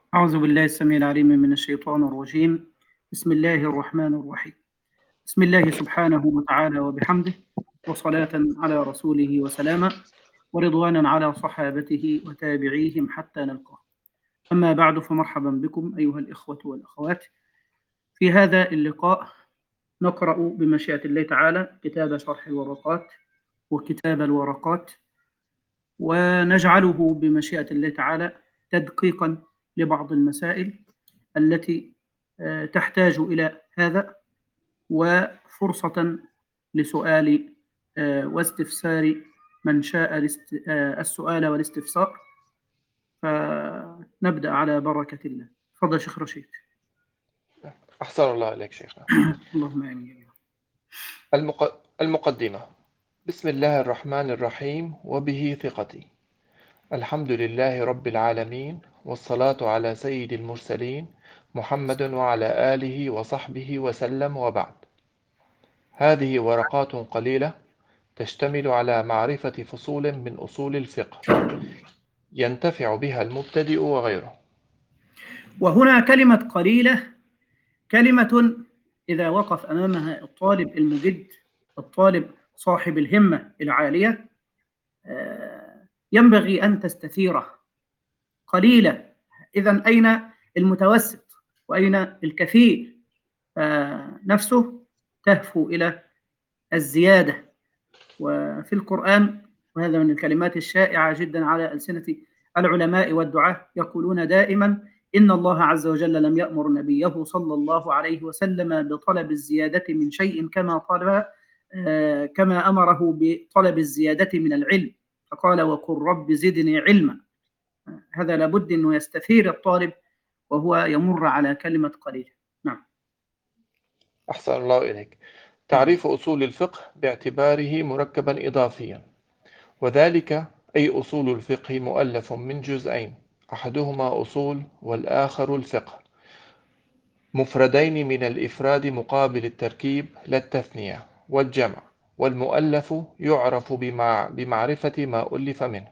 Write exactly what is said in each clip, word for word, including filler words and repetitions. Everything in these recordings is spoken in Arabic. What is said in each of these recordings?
أعوذ بالله السميع العليم من الشيطان الرجيم. بسم الله الرحمن الرحيم. بسم الله سبحانه وتعالى وبحمده، وصلاة على رسوله وسلاما، ورضوانا على صحابته وتابعيهم حتى نلقاه. أما بعد، فمرحبا بكم أيها الإخوة والأخوات في هذا اللقاء. نقرأ بمشيئة الله تعالى كتاب شرح الورقات وكتاب الورقات، ونجعله بمشيئة الله تعالى تدقيقا لبعض المسائل التي آه، تحتاج إلى هذا، وفرصة لسؤال آه، واستفسار من شاء الاست- آه، السؤال والاستفسار. فنبدأ على بركة الله. تفضل شيخ رشيد. أحسن الله عليك شيخنا. اللهم آمين جميعا. المق... المقدمة. بسم الله الرحمن الرحيم، وبه ثقتي. الحمد لله رب العالمين، والصلاة على سيد المرسلين محمد وعلى آله وصحبه وسلم، وبعد. هذه ورقات قليلة تشتمل على معرفة فصول من أصول الفقه ينتفع بها المبتدئ وغيره. وهنا كلمة قليلة، كلمة إذا وقف أمامها الطالب المجد، الطالب صاحب الهمة العالية، آه، ينبغي أن تستثيره. قليلة، إذن أين المتوسط وأين الكثير؟ نفسه تهفو إلى الزيادة. وفي القرآن، وهذا من الكلمات الشائعة جدا على ألسنة العلماء والدعاة، يقولون دائما إن الله عز وجل لم يأمر نبيه صلى الله عليه وسلم بطلب الزيادة من شيء كما طلب كما أمره بطلب الزيادة من العلم، فقال وقل رب زدني علما. هذا لابد أنه يستثير الطالب وهو يمر على كلمة قليلة. نعم. أحسن الله إليك. تعريف أصول الفقه باعتباره مركبا إضافيا، وذلك أي أصول الفقه مؤلف من جزئين، أحدهما أصول والآخر الفقه، مفردين من الإفراد مقابل التركيب لا التثنية والجمع، والمؤلف يعرف بمع بمعرفة ما ألف منه.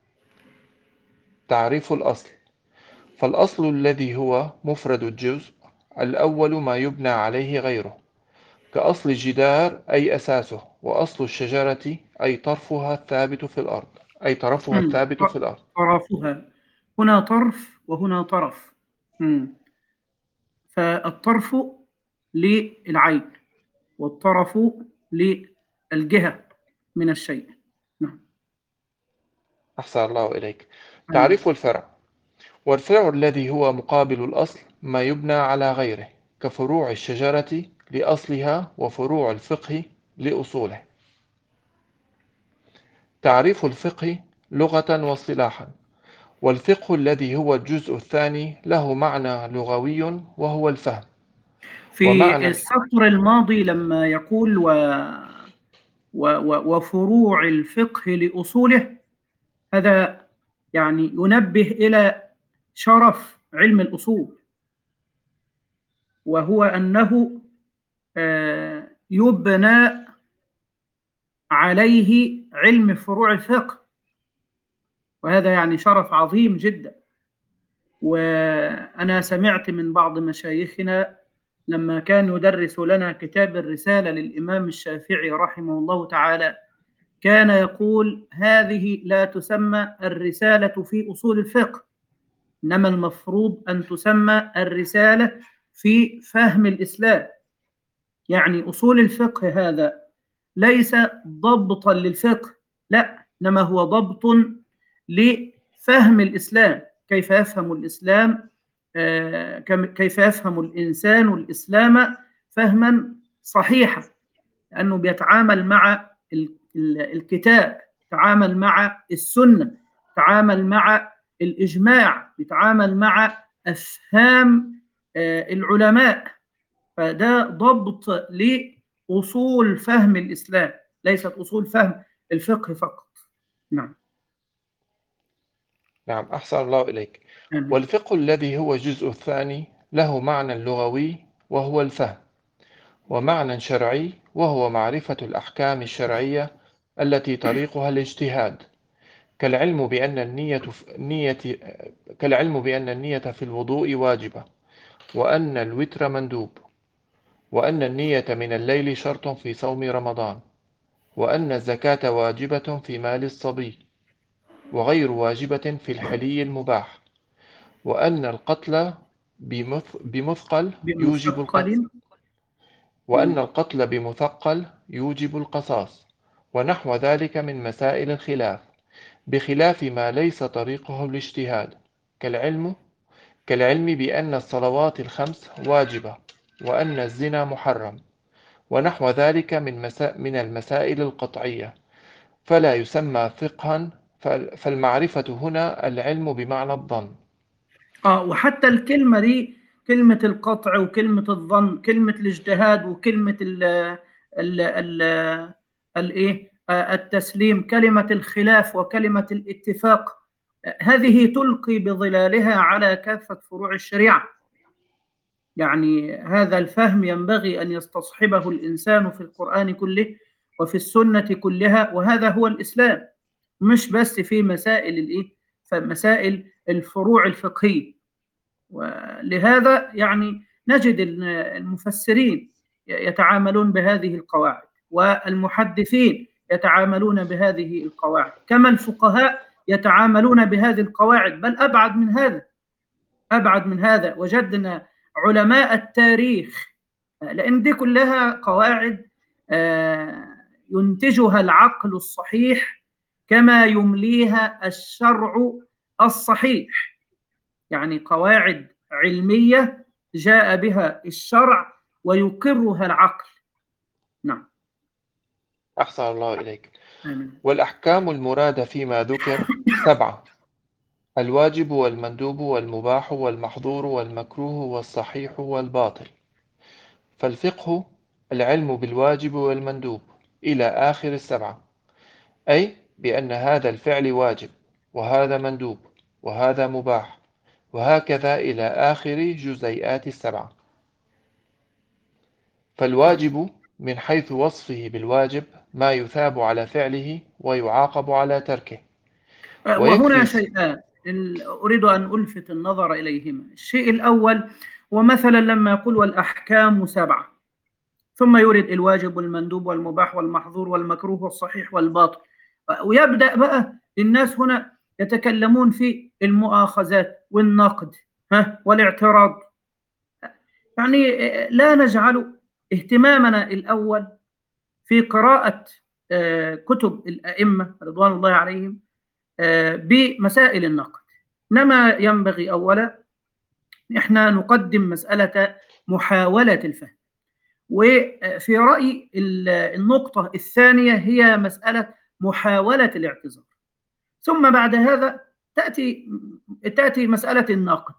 تعريف الأصل. فالأصل الذي هو مفرد الجزء الأول ما يبنى عليه غيره، كأصل الجدار أي أساسه، وأصل الشجرة أي طرفها الثابت في الأرض أي طرفها مم. الثابت في الأرض. طرفها، هنا طرف وهنا طرف. مم. فالطرف للعين، والطرف للجهة من الشيء. نعم. أحسن الله إليك. أيوة. تعريف الفرع. والفرع الذي هو مقابل الأصل ما يبنى على غيره، كفروع الشجرة لأصلها وفروع الفقه لأصوله. تعريف الفقه لغة واصطلاحا. والفقه الذي هو الجزء الثاني له معنى لغوي وهو الفهم، في ومعنى السطر الماضي لما يقول و... و... و... وفروع الفقه لأصوله، هذا يعني ينبه إلى شرف علم الأصول، وهو أنه يبنى عليه علم فروع الفقه، وهذا يعني شرف عظيم جدا. وأنا سمعت من بعض مشايخنا لما كان يدرس لنا كتاب الرسالة للإمام الشافعي رحمه الله تعالى، كان يقول هذه لا تسمى الرسالة في أصول الفقه، إنما المفروض أن تسمى الرسالة في فهم الإسلام. يعني أصول الفقه هذا ليس ضبطا للفقه، لا، إنما هو ضبط لفهم الإسلام، كيف يفهم الإسلام، كيف يفهم الإنسان الإسلام فهما صحيحا، لأنه بيتعامل مع الكتاب، يتعامل مع السنة، يتعامل مع الإجماع، يتعامل مع أفهام العلماء. فده ضبط لأصول فهم الإسلام، ليست أصول فهم الفقه فقط. نعم. نعم. أحسن الله إليك. آمين. والفقه الذي هو الجزء الثاني له معنى لغوي وهو الفهم، ومعنى شرعي وهو معرفة الأحكام الشرعية التي طريقها الاجتهاد، كالعلم بأن النية النية كالعلم بأن النية في الوضوء واجبة، وأن الوتر مندوب، وأن النية من الليل شرط في صوم رمضان، وأن الزكاة واجبة في مال الصبي، وغير واجبة في الحلي المباح، وأن القتل بمثقل يوجب القتل بمثقل. وأن القتل بمثقل يوجب القصاص، ونحو ذلك من مسائل الخلاف، بخلاف ما ليس طريقه الاجتهاد، كالعلم كالعلم بأن الصلوات الخمس واجبة، وأن الزنا محرم، ونحو ذلك من, مسا من المسائل القطعية، فلا يسمى فقها. فالمعرفة هنا العلم بمعنى الظن. اه وحتى الكلمة دي، كلمة القطع وكلمة الظن، كلمة الاجتهاد وكلمة ال ال ال الايه التسليم، كلمة الخلاف وكلمة الاتفاق، هذه تلقي بظلالها على كافة فروع الشريعة. يعني هذا الفهم ينبغي أن يستصحبه الإنسان في القرآن كله وفي السنة كلها، وهذا هو الإسلام، مش بس في مسائل الإيه، فمسائل الفروع الفقهية. ولهذا يعني نجد المفسرين يتعاملون بهذه القواعد، والمحدثين يتعاملون بهذه القواعد، كما الفقهاء يتعاملون بهذه القواعد، بل أبعد من هذا، أبعد من هذا وجدنا علماء التاريخ، لأن دي كلها قواعد ينتجها العقل الصحيح كما يمليها الشرع الصحيح، يعني قواعد علمية جاء بها الشرع ويقرها العقل. نعم. أحسن الله إليك. آمين. والأحكام المرادة فيما ذكر سبعة: الواجب والمندوب والمباح والمحظور والمكروه والصحيح والباطل. فالفقه العلم بالواجب والمندوب إلى آخر السبعة، أي بأن هذا الفعل واجب، وهذا مندوب، وهذا مباح، وهكذا إلى آخر جزيئات السبعة. فالواجب من حيث وصفه بالواجب ما يثاب على فعله ويعاقب على تركه. وهنا شيئان أريد أن ألفت النظر إليهما. الشيء الأول، ومثلا لما يقول والأحكام سبعة، ثم يريد الواجب والمندوب والمباح والمحظور والمكروه والصحيح والباطل، ويبدأ بقى الناس هنا يتكلمون في المؤاخذات والنقد ها والاعتراض. يعني لا نجعل اهتمامنا الأول في قراءة كتب الأئمة رضوان الله عليهم بمسائل النقد، إنما ينبغي أولا إحنا نقدم مسألة محاولة الفهم. وفي رأيي النقطة الثانية هي مسألة محاولة الاعتذار، ثم بعد هذا تأتي تأتي مسألة النقد.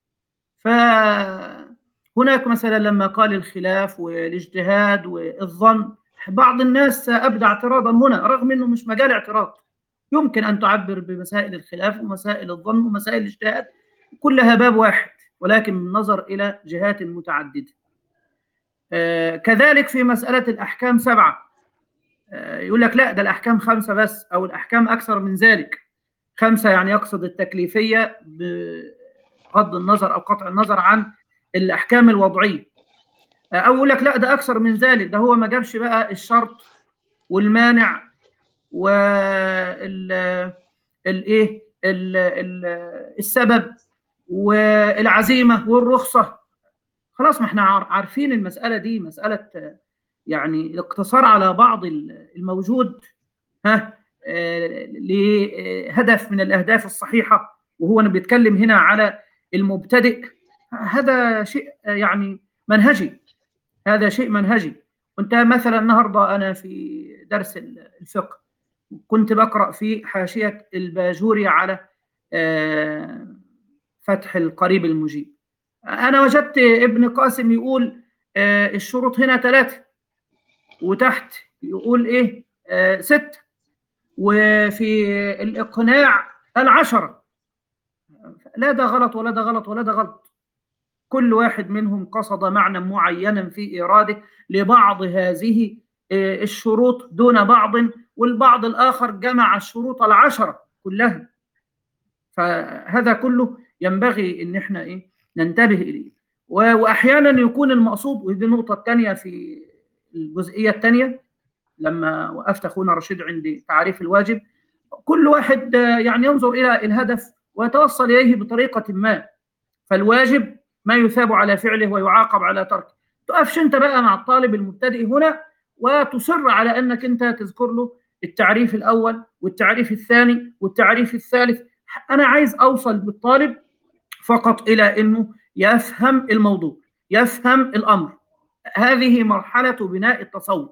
فهناك مثلا لما قال الخلاف والاجتهاد والظن، بعض الناس أبدى اعتراضا هنا رغم أنه مش مجال اعتراض، يمكن أن تعبر بمسائل الخلاف ومسائل الظن ومسائل الاجتهاد كلها باب واحد، ولكن من نظر إلى جهات متعددة. آه كذلك في مسألة الأحكام سبعة، آه يقول لك لا ده الأحكام خمسة بس، أو الأحكام أكثر من ذلك. خمسة يعني يقصد التكليفية بغض النظر أو قطع النظر عن الأحكام الوضعية، آه أو يقول لك لا ده أكثر من ذلك، ده هو ما جابش بقى الشرط والمانع والإيه السبب والعزيمة والرخصة. خلاص ما احنا عارفين المسألة دي مسألة يعني الاقتصار على بعض الموجود ها لهدف من الأهداف الصحيحة، وهو أنا بيتكلم هنا على المبتدئ، هذا شيء يعني منهجي، هذا شيء منهجي. كنت مثلا النهارده أنا في درس الفقه كنت بقرأ في حاشية الباجوري على فتح القريب المجيب، أنا وجدت ابن قاسم يقول آه الشروط هنا ثلاثة، وتحت يقول إيه آه ستة، وفي الإقناع العشرة. لا ده غلط ولا ده غلط ولا ده غلط، كل واحد منهم قصد معنى معينا في إيراده لبعض هذه آه الشروط دون بعض، والبعض الآخر جمع الشروط العشرة كلها. فهذا كله ينبغي ان احنا ايه ننتبه اليه. واحيانا يكون المقصود، ودي النقطه الثانيه في الجزئيه الثانيه لما وقفت اخونا رشيد عند تعريف الواجب، كل واحد يعني ينظر الى الهدف ويتوصل اليه بطريقه ما. فالواجب ما يثاب على فعله ويعاقب على تركه. تقفش انت بقى مع الطالب المبتدئ هنا وتصر على انك انت تذكر له التعريف الاول والتعريف الثاني والتعريف الثالث. انا عايز اوصل بالطالب فقط الى انه يفهم الموضوع، يفهم الامر. هذه مرحله بناء التصور.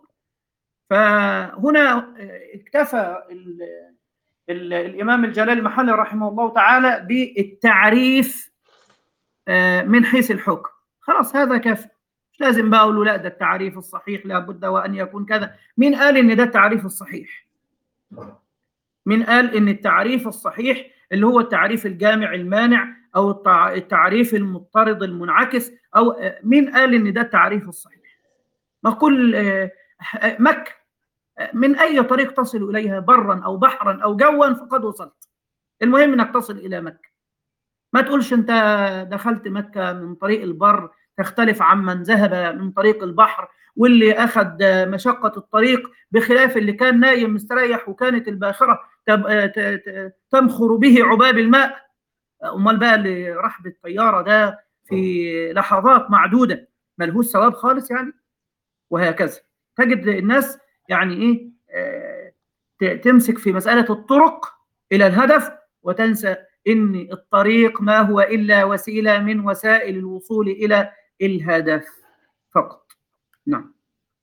فهنا اكتفى ال ال الامام الجلال المحلي رحمه الله تعالى بالتعريف من حيث الحكم. خلاص هذا كافي، مش لازم بقى اقول له لا ده التعريف الصحيح لابد وان يكون كذا. مين قال ان ده التعريف الصحيح؟ مين قال ان التعريف الصحيح اللي هو التعريف الجامع المانع او التعريف المضطرد المنعكس؟ او مين قال ان ده التعريف الصحيح؟ ما كل مكة من اي طريق تصل اليها، برا او بحرا او جوا، فقد وصلت. المهم انك تصل الى مكة. ما تقولش انت دخلت مكة من طريق البر تختلف عمن ذهب من طريق البحر، واللي اخذ مشقة الطريق بخلاف اللي كان نايم مستريح وكانت الباخرة تمخر به عباب الماء. امال بقى اللي راح بالطيارة ده في لحظات معدودة ملهوش ثواب خالص يعني؟ وهكذا تجد الناس يعني ايه آه تمسك في مسألة الطرق الى الهدف وتنسى ان الطريق ما هو الا وسيله من وسائل الوصول الى الهدف فقط. نعم.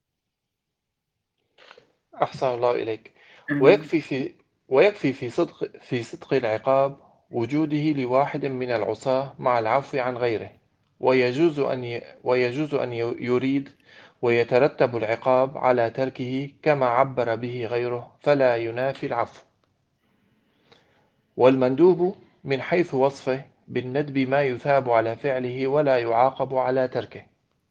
أحسن الله إليك. ويكفي في ويكفي في صدق في صدق العقاب وجوده لواحد من العصاة مع العفو عن غيره، ويجوز أن ي... ويجوز أن يريد ويترتب العقاب على تركه كما عبر به غيره، فلا ينافي العفو. والمندوب من حيث وصفه بالندب ما يثاب على فعله ولا يعاقب على تركه.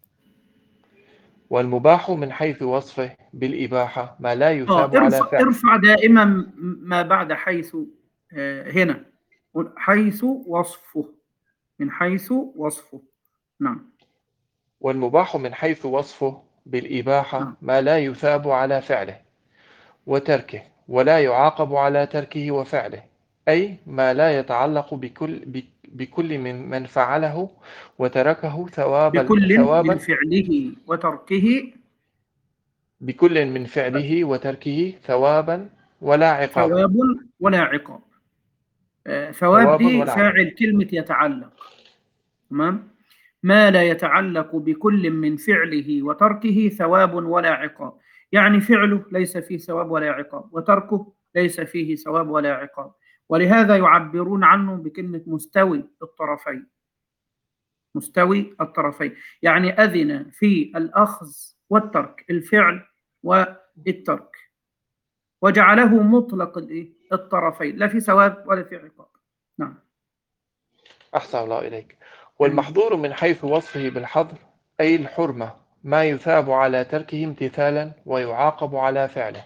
والمباح من حيث وصفه بالإباحة ما لا يثاب آه على ارفع, فعله. ارفع دائما ما بعد حيث. آه هنا حيث وصفه، من حيث وصفه. نعم. والمباح من حيث وصفه بالإباحة نعم. ما لا يثاب على فعله وتركه ولا يعاقب على تركه وفعله، أي ما لا يتعلق بكل بكل من من فعله وتركه ثوابا بكل من ثوابا فعله وتركه بكل من فعله وتركه ثوابا ولا عقابا. ثواب ولا عقاب. آه ثواب ثواب دي ولا عقاب. فاعل كلمة يتعلق. تمام. ما لا يتعلق بكل من فعله وتركه ثواب ولا عقاب، يعني فعله ليس فيه ثواب ولا عقاب، وتركه ليس فيه ثواب ولا عقاب. ولهذا يعبرون عنه بكلمة مستوي الطرفين. مستوي الطرفين يعني أذن في الأخذ والترك، الفعل والترك، وجعله مطلق الطرفين، لا في ثواب ولا في عقاب. نعم. أحسن الله إليك. والمحظور من حيث وصفه بالحظر أي الحرمة ما يثاب على تركه امتثالا ويعاقب على فعله.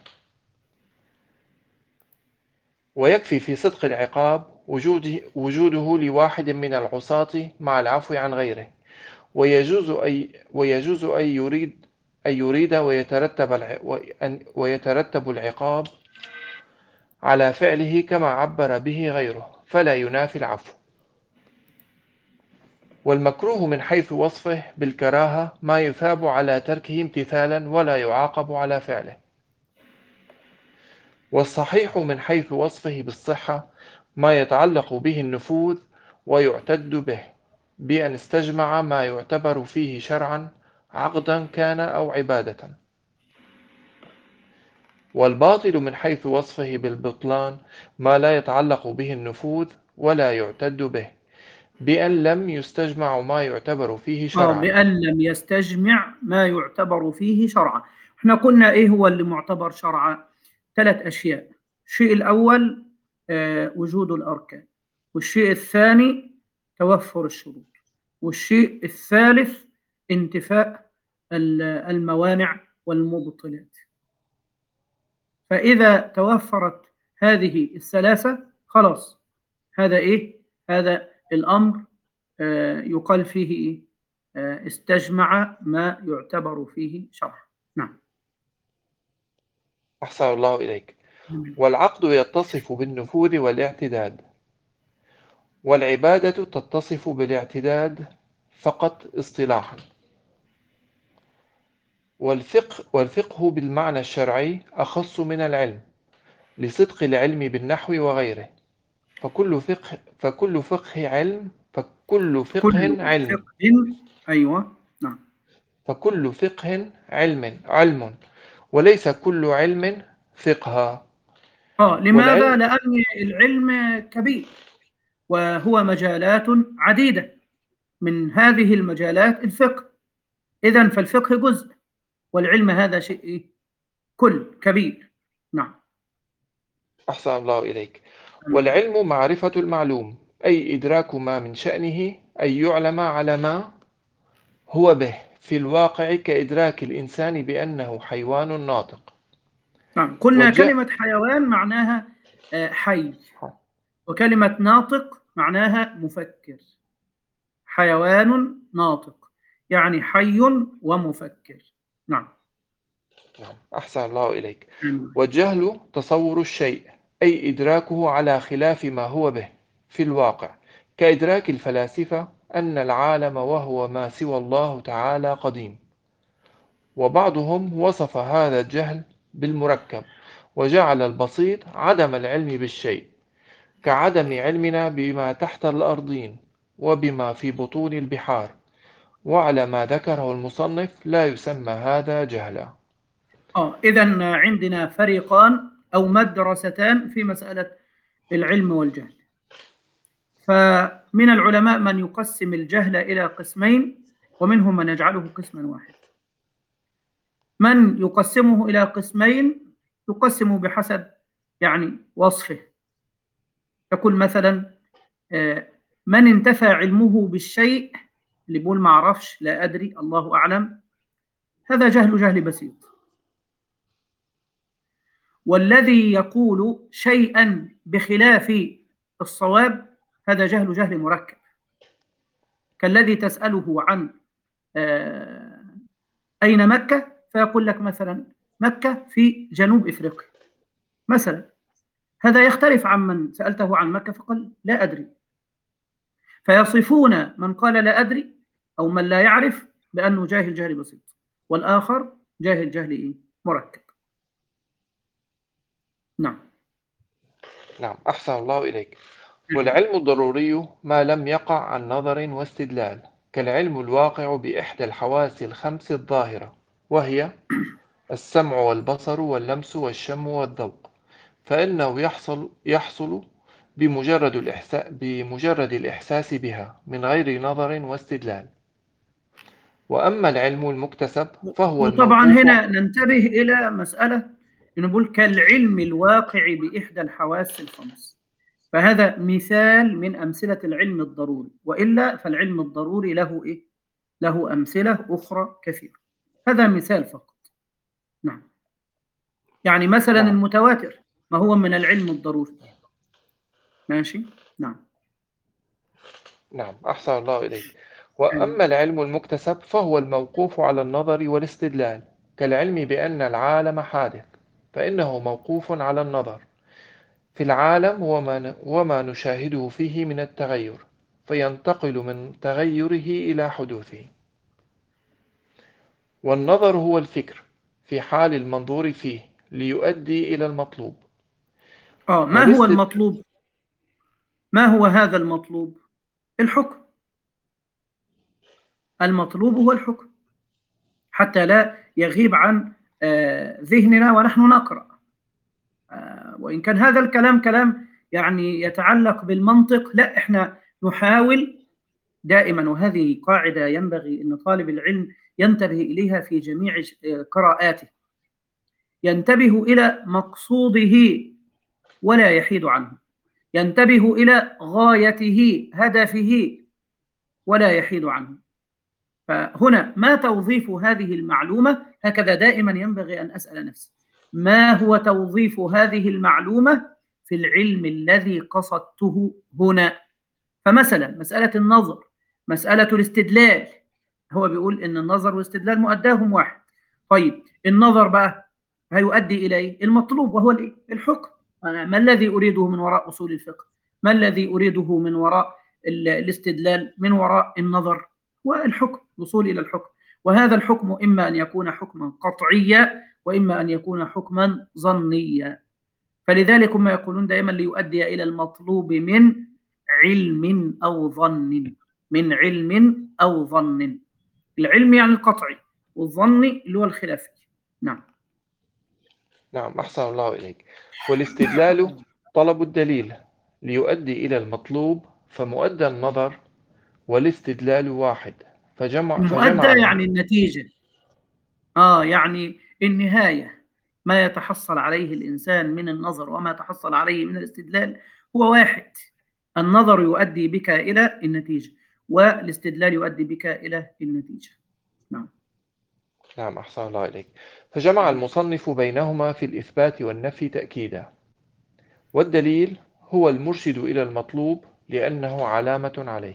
ويكفي في صدق العقاب وجوده, وجوده لواحد من العصاة مع العفو عن غيره، ويجوز أي ويجوز أن يريد أن يريد ويترتب الع... ويترتب العقاب على فعله كما عبر به غيره، فلا ينافي العفو. والمكروه من حيث وصفه بالكراهة ما يثاب على تركه امتثالا ولا يعاقب على فعله. والصحيح من حيث وصفه بالصحة ما يتعلق به النفوذ ويعتد به بأن استجمع ما يعتبر فيه شرعا عقدا كان أو عبادة. والباطل من حيث وصفه بالبطلان ما لا يتعلق به النفوذ ولا يعتد به بأن لم يستجمع ما يعتبر فيه شرعا. بأن لم يستجمع ما يعتبر فيه شرعا. احنا قلنا ايه هو اللي معتبر شرعا؟ ثلاث أشياء. الشيء الأول آه وجود الأركان، والشيء الثاني توفر الشروط، والشيء الثالث انتفاء الموانع والمبطلات. فإذا توفرت هذه الثلاثة خلاص هذا إيه؟ هذا الأمر آه يقال فيه إيه؟ آه استجمع ما يعتبر فيه شرع. نعم. أحسن الله إليك. والعقد يتصف بالنفوذ والاعتداد، والعبادة تتصف بالاعتداد فقط اصطلاحا. والفقه, والفقه بالمعنى الشرعي أخص من العلم لصدق العلم بالنحو وغيره، فكل فقه فكل فقه علم فكل كل فقه علم فقه، أيوة نعم، فكل فقه علم علم وليس كل علم فقها. آه لماذا؟ والعلم لأن العلم كبير وهو مجالات عديدة، من هذه المجالات الفقه، إذن فالفقه جزء والعلم هذا شيء كل كبير. نعم. أحسن الله إليك. والعلم معرفة المعلوم، أي إدراك ما من شأنه أن يعلم على ما هو به في الواقع، كإدراك الإنسان بأنه حيوان ناطق. نعم، قلنا وجاء كلمة حيوان معناها حي، وكلمة ناطق معناها مفكر. حيوان ناطق يعني حي ومفكر. نعم. نعم. أحسن الله إليك. نعم. والجهل تصور الشيء، أي إدراكه على خلاف ما هو به في الواقع، كإدراك الفلاسفة أن العالم وهو ما سوى الله تعالى قديم. وبعضهم وصف هذا الجهل بالمركب، وجعل البسيط عدم العلم بالشيء، كعدم علمنا بما تحت الأرضين وبما في بطون البحار. وعلى ما ذكره المصنف لا يسمى هذا جهلا. آه إذن عندنا فريقان أو مدرستان في مسألة العلم والجهل. فمن العلماء من يقسم الجهل إلى قسمين، ومنهم من يجعله قسما واحدا. من يقسمه إلى قسمين يقسمه بحسب يعني وصفه. يقول مثلا من انتفى علمه بالشيء، اللي بيقول ما اعرفش، لا أدري، الله أعلم، هذا جهل جهل بسيط. والذي يقول شيئا بخلاف الصواب هذا جهل جهل مركب، كالذي تسأله عن أين مكة فيقول لك مثلا مكة في جنوب إفريقيا مثلا، هذا يختلف عن من سألته عن مكة فقال لا أدري. فيصفون من قال لا أدري أو من لا يعرف بأنه جاهل جهل بسيط، والآخر جاهل جهل إيه؟ مركب. نعم. نعم. أحسن الله إليك. والعلم الضروري ما لم يقع عن نظر واستدلال، كالعلم الواقع بإحدى الحواس الخمس الظاهرة، وهي السمع والبصر واللمس والشم والذوق، فإنه يحصل يحصل بمجرد الإحساس بمجرد الإحساس بها من غير نظر واستدلال. وأما العلم المكتسب فهو وطبعا الموقوف. هنا ننتبه إلى مسألة نقول كالعلم الواقع بإحدى الحواس الخمس، فهذا مثال من أمثلة العلم الضروري، وإلا فالعلم الضروري له إيه؟ له أمثلة أخرى كثيرة، هذا مثال فقط. نعم. يعني مثلا نعم. المتواتر ما هو من العلم الضروري. ماشي. نعم. نعم. أحسن الله إليك. وأما العلم المكتسب فهو الموقوف على النظر والاستدلال، كالعلم بأن العالم حادث، فإنه موقوف على النظر في العالم وما وما نشاهده فيه من التغير، فينتقل من تغيره إلى حدوثه. والنظر هو الفكر في حال المنظور فيه ليؤدي إلى المطلوب. آه ما هو والاست... المطلوب؟ ما هو هذا المطلوب؟ الحكم. المطلوب هو الحكم، حتى لا يغيب عن آه ذهننا ونحن نقرأ. آه وإن كان هذا الكلام كلام يعني يتعلق بالمنطق، لا، إحنا نحاول دائما، وهذه قاعدة ينبغي أن طالب العلم ينتبه إليها في جميع قراءاته، ينتبه إلى مقصوده ولا يحيد عنه، ينتبه إلى غايته هدفه ولا يحيد عنه. فهنا ما توظيف هذه المعلومة؟ هكذا دائما ينبغي أن أسأل نفسي، ما هو توظيف هذه المعلومة في العلم الذي قصدته هنا. فمثلا مسألة النظر، مسألة الاستدلال، هو بيقول إن النظر والاستدلال مؤداهم واحد. طيب النظر بقى هيؤدي إلى المطلوب وهو الحكم. ما الذي أريده من وراء أصول الفقه؟ ما الذي أريده من وراء الاستدلال؟ من وراء النظر والحكم، الوصول إلى الحكم. وهذا الحكم إما أن يكون حكما قطعيا وإما أن يكون حكما ظنيا. فلذلك هم يقولون دائما ليؤدي إلى المطلوب من علم أو ظن، من علم أو ظن. العلم يعني القطعي، والظن اللي هو الخلافي. نعم. نعم، أحسن الله إليك. والاستدلال طلب الدليل ليؤدي إلى المطلوب، فمؤدى النظر والاستدلال واحد، فجمع المؤدى فجمع يعني النتيجة، آه يعني النهاية، ما يتحصل عليه الإنسان من النظر وما يتحصل عليه من الاستدلال هو واحد. النظر يؤدي بك إلى النتيجة، والاستدلال يؤدي بك إلى النتيجة. نعم. نعم، أحسن الله إليك. فجمع المصنف بينهما في الإثبات والنفي تأكيدا. والدليل هو المرشد إلى المطلوب لأنه علامة عليه.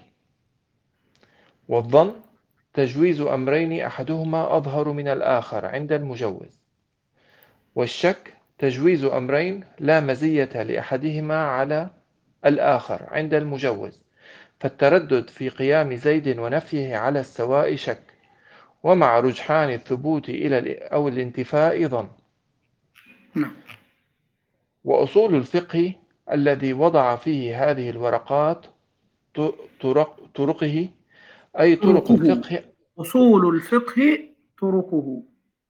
والظن تجويز أمرين أحدهما أظهر من الآخر عند المجوز. والشك تجويز أمرين لا مزية لأحدهما على الآخر عند المجوز، فالتردد في قيام زيد ونفيه على السواء شك، ومع رجحان الثبوت إلى أو الانتفاء ظن. وأصول الفقه الذي وضع فيه هذه الورقات طرق طرقه أي طرق طرقه. الفقه. أصول الفقه طرقه.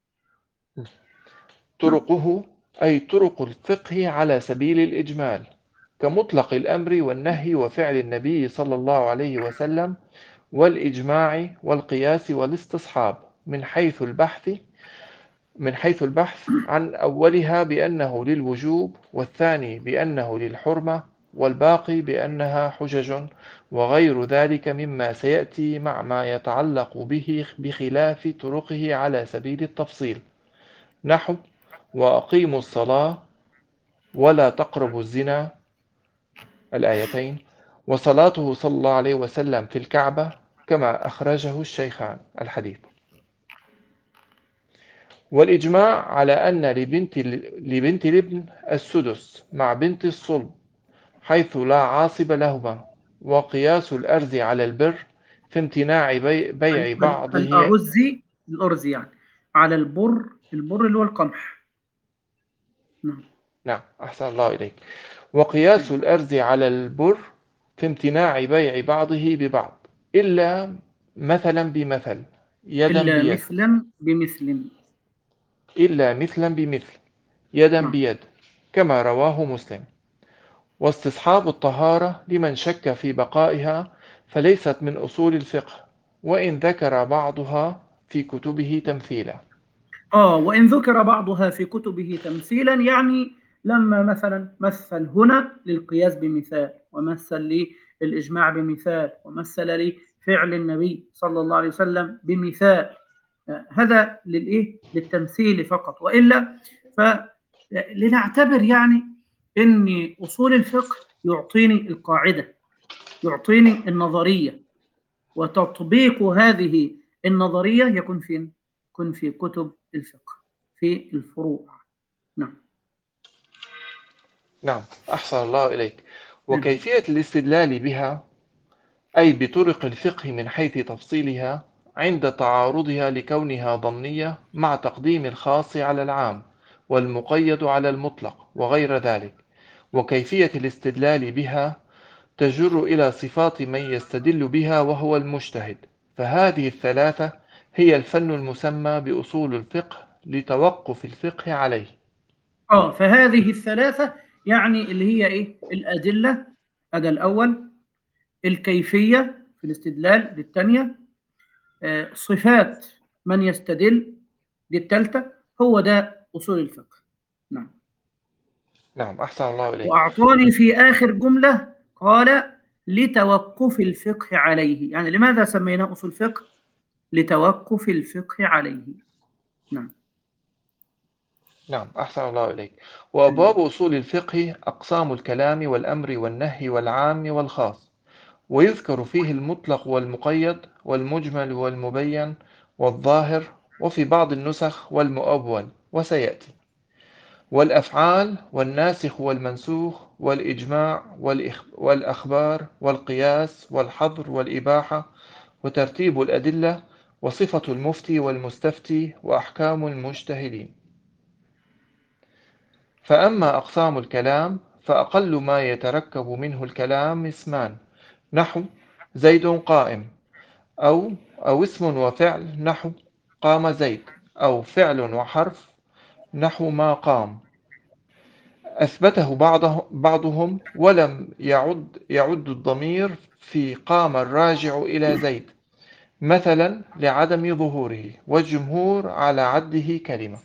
طرقه أي طرق الفقه على سبيل الإجمال، كمطلق الأمر والنهي وفعل النبي صلى الله عليه وسلم والإجماع والقياس والاستصحاب، من حيث البحث من حيث البحث عن أولها بأنه للوجوب، والثاني بأنه للحرمة، والباقي بأنها حجج، وغير ذلك مما سيأتي مع ما يتعلق به بخلاف طرقه على سبيل التفصيل، نحو وأقيموا الصلاة ولا تقربوا الزنا الآيتين، وصلاته صلى الله عليه وسلم في الكعبة كما أخرجه الشيخان الحديث. والإجماع على أن لبنت لبنت الابن السدس مع بنت الصلب حيث لا عاصب لهما. وقياس الأرز على البر في امتناع بي بيع بعضه. الأرز الأرز يعني على البر، البر اللي هو القمح. نعم. نعم، أحسن الله إليك. وقياس الأرز على البر في امتناع بيع بعضه ببعض، إلا مثلا بمثل يدا إلا بيد مثلا بمثل إلا مثلا بمثل يدا نعم. بيد كما رواه مسلم. واستصحاب الطهارة لمن شك في بقائها فليست من أصول الفقه، وإن ذكر بعضها في كتبه تمثيلا. آه وإن ذكر بعضها في كتبه تمثيلا، يعني لما مثلا مثل هنا للقياس بمثال، ومثل للإجماع بمثال، ومثل لفعل النبي صلى الله عليه وسلم بمثال، هذا للإيه؟ للتمثيل فقط. وإلا فلنعتبر يعني أن أصول الفقه يعطيني القاعدة، يعطيني النظرية، وتطبيق هذه النظرية يكون فين؟ يكون في كتب الفقه، في الفروع. نعم. نعم، أحسن الله إليك. وكيفية الاستدلال بها أي بطرق الفقه من حيث تفصيلها عند تعارضها لكونها ظنية مع تقديم الخاص على العام والمقيد على المطلق وغير ذلك. وكيفية الاستدلال بها تجر إلى صفات من يستدل بها وهو المجتهد. فهذه الثلاثة هي الفن المسمى بأصول الفقه لتوقف الفقه عليه. آه فهذه الثلاثة يعني اللي هي إيه؟ الأدلة، هذا الأول. الكيفية في الاستدلال دي الثانية. آه صفات من يستدل دي الثالثة. هو ده أصول الفقه. نعم. نعم، أحسن الله إليك. وأعطاني في آخر جملة قال لتوقف الفقه عليه. يعني لماذا سميناه أصول فقه؟ لتوقف الفقه عليه. نعم. نعم، أحسن الله إليك. وأبواب أصول الفقه أقسام الكلام والأمر والنهي والعام والخاص، ويذكر فيه المطلق والمقيد والمجمل والمبين والظاهر، وفي بعض النسخ والمؤول، وسيأتي. والأفعال والناسخ والمنسوخ والإجماع والإخ- والأخبار والقياس والحظر والإباحة وترتيب الأدلة وصفة المفتي والمستفتي وأحكام المجتهدين. فأما أقسام الكلام فأقل ما يتركب منه الكلام اسمان، نحو زيد قائم، أو أو اسم وفعل نحو قام زيد، أو فعل وحرف نحو ما قام. أثبته بعضه بعضهم ولم يعد يعد الضمير في قام الراجع إلى زيد مثلا لعدم ظهوره، والجمهور على عده كلمة.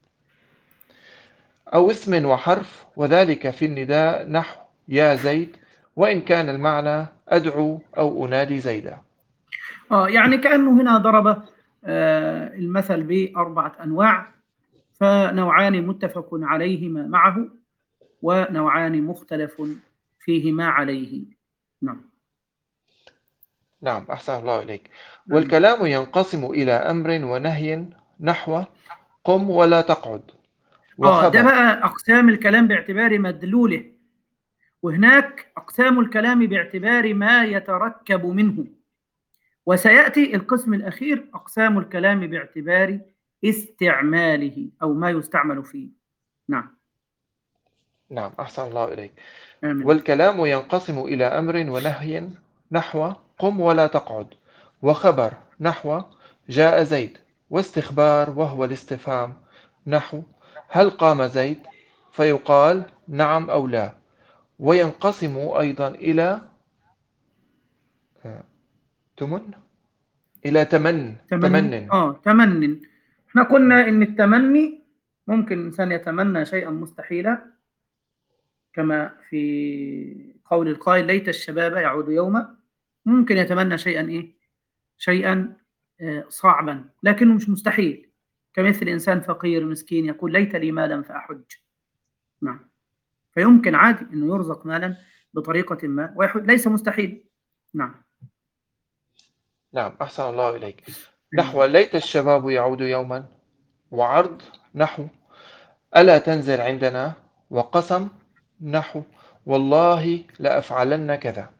أو اسم وحرف، وذلك في النداء نحو يا زيد، وإن كان المعنى أدعو أو أنادي زيدا. آه يعني كأنه هنا ضرب آه المثل بأربعة أنواع، فنوعان متفق عليهما معه، ونوعان مختلف فيهما عليه. نعم. نعم، أحسن الله إليك. نعم. والكلام ينقسم إلى أمر ونهي نحو قم ولا تقعد، آه ده وخبر. بقى أقسام الكلام باعتبار مدلوله، وهناك أقسام الكلام باعتبار ما يتركب منه، وسيأتي القسم الأخير أقسام الكلام باعتبار استعماله أو ما يستعمل فيه. نعم. نعم، أحسن الله إليك. آمين. والكلام ينقسم إلى أمر ونهي نحو قم ولا تقعد، وخبر نحو جاء زيد، واستخبار وهو الاستفهام نحو هل قام زيد، فيقال نعم أو لا. وينقسم أيضا إلى آه، تمن إلى تمن تمن تمن آه تمن. احنا قلنا إن التمني ممكن الإنسان يتمنى شيئا مستحيلا، كما في قول القائل ليت الشباب يعود يوما. ممكن يتمنى شيئا إيه؟ شيئا آه، صعبا لكنه مش مستحيل، كمثل إنسان فقير مسكين يقول ليت لي مالا فأحج. نعم. فيمكن عادي أنه يرزق مالا بطريقة ما ويحج، ليس مستحيل. نعم. نعم، أحسن الله إليك. نحو ليت الشباب يعود يوما، وعرض نحو ألا تنزل عندنا، وقسم نحو والله لأفعلن كذا.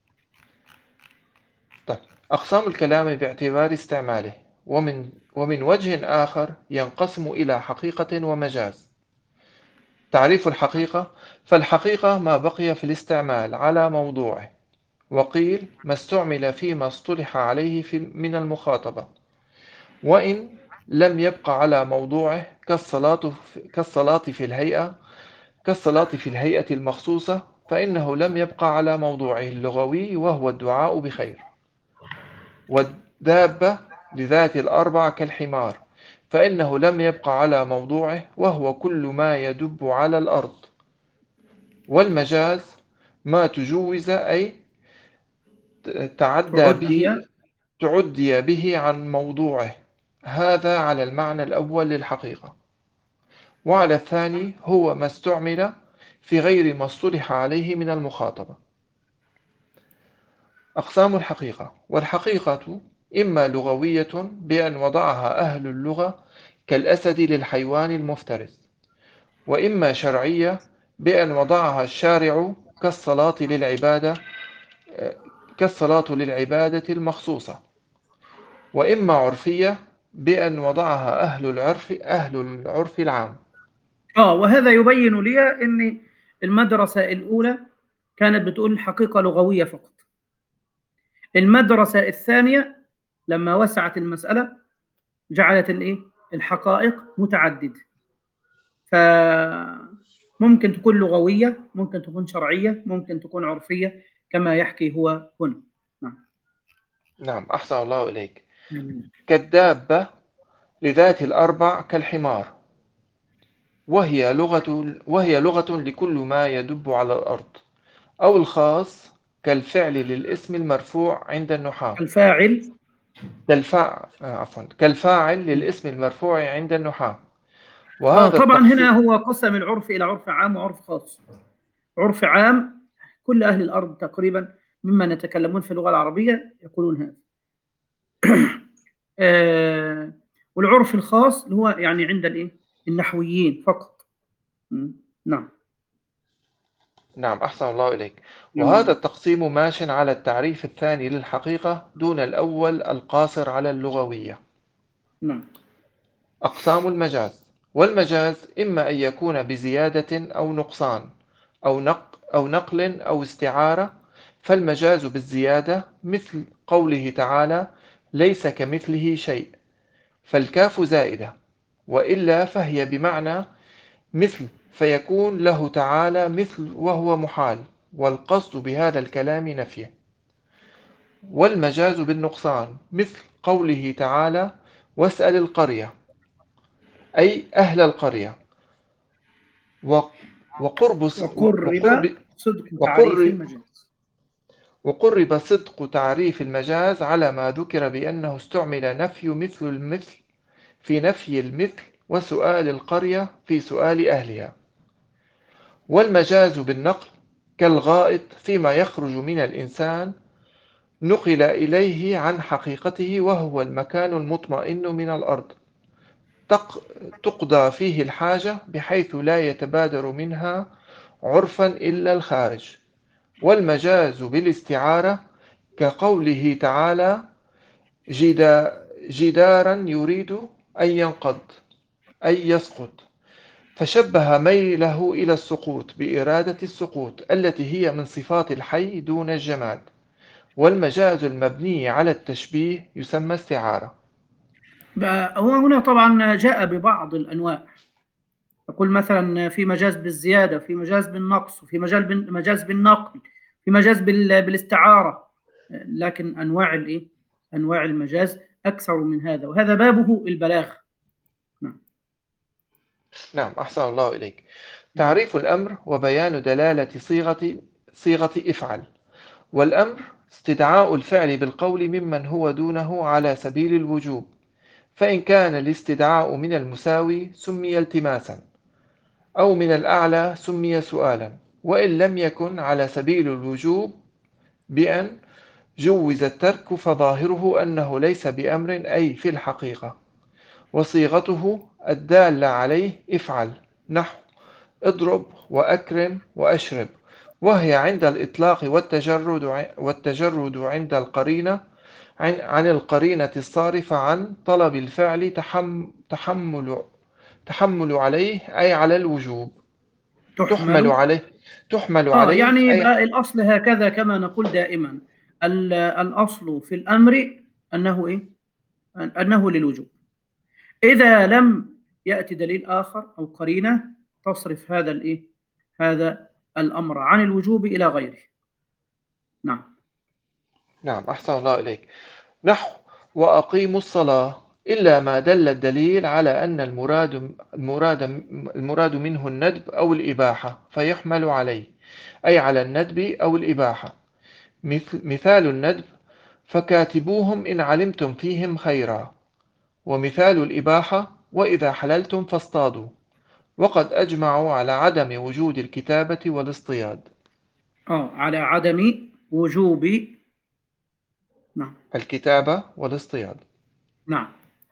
طيب، أقسام الكلام باعتبار استعماله. ومن, ومن وجه آخر ينقسم إلى حقيقة ومجاز. تعريف الحقيقة: فالحقيقة ما بقي في الاستعمال على موضوعه، وقيل ما استعمل فيما اصطلح عليه في من المخاطبة، وإن لم يبقى على موضوعه كالصلاة كالصلاة في الهيئة كالصلاة في الهيئة المخصوصة، فإنه لم يبقى على موضوعه اللغوي وهو الدعاء بخير. والدابة لذات الأربع كالحمار، فإنه لم يبقى على موضوعه وهو كل ما يدب على الأرض. والمجاز ما تجوز أي تعدى تعدي. به تعدي به عن موضوعه، هذا على المعنى الأول للحقيقة. وعلى الثاني هو ما استعمل في غير ما اصطلح عليه من المخاطبة. أقسام الحقيقة: والحقيقة إما لغوية بأن وضعها أهل اللغة كالأسد للحيوان المفترس، وإما شرعية بأن وضعها الشارع كالصلاة للعبادة كالصلاة للعبادة المخصوصة، وإما عرفية بأن وضعها أهل العرف أهل العرف العام. آه وهذا يبين لي أن المدرسة الأولى كانت بتقول الحقيقة لغوية فقط. المدرسة الثانية لما وسعت المسألة جعلت الإيه؟ الحقائق متعددة، فممكن تكون لغوية، ممكن تكون شرعية، ممكن تكون عرفية كما يحكي هو هنا. نعم. نعم، أحسن الله إليك. كالدابة لذات الأربع كالحمار، وهي لغة وهي لغة لكل ما يدب على الأرض. أو الخاص كالفعل للاسم المرفوع عند النحاة الفاعل كالفاعل عفوا كالفاعل للاسم المرفوع عند النحاة. آه وهذا طبعا هنا التقسيم هو قسم العرف إلى عرف عام وعرف خاص. عرف عام كل أهل الأرض تقريبا ممن يتكلمون في اللغة العربية يقولون هذا. آه والعرف الخاص اللي هو يعني عند الإيه؟ النحويين فقط. م. نعم. نعم، أحسن الله إليك. وهذا نعم. التقسيم ماش على التعريف الثاني للحقيقة دون الأول القاصر على اللغوية. نعم. أقسام المجاز. والمجاز إما أن يكون بزيادة أو نقصان أو نق أو نقل أو استعارة. فالمجاز بالزيادة مثل قوله تعالى: ليس كمثله شيء، فالكاف زائدة، وإلا فهي بمعنى مثل، فيكون له تعالى مثل وهو محال، والقصد بهذا الكلام نفيه. والمجاز بالنقصان مثل قوله تعالى: واسأل القرية، أي أهل القرية. وقرب وقرب وقرب صدق تعريف وقرب المجاز. وقرب صدق تعريف المجاز على ما ذكر بأنه استعمل نفي مثل المثل في نفي المثل، وسؤال القرية في سؤال أهلها. والمجاز بالنقل كالغائط فيما يخرج من الإنسان نقل إليه عن حقيقته، وهو المكان المطمئن من الأرض تقضى فيه الحاجة بحيث لا يتبادر منها عرفا إلا الخارج. والمجاز بالاستعارة كقوله تعالى: جدارا يريد أن ينقض أي يسقط، فشبه ميله إلى السقوط بإرادة السقوط التي هي من صفات الحي دون الجماد. والمجاز المبني على التشبيه يسمى استعارة. هو هنا طبعا جاء ببعض الأنواع، يقول مثلا في مجاز بالزيادة، في مجاز بالنقص، وفي مجال مجاز بالنقل، في مجاز بالاستعارة. لكن أنواع الإيه؟ أنواع المجاز أكثر من هذا، وهذا بابه البلاغة. نعم. نعم، أحسن الله إليك. تعريف الأمر وبيان دلالة صيغة صيغة افعل. والأمر استدعاء الفعل بالقول ممن هو دونه على سبيل الوجوب، فإن كان الاستدعاء من المساوي سمي التماسا، أو من الأعلى سمي سؤالا، وإن لم يكن على سبيل الوجوب بأن جوز الترك فظاهره أنه ليس بأمر أي في الحقيقة. وصيغته الدالة عليه افعل، نحو اضرب وأكرم وأشرب، وهي عند الإطلاق والتجرد والتجرد عند القرينة عن عن القرينة الصارفة عن طلب الفعل تحم تحمل تحمل عليه أي على الوجوب. تحمل تحمل. عليه تحمل آه عليه يعني أي. يبقى الأصل هكذا كما نقول دائما، الأصل في الأمر أنه إيه؟ أنه للوجوب. إذا لم يأتي دليل آخر أو قرينة تصرف هذا الإيه؟ هذا الأمر عن الوجوب إلى غيره. نعم. نعم، أحسن الله إليك. نحو وأقيموا الصلاة، إلا ما دل الدليل على أن المراد المراد المراد منه الندب أو الإباحة فيحمل عليه، أي على الندب أو الإباحة. مثال الندب: فكاتبوهم إن علمتم فيهم خيرا. ومثال الإباحة: وإذا حللتم فاصطادوا. وقد أجمعوا على عدم وجود الكتابة والاصطياد. آه على عدم وجوب. نعم. الكتابة والاصطياد. نعم.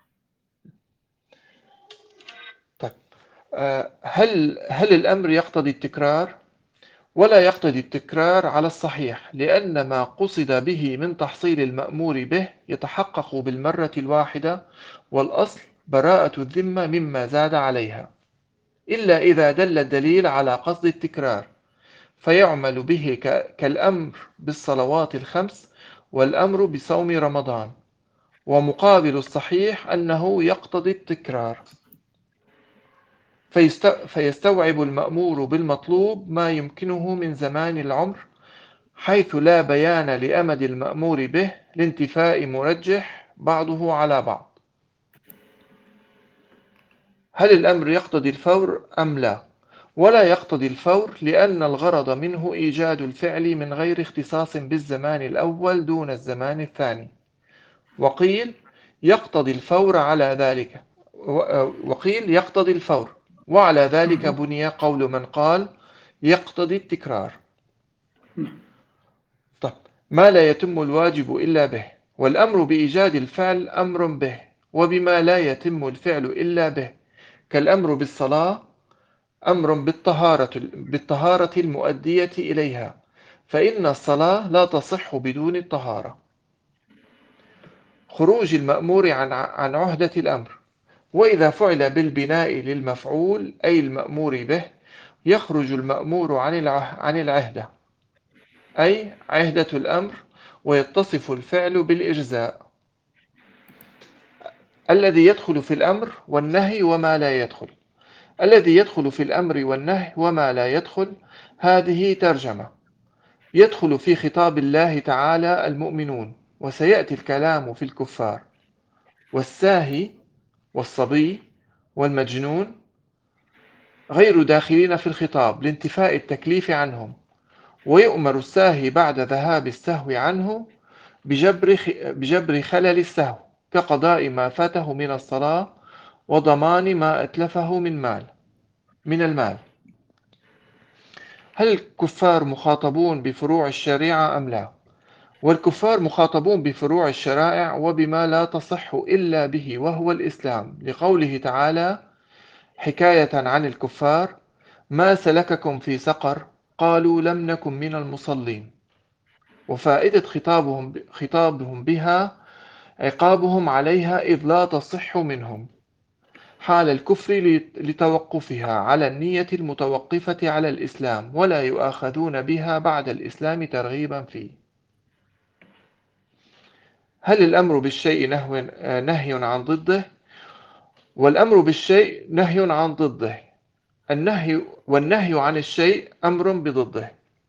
طيب، آه، هل هل الأمر يقتضي التكرار؟ ولا يقتضي التكرار على الصحيح، لأن ما قصد به من تحصيل المأمور به يتحقق بالمرة الواحدة، والأصل براءة الذمة مما زاد عليها، إلا إذا دل الدليل على قصد التكرار فيعمل به كالأمر بالصلوات الخمس والأمر بصوم رمضان. ومقابل الصحيح أنه يقتضي التكرار، فيستوعب المأمور بالمطلوب ما يمكنه من زمان العمر، حيث لا بيان لأمد المأمور به لانتفاء مرجح بعضه على بعض. هل الأمر يقتضي الفور أم لا؟ ولا يقتضي الفور، لأن الغرض منه إيجاد الفعل من غير اختصاص بالزمان الأول دون الزمان الثاني. وقيل يقتضي الفور على ذلك وقيل يقتضي الفور وعلى ذلك بني قول من قال يقتضي التكرار. طب ما لا يتم الواجب إلا به، والأمر بإيجاد الفعل أمر به، وبما لا يتم الفعل إلا به، كالأمر بالصلاة أمر بالطهارة, بالطهارة المؤدية إليها، فإن الصلاة لا تصح بدون الطهارة. خروج المأمور عن عن عهدة الأمر، وإذا فعل بالبناء للمفعول أي المأمور به يخرج المأمور عن عن العهدة أي عهدة الأمر، ويتصف الفعل بالإجزاء الذي يدخل في الأمر والنهي وما لا يدخل. الذي يدخل في الأمر والنهي وما لا يدخل هذه ترجمة. يدخل في خطاب الله تعالى المؤمنون، وسيأتي الكلام في الكفار والساهي والصبي والمجنون غير داخلين في الخطاب لانتفاء التكليف عنهم، ويؤمر الساهي بعد ذهاب السهو عنه بجبر, بجبر خلل السهو كقضاء ما فاته من الصلاة وضمان ما أتلفه من مال من المال. هل الكفار مخاطبون بفروع الشريعة أم لا؟ والكفار مخاطبون بفروع الشرائع وبما لا تصح إلا به وهو الإسلام، لقوله تعالى حكاية عن الكفار ما سلككم في سقر قالوا لم نكن من المصلين. وفائدة خطابهم, خطابهم بها عقابهم عليها إذ لا تصح منهم حال الكفر لتوقفها على النية المتوقفة على الإسلام، ولا يؤاخذون بها بعد الإسلام ترغيبا فيه. هل الأمر بالشيء نهي عن ضده؟ والأمر بالشيء نهي عن ضده. النهي والنهي عن الشيء أمر بضده.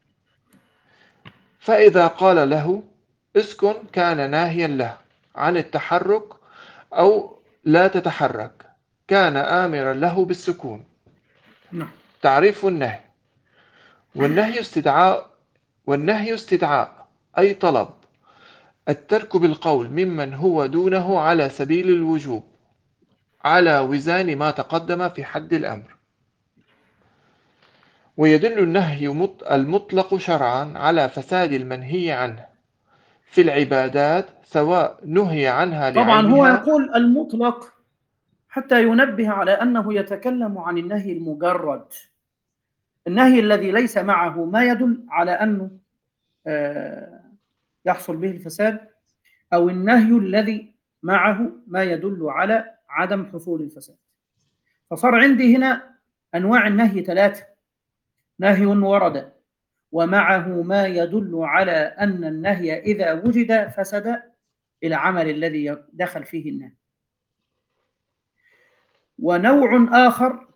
فإذا قال له اسكن كان ناهيا له عن التحرك أو لا تتحرك، كان آمرا له بالسكون. تعريف النهي. والنهي استدعاء والنهي استدعاء أي طلب، الترك بالقول ممن هو دونه على سبيل الوجوب على وزان ما تقدم في حد الأمر. ويدل النهي المطلق شرعا على فساد المنهي عنه في العبادات سواء نهي عنها طبعا لعينها. هو يقول المطلق حتى ينبه على أنه يتكلم عن النهي المجرد، النهي الذي ليس معه ما يدل على أنه يحصل به الفساد، أو النهي الذي معه ما يدل على عدم حصول الفساد. فصار عندي هنا أنواع النهي ثلاثة: نهي ورد ومعه ما يدل على أن النهي إذا وجد فسد العمل الذي دخل فيه النهي. ونوع آخر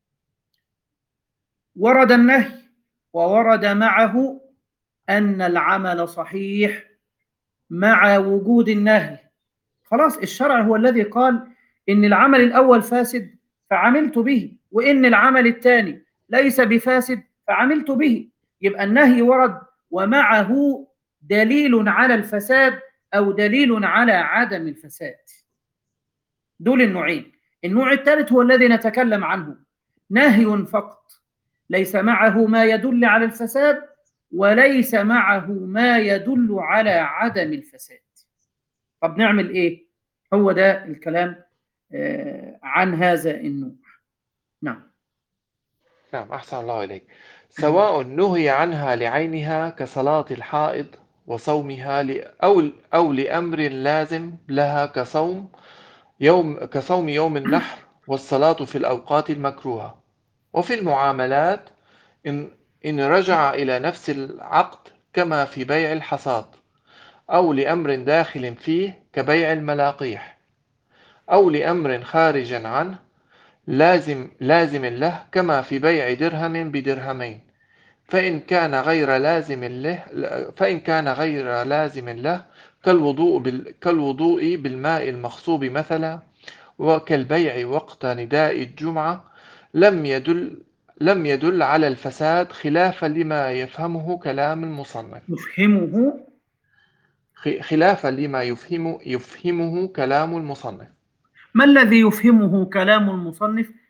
ورد النهي وورد معه أن العمل صحيح مع وجود النهي. خلاص الشرع هو الذي قال إن العمل الأول فاسد فعملت به، وإن العمل الثاني ليس بفاسد فعملت به. يبقى النهي ورد ومعه دليل على الفساد أو دليل على عدم الفساد. دول النوعين. النوع الثالث هو الذي نتكلم عنه، نهي فقط ليس معه ما يدل على الفساد وليس معه ما يدل على عدم الفساد. طب نعمل إيه؟ هو ده الكلام عن هذا النوع. نعم نعم أحسن الله إليك. سواء نهي عنها لعينها كصلاة الحائض وصومها أو أو لأمر لازم لها كصوم يوم كصوم يوم النحر والصلاة في الأوقات المكروهة. وفي المعاملات إن إن رجع إلى نفس العقد كما في بيع الحصاد، أو لأمر داخل فيه كبيع الملاقيح، أو لأمر خارج عنه لازم لازم له كما في بيع درهم بدرهمين، فإن كان غير لازم له فإن كان غير لازم له كالوضوء بال كالوضوء بالماء المغصوب مثلا، وكالبيع وقت نداء الجمعة لم يدل لم يدل على الفساد خلافا لما يفهمه كلام المصنف يفهمه خلافا لما يفهم يفهمه كلام المصنف. ما الذي يفهمه كلام المصنف؟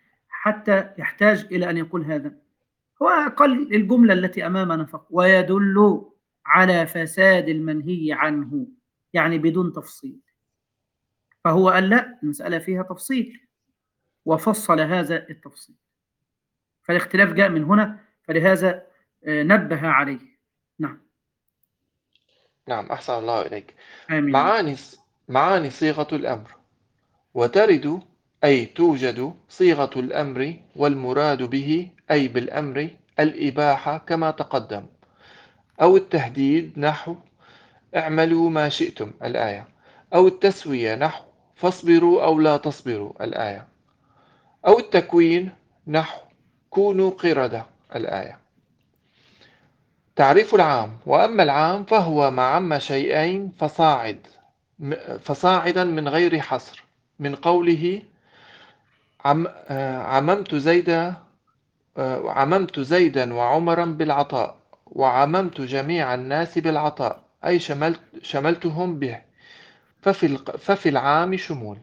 حتى يحتاج إلى أن يقول هذا؟ هو قال الجملة التي أمامنا فقط: ويدل على فساد المنهي عنه، يعني بدون تفصيل. فهو قال لا، المسألة فيها تفصيل، وفصل هذا التفصيل. فالاختلاف جاء من هنا، فلهذا نبه عليه. نعم. نعم، أحسن الله إليك. آمين. معاني معاني صيغة الأمر. وترد أي توجد صيغة الأمر، والمراد به أي بالأمر الإباحة كما تقدم، أو التهديد نحو اعملوا ما شئتم الآية، أو التسوية نحو فاصبروا أو لا تصبروا الآية، أو التكوين نحو كونوا قردة الآية. تعريف العام. وأما العام فهو ما عم شيئين فصاعد فصاعدا من غير حصر، من قوله عم عممت زيدا عممت زيدا وعمرا بالعطاء، وعممت جميع الناس بالعطاء، أي شملت شملتهم به، ففي ففي العام شمول.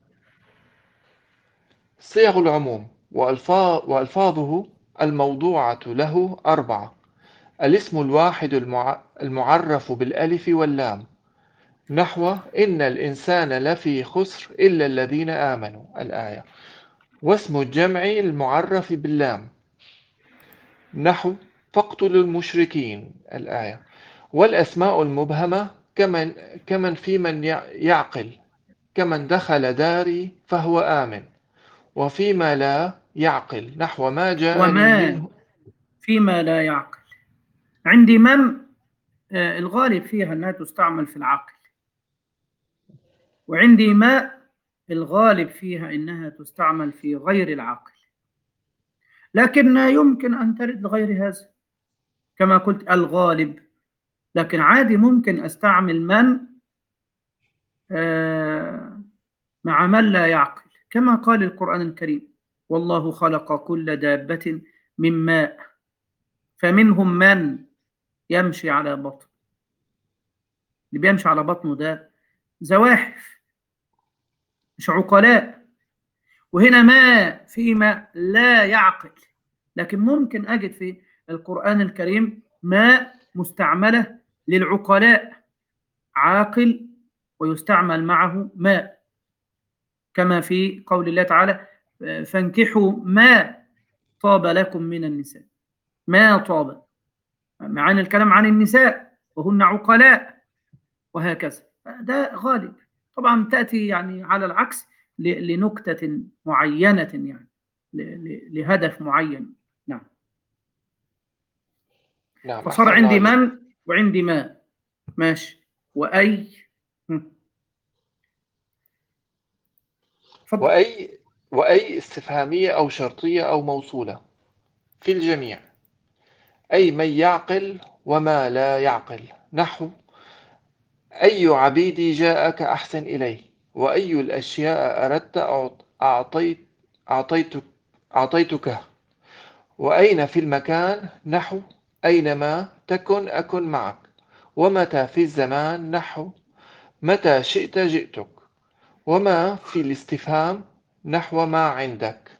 صيغ العموم. وألفاظه الموضوعة له أربعة: الاسم الواحد المعرف بالألف واللام، نحو إن الإنسان لفي خسر إلا الذين آمنوا الآية، واسم الجمع المعرف باللام، نحو فاقتلوا المشركين الآية، والأسماء المبهمة كمن, كمن في من يعقل، كمن دخل داري فهو آمن، وفيما لا يعقل نحو ما جاءني وما منه. فيما لا يعقل. عندي من الغالب فيها أنها تستعمل في العقل، وعندي ما الغالب فيها أنها تستعمل في غير العقل، لكن يمكن أن ترد لغير هذا كما قلت الغالب. لكن عادي ممكن أستعمل من مع من لا يعقل، كما قال القرآن الكريم: والله خلق كل دابة من ماء فمنهم من يمشي على بطن. اللي بيمشي على بطنه ده زواحف مش عقلاء. وهنا ما فيما لا يعقل، لكن ممكن أجد في القرآن الكريم ما مستعملة للعقلاء، عاقل ويستعمل معه ماء، كما في قول الله تعالى: فانكحوا ما طاب لكم من النساء. ما طاب، معاني الكلام عن النساء وهن عقلاء، وهكذا. ده غالب. طبعا تأتي يعني على العكس لنكتة معينة، يعني لهدف معين. نعم. نعم، فصار أحسن الله عندي إليك. من وعندي ما. ماشي. وأي. فضل. وأي وأي استفهامية أو شرطية أو موصولة في الجميع، أي من يعقل وما لا يعقل، نحو أي عبيدي جاءك أحسن إليه، وأي الأشياء أردت أعطيت أعطيتك أعطيتك، وأين في المكان، نحو أينما تكن أكن معك، ومتى في الزمان، نحو متى شئت جئتك، وما في الاستفهام، نحو ما عندك،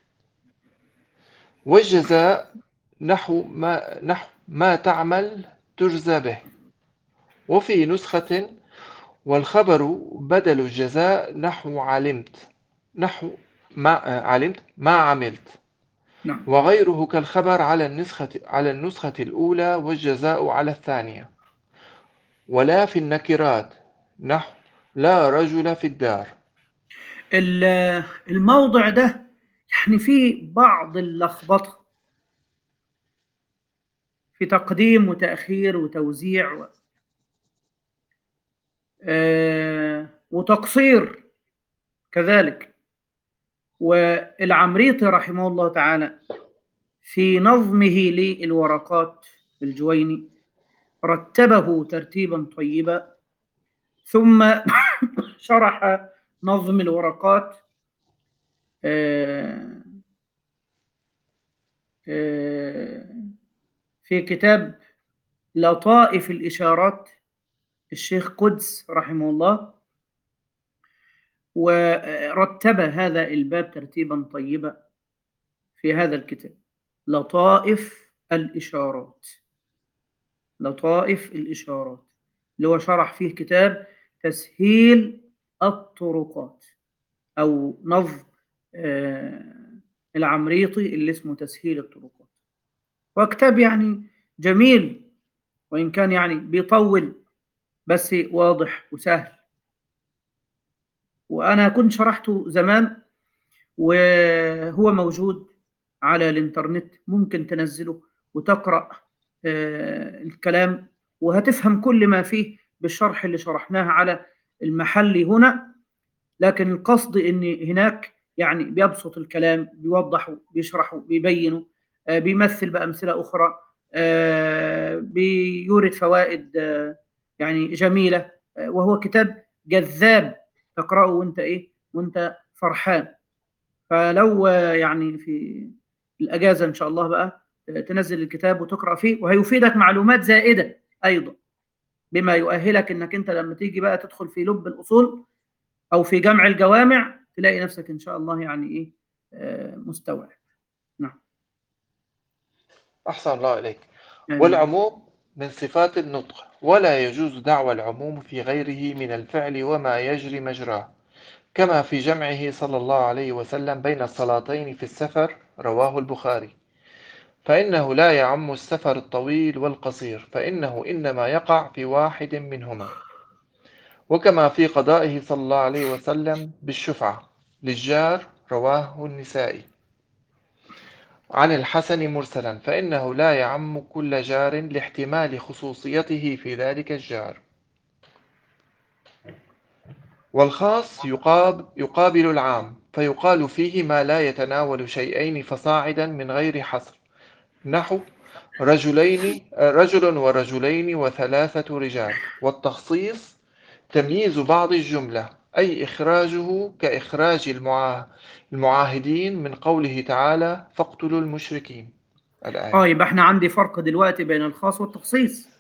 والجزاء نحو ما, نحو ما تعمل تجزى به. وفي نسخة والخبر بدل الجزاء نحو علمت نحو ما علمت ما عملت، نعم. وغيره كالخبر على النسخة على النسخة الأولى والجزاء على الثانية. ولا في النكرات نحو لا رجل في الدار. الموضع ده يعني فيه بعض اللخبطة في تقديم وتأخير وتوزيع و... آه وتقصير كذلك. والعمريطي رحمه الله تعالى في نظمه للورقات الجويني رتبه ترتيبا طيبا، ثم شرح نظم الورقات آه آه في كتاب لطائف الإشارات الشيخ قدس رحمه الله، ورتب هذا الباب ترتيبا طيبا في هذا الكتاب لطائف الإشارات. لطائف الإشارات اللي هو شرح فيه كتاب تسهيل الطرقات، أو نظم آه العمريطي اللي اسمه تسهيل الطرقات. وكتاب يعني جميل، وإن كان يعني بيطول بس واضح وسهل. وأنا كنت شرحته زمان وهو موجود على الإنترنت، ممكن تنزله وتقرأ آه الكلام وهتفهم كل ما فيه بالشرح اللي شرحناه على المحلي هنا. لكن القصد إن هناك يعني بيبسط الكلام، بيوضحه، بيشرحه، بيبينه، آه بيمثل بأمثلة أخرى، آه بيورد فوائد آه يعني جميلة، آه وهو كتاب جذاب تقرأه وانت إيه وانت فرحان. فلو آه يعني في الأجازة إن شاء الله بقى تنزل الكتاب وتقرأ فيه، وهيفيدك معلومات زائدة أيضا، بما يؤهلك إنك أنت لما تيجي بقى تدخل في لب الأصول أو في جمع الجوامع تلاقي نفسك إن شاء الله يعني إيه آه مستوعب. نعم. أحسن الله إليك. يعني والعموم من صفات النطق، ولا يجوز دعوى العموم في غيره من الفعل وما يجري مجراه، كما في جمعه صلى الله عليه وسلم بين الصلاتين في السفر، رواه البخاري، فإنه لا يعم السفر الطويل والقصير، فإنه إنما يقع في واحد منهما. وكما في قضائه صلى الله عليه وسلم بالشفعة للجار، رواه النسائي عن الحسن مرسلا، فإنه لا يعم كل جار لاحتمال خصوصيته في ذلك الجار. والخاص يقابل العام، فيقال فيه ما لا يتناول شيئين فصاعدا من غير حصر، نحو رجلين رجل ورجلين وثلاثة رجال. والتخصيص تمييز بعض الجملة، أي إخراجه كإخراج المعاهدين من قوله تعالى فاقتلوا المشركين الآية. آه يبقى إحنا عندي فرق دلوقتي بين الخاص والتخصيص.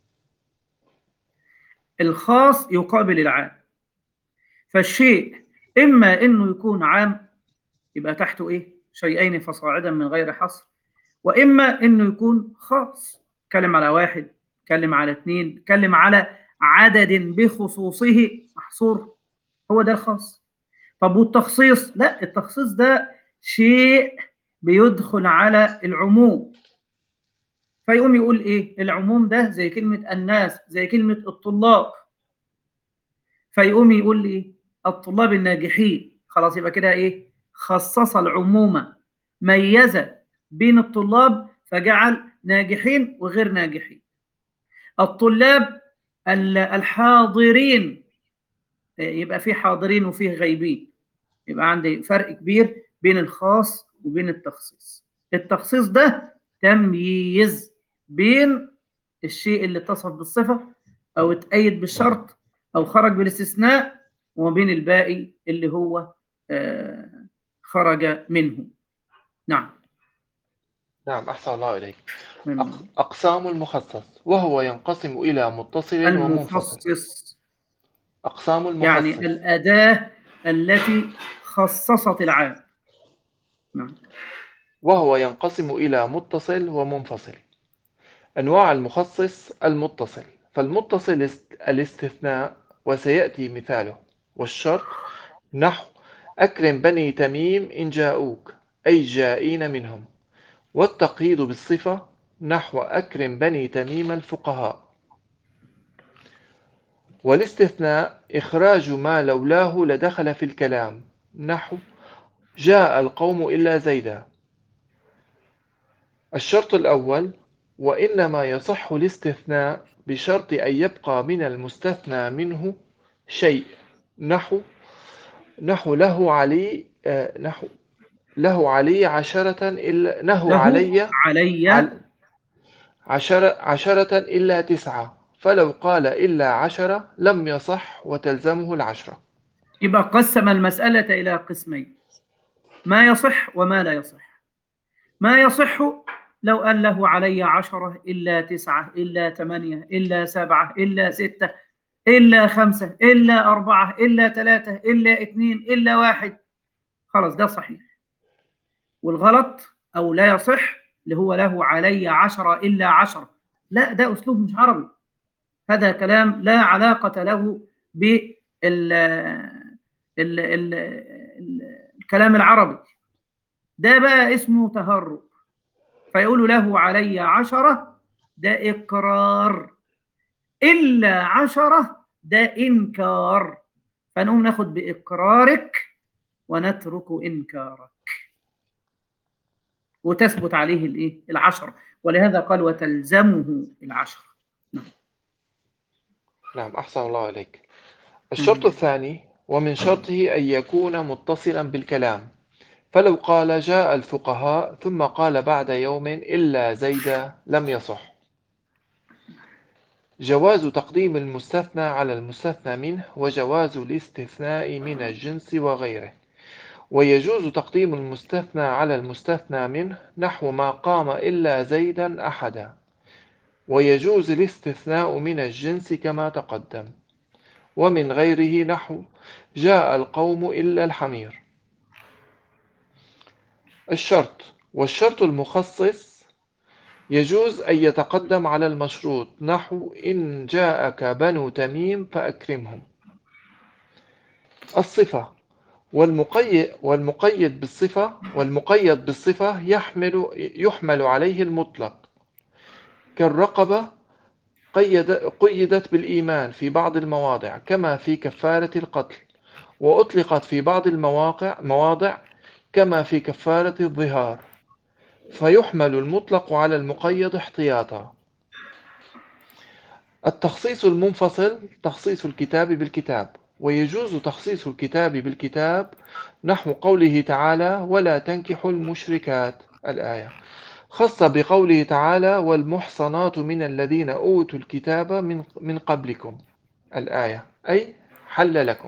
الخاص يقابل العام، فالشيء إما إنه يكون عام يبقى تحته إيه شيئين فصاعدا من غير حصر، وإما إنه يكون خاص، كلم على واحد، كلم على اثنين، كلم على عدد بخصوصه محصور، هو ده الخاص. طب والتخصيص؟ لا، التخصيص ده شيء بيدخل على العموم، فيقوم يقول ايه العموم ده زي كلمة الناس، زي كلمة الطلاب، فيقوم يقول ايه الطلاب الناجحين، خلاص يبقى كده ايه خصص العمومة، ميز بين الطلاب فجعل ناجحين وغير ناجحين. الطلاب الحاضرين يبقى في حاضرين وفيه غايبين، يبقى عندي فرق كبير بين الخاص وبين التخصيص. التخصيص ده تمييز بين الشيء اللي اتصف بالصفة أو اتأيد بالشرط أو خرج بالاستثناء، وبين الباقي اللي هو آه خرج منه. نعم. نعم أحسن الله إليك. أقسام المخصص، وهو ينقسم إلى متصل ومنفصل. المخصص أقسام المخصص يعني الأداة التي خصصت العام. نعم. وهو ينقسم إلى متصل ومنفصل. أنواع المخصص المتصل، فالمتصل الاستثناء وسيأتي مثاله، والشرط نحو أكرم بني تميم إن جاءوك، أي جائين منهم. والتقييد بالصفة نحو أكرم بني تميم الفقهاء. والاستثناء إخراج ما لولاه لدخل في الكلام، نحو جاء القوم إلا زيدا. الشرط الأول وإنما يصح الاستثناء بشرط أن يبقى من المستثنى منه شيء، نحو نحو له علي آه نحو له علي عشرة إلا له علي علي عشرة, عشرة إلا تسعة، فلو قال إلا عشرة لم يصح وتلزمه العشرة. يبقى قسم المسألة إلى قسمين، ما يصح وما لا يصح. ما يصح لو قال له علي عشرة إلا تسعة إلا ثمانية إلا سبعة إلا ستة إلا خمسة إلا أربعة إلا ثلاثة إلا اثنين إلا واحد، خلاص ده صحيح. والغلط أو لا يصح اللي هو له علي عشرة إلا عشرة، لا ده أسلوب مش عربي، هذا كلام لا علاقة له بال ال ال ال الكلام العربي، ده بقى اسمه تهرب. فيقولوا له علي عشرة ده إقرار، إلا عشرة ده إنكار، فنقوم ناخد بإقرارك ونترك إنكارك، وتثبت عليه الإيه؟ العشرة، ولهذا قال وتلزمه العشرة. نعم. نعم أحسن الله عليك. الشرط الثاني: ومن شرطه أن يكون متصلا بالكلام، فلو قال جاء الفقهاء ثم قال بعد يوم إلا زيدا لم يصح. جواز تقديم المستثنى على المستثنى منه، وجواز الاستثناء من الجنس وغيره. ويجوز تقديم المستثنى على المستثنى منه نحو ما قام إلا زيدا أحدا، ويجوز الاستثناء من الجنس كما تقدم، ومن غيره نحو جاء القوم إلا الحمير. الشرط: والشرط المخصص يجوز أن يتقدم على المشروط نحو إن جاءك بنو تميم فأكرمهم. الصفة: والمقيد, والمقيد بالصفة والمقيد بالصفة يحمل, يحمل عليه المطلق، كالرقبة قيد قيدت بالإيمان في بعض المواضع كما في كفارة القتل، وأطلقت في بعض المواقع مواضع كما في كفارة الظهار، فيحمل المطلق على المقيد احتياطا. التخصيص المنفصل: تخصيص الكتاب بالكتاب، ويجوز تخصيص الكتاب بالكتاب نحو قوله تعالى ولا تنكحوا المشركات الآية، خص بقوله تعالى والمحصنات من الذين أوتوا الكتاب من من قبلكم الآية، أي حل لكم.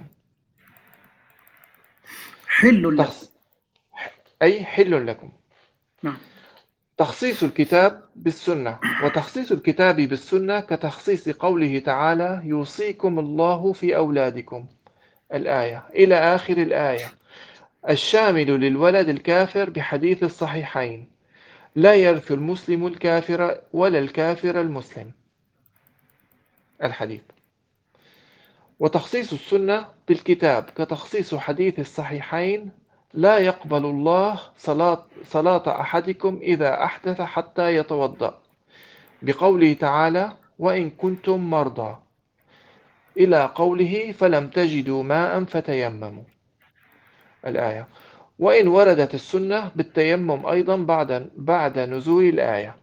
حل لكم. تخص... أي حل لكم. نعم. تخصيص الكتاب بالسنة: وتخصيص الكتاب بالسنة كتخصيص قوله تعالى يوصيكم الله في أولادكم الآية إلى آخر الآية، الشامل للولد الكافر بحديث الصحيحين لا يرث المسلم الكافر ولا الكافر المسلم الحديث. وتخصيص السنة بالكتاب كتخصيص حديث الصحيحين لا يقبل الله صلاة, صلاة أحدكم إذا أحدث حتى يتوضأ، بقوله تعالى وإن كنتم مرضى إلى قوله فلم تجدوا ماء فتيمموا الآية. وإن وردت السنة بالتيمم أيضا بعد, بعد نزول الآية.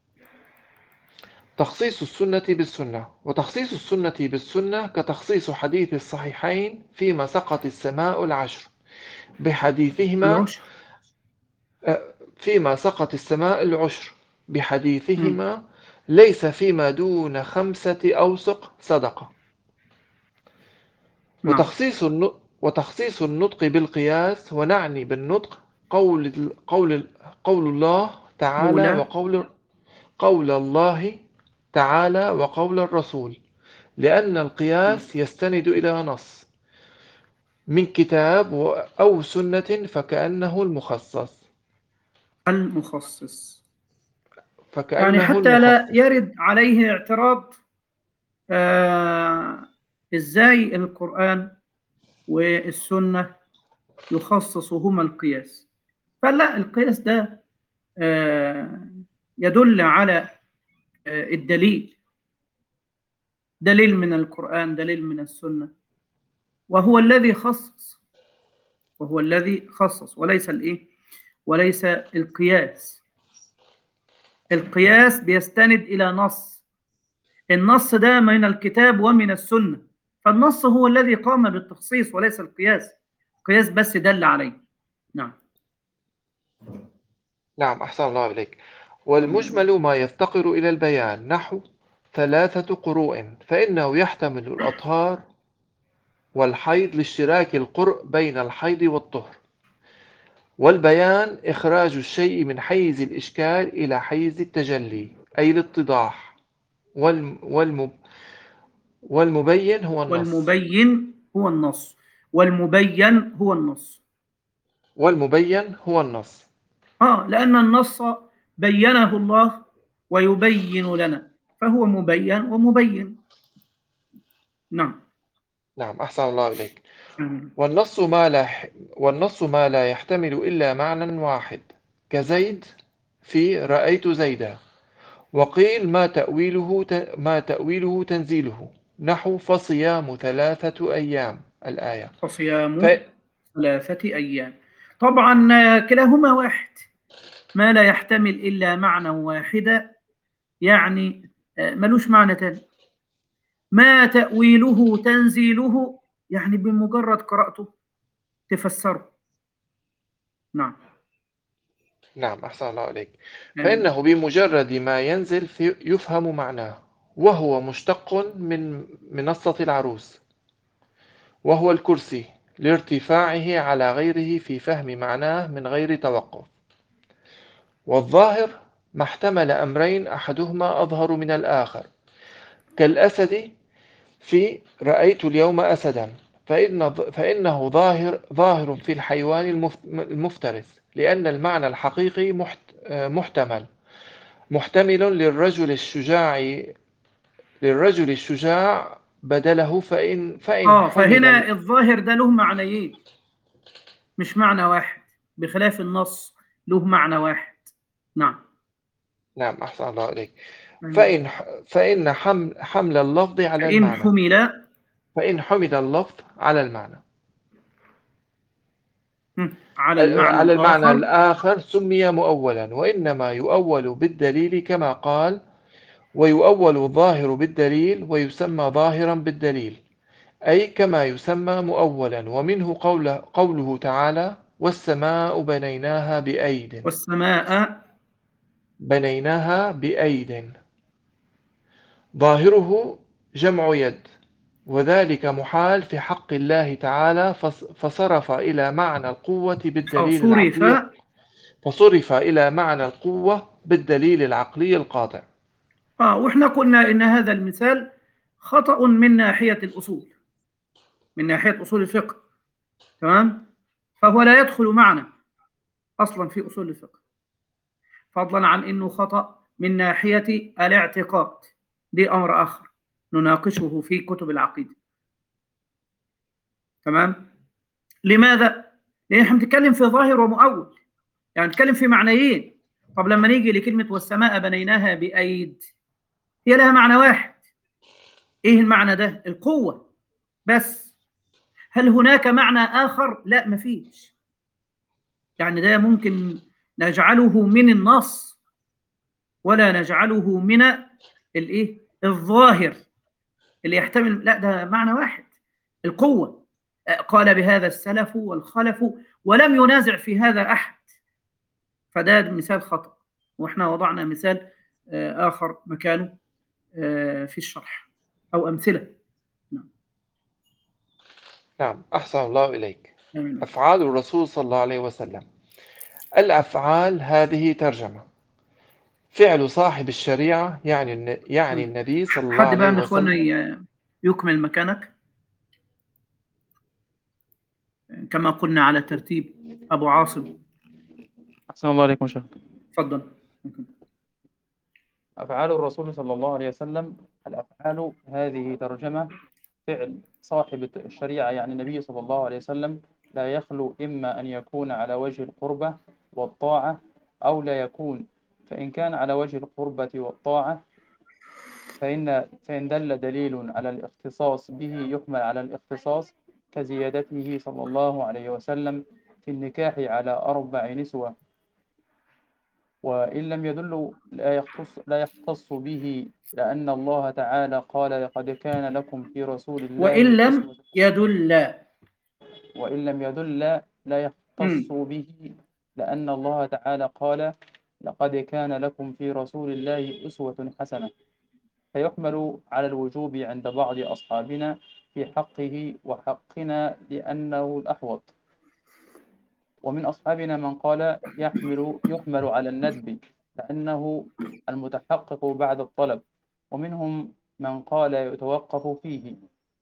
تخصيص السنة بالسنة: وتخصيص السنة بالسنة كتخصيص حديث الصحيحين فيما سقط السماء العشر بحديثهما العشر. فيما سقط السماء العشر بحديثهما ليس فيما دون خمسة أوسق صدقة. نعم. وتخصيص وتخصيص النطق بالقياس، ونعني بالنطق قول قول قول الله تعالى أولى. وقول قول الله تعالى وقول الرسول، لأن القياس يستند إلى نص من كتاب أو سنة فكأنه المخصص المخصص يعني فكأنه حتى لا المخصص يرد عليه اعتراض آه إزاي القرآن والسنة يخصصهما القياس، فلا القياس ده آه يدل على آه الدليل، دليل من القرآن دليل من السنة، وهو الذي خصص وهو الذي خصص وليس الايه وليس القياس. القياس بيستند إلى نص، النص ده من الكتاب ومن السنة، فالنص هو الذي قام بالتخصيص وليس القياس، القياس بس دل عليه. نعم. نعم أحسن الله إليك. والمجمل ما يفتقر إلى البيان نحو ثلاثة قروء، فإنه يحتمل الأطهار والحيض لاشتراك القرء بين الحيض والطهر. والبيان إخراج الشيء من حيز الإشكال إلى حيز التجلي أي الاتضاح. والم... والمبين هو النص والمبين هو النص والمبين هو النص والمبين هو النص آه لأن النص بينه الله ويبين لنا، فهو مبين ومبين. نعم. نعم أحسن الله إليك. آمين. والنص ما لا والنص ما لا يحتمل إلا معنى واحد، كزيد في رأيت زيدا. وقيل ما تأويله ما تأويله تنزيله، نحو فصيام ثلاثة أيام الآية. ف... فصيام ثلاثة أيام. طبعا كلاهما واحد، ما لا يحتمل إلا معنى واحدا، يعني ملوش معنى تاني. ما تأويله تنزيله، يعني بمجرد قراءته تفسره. نعم. نعم أحسن الله عليك. آمين. فإنه بمجرد ما ينزل في يفهم معناه، وهو مشتق من منصة العروس، وهو الكرسي، لارتفاعه على غيره في فهم معناه من غير توقف. والظاهر ما احتمل أمرين أحدهما أظهر من الآخر، كالأسد في رأيت اليوم أسدا، فإن فإنه ظاهر ظاهر في الحيوان المفترس، لأن المعنى الحقيقي محت محتمل محتمل للرجل الشجاع للرجل الشجاع بدله. فإن فإن آه حمل فهنا الظاهر ده له معنيين، مش معنى واحد، بخلاف النص له معنى واحد. نعم. نعم أحسن الله عليك. آمين. فإن فإن حمل حمل اللفظ على فإن المعنى حمل فإن حمل اللفظ على المعنى على المعنى على المعنى الآخر. الآخر سمي مؤولا، وإنما يؤول بالدليل كما قال: ويؤول الظاهر بالدليل ويسمى ظاهرا بالدليل، أي كما يسمى مؤولا. ومنه قوله, قوله تعالى: والسماء بنيناها بأيد والسماء بنيناها بأيد، ظاهره جمع يد، وذلك محال في حق الله تعالى، فصرف إلى معنى القوة بالدليل فصرف. العقلي فصرف إلى معنى القوة بالدليل العقلي القاطع. آه وإحنا قلنا إن هذا المثال خطأ من ناحية الأصول، من ناحية أصول الفقه. تمام. فهو لا يدخل معنا أصلا في أصول الفقه، فضلا عن أنه خطأ من ناحية الاعتقاد، دي أمر آخر نناقشه في كتب العقيدة. تمام. لماذا؟ لأن احنا بنتكلم في ظاهر ومؤول، يعني بنتكلم في معنيين. طب لما نيجي لكلمة والسماء بنيناها بأيد، هي لها معنى واحد. إيه المعنى ده؟ القوة بس. هل هناك معنى آخر؟ لا، مفيش. يعني ده ممكن نجعله من النص ولا نجعله من الايه الظاهر اللي يحتمل، لا، ده معنى واحد، القوة. قال بهذا السلف والخلف ولم ينازع في هذا أحد. فده مثال خطأ، واحنا وضعنا مثال آخر مكانه في الشرح أو أمثلة. نعم. نعم أحسن الله إليك. آمين. أفعال الرسول صلى الله عليه وسلم. الأفعال هذه ترجمة: فعل صاحب الشريعة، يعني يعني النبي صلى الله حد بقى عليه من إخواننا وسلم. يكمل مكانك كما قلنا على ترتيب. أبو عاصم. أحسن الله عليكم شيخ. تفضل. أفعال الرسول صلى الله عليه وسلم. الأفعال هذه ترجمة: فعل صاحب الشريعة يعني النبي صلى الله عليه وسلم لا يخلو إما أن يكون على وجه القربة والطاعة أو لا يكون. فإن كان على وجه القربة والطاعة فإن فإن دل دليل على الاختصاص به يحمل على الاختصاص، كزيادته صلى الله عليه وسلم في النكاح على أربع نسوة. وإن لم يدل لا يختص, لا يختص به، لأن الله تعالى قال: لقد كان لكم في رسول الله وإن لم أسوة. يدل. وإن لم يدل لا يختص به، لأن الله تعالى قال: لقد كان لكم في رسول الله أسوة حسنة. فيحمل على الوجوب عند بعض أصحابنا في حقه وحقنا لأنه الأحوط. ومن أصحابنا من قال يحمل يحمل على الندب لأنه المتحقق بعد الطلب، ومنهم من قال يتوقف فيه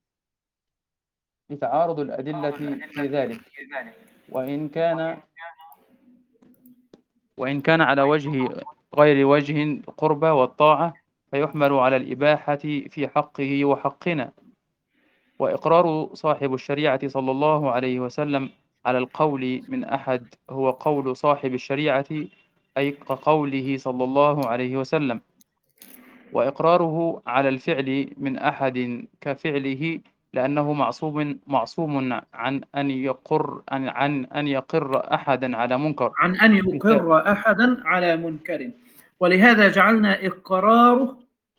لتعارض الأدلة في ذلك. وإن كان وإن كان على وجه غير وجه القربى والطاعة فيحمل على الإباحة في حقه وحقنا. وإقرار صاحب الشريعة صلى الله عليه وسلم على القول من أحد هو قول صاحب الشريعة، أي كقوله صلى الله عليه وسلم. وإقراره على الفعل من أحد كفعله، لأنه معصوم معصوم عن أن يقر عن, عن أن يقر أحدا على منكر عن أن يقر أحدا على منكر. ولهذا جعلنا إقراره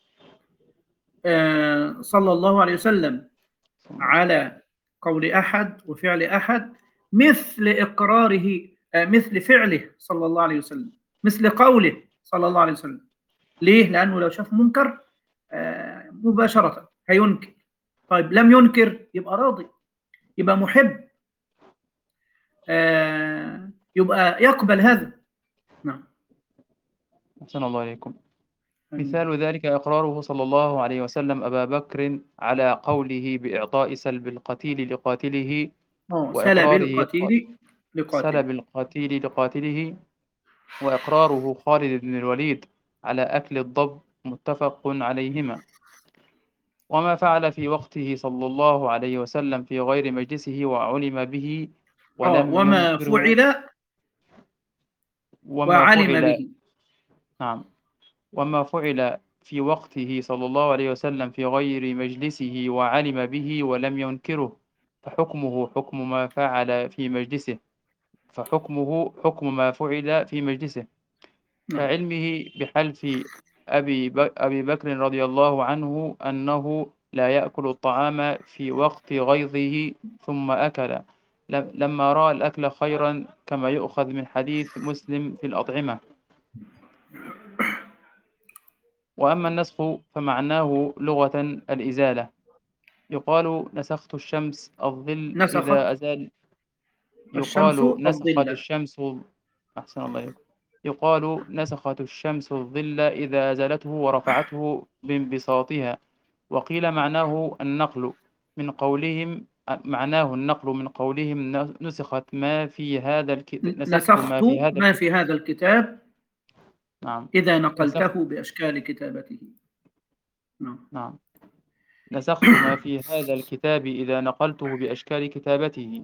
آه صلى الله عليه وسلم على قول أحد وفعل أحد مثل إقراره آه مثل فعله صلى الله عليه وسلم، مثل قوله صلى الله عليه وسلم. ليه؟ لأنه لو شاف منكر آه مباشرة هينكر. طيب لم ينكر يبقى راضي، يبقى محب، آه يبقى يقبل هذا. نعم. أحسن الله عليكم. مثال ذلك إقراره صلى الله عليه وسلم أبا بكر على قوله بإعطاء سلب القتيل لقاتله، سلب القتيل لقاتله سلب القتيل لقاتله وإقراره خالد بن الوليد على أكل الضب، متفق عليهما. وما فعل في وقته صلى الله عليه وسلم في غير مجلسه وعلم به ولم وما ينكره فعل وما وعلم فعل به. نعم وما فعل في وقته صلى الله عليه وسلم في غير مجلسه وعلم به ولم ينكره فحكمه حكم ما فعل في مجلسه فحكمه حكم ما فعل في مجلسه كعلمه بحلف أبي أبي بكر رضي الله عنه أنه لا يأكل الطعام في وقت غيظه ثم أكل لما رأى الأكل خيرا، كما يؤخذ من حديث مسلم في الأطعمة. وأما النسخ فمعناه لغة الإزالة. يقال نسخت الشمس الظل نسخت إذا أزال الشمس يقال نسخت الظل. الشمس أحسن الله عليكم. يقال نسخت الشمس الظل إذا أزالته ورفعته بانبساطها. وقيل معناه النقل من قولهم معناه النقل من قولهم نسخت ما في هذا الكتاب نسخت ما في هذا, ما في هذا الكتاب. نعم. إذا نقلته نسخت. بأشكال كتابته. نعم. نعم. نسخت ما في هذا الكتاب إذا نقلته بأشكال كتابته.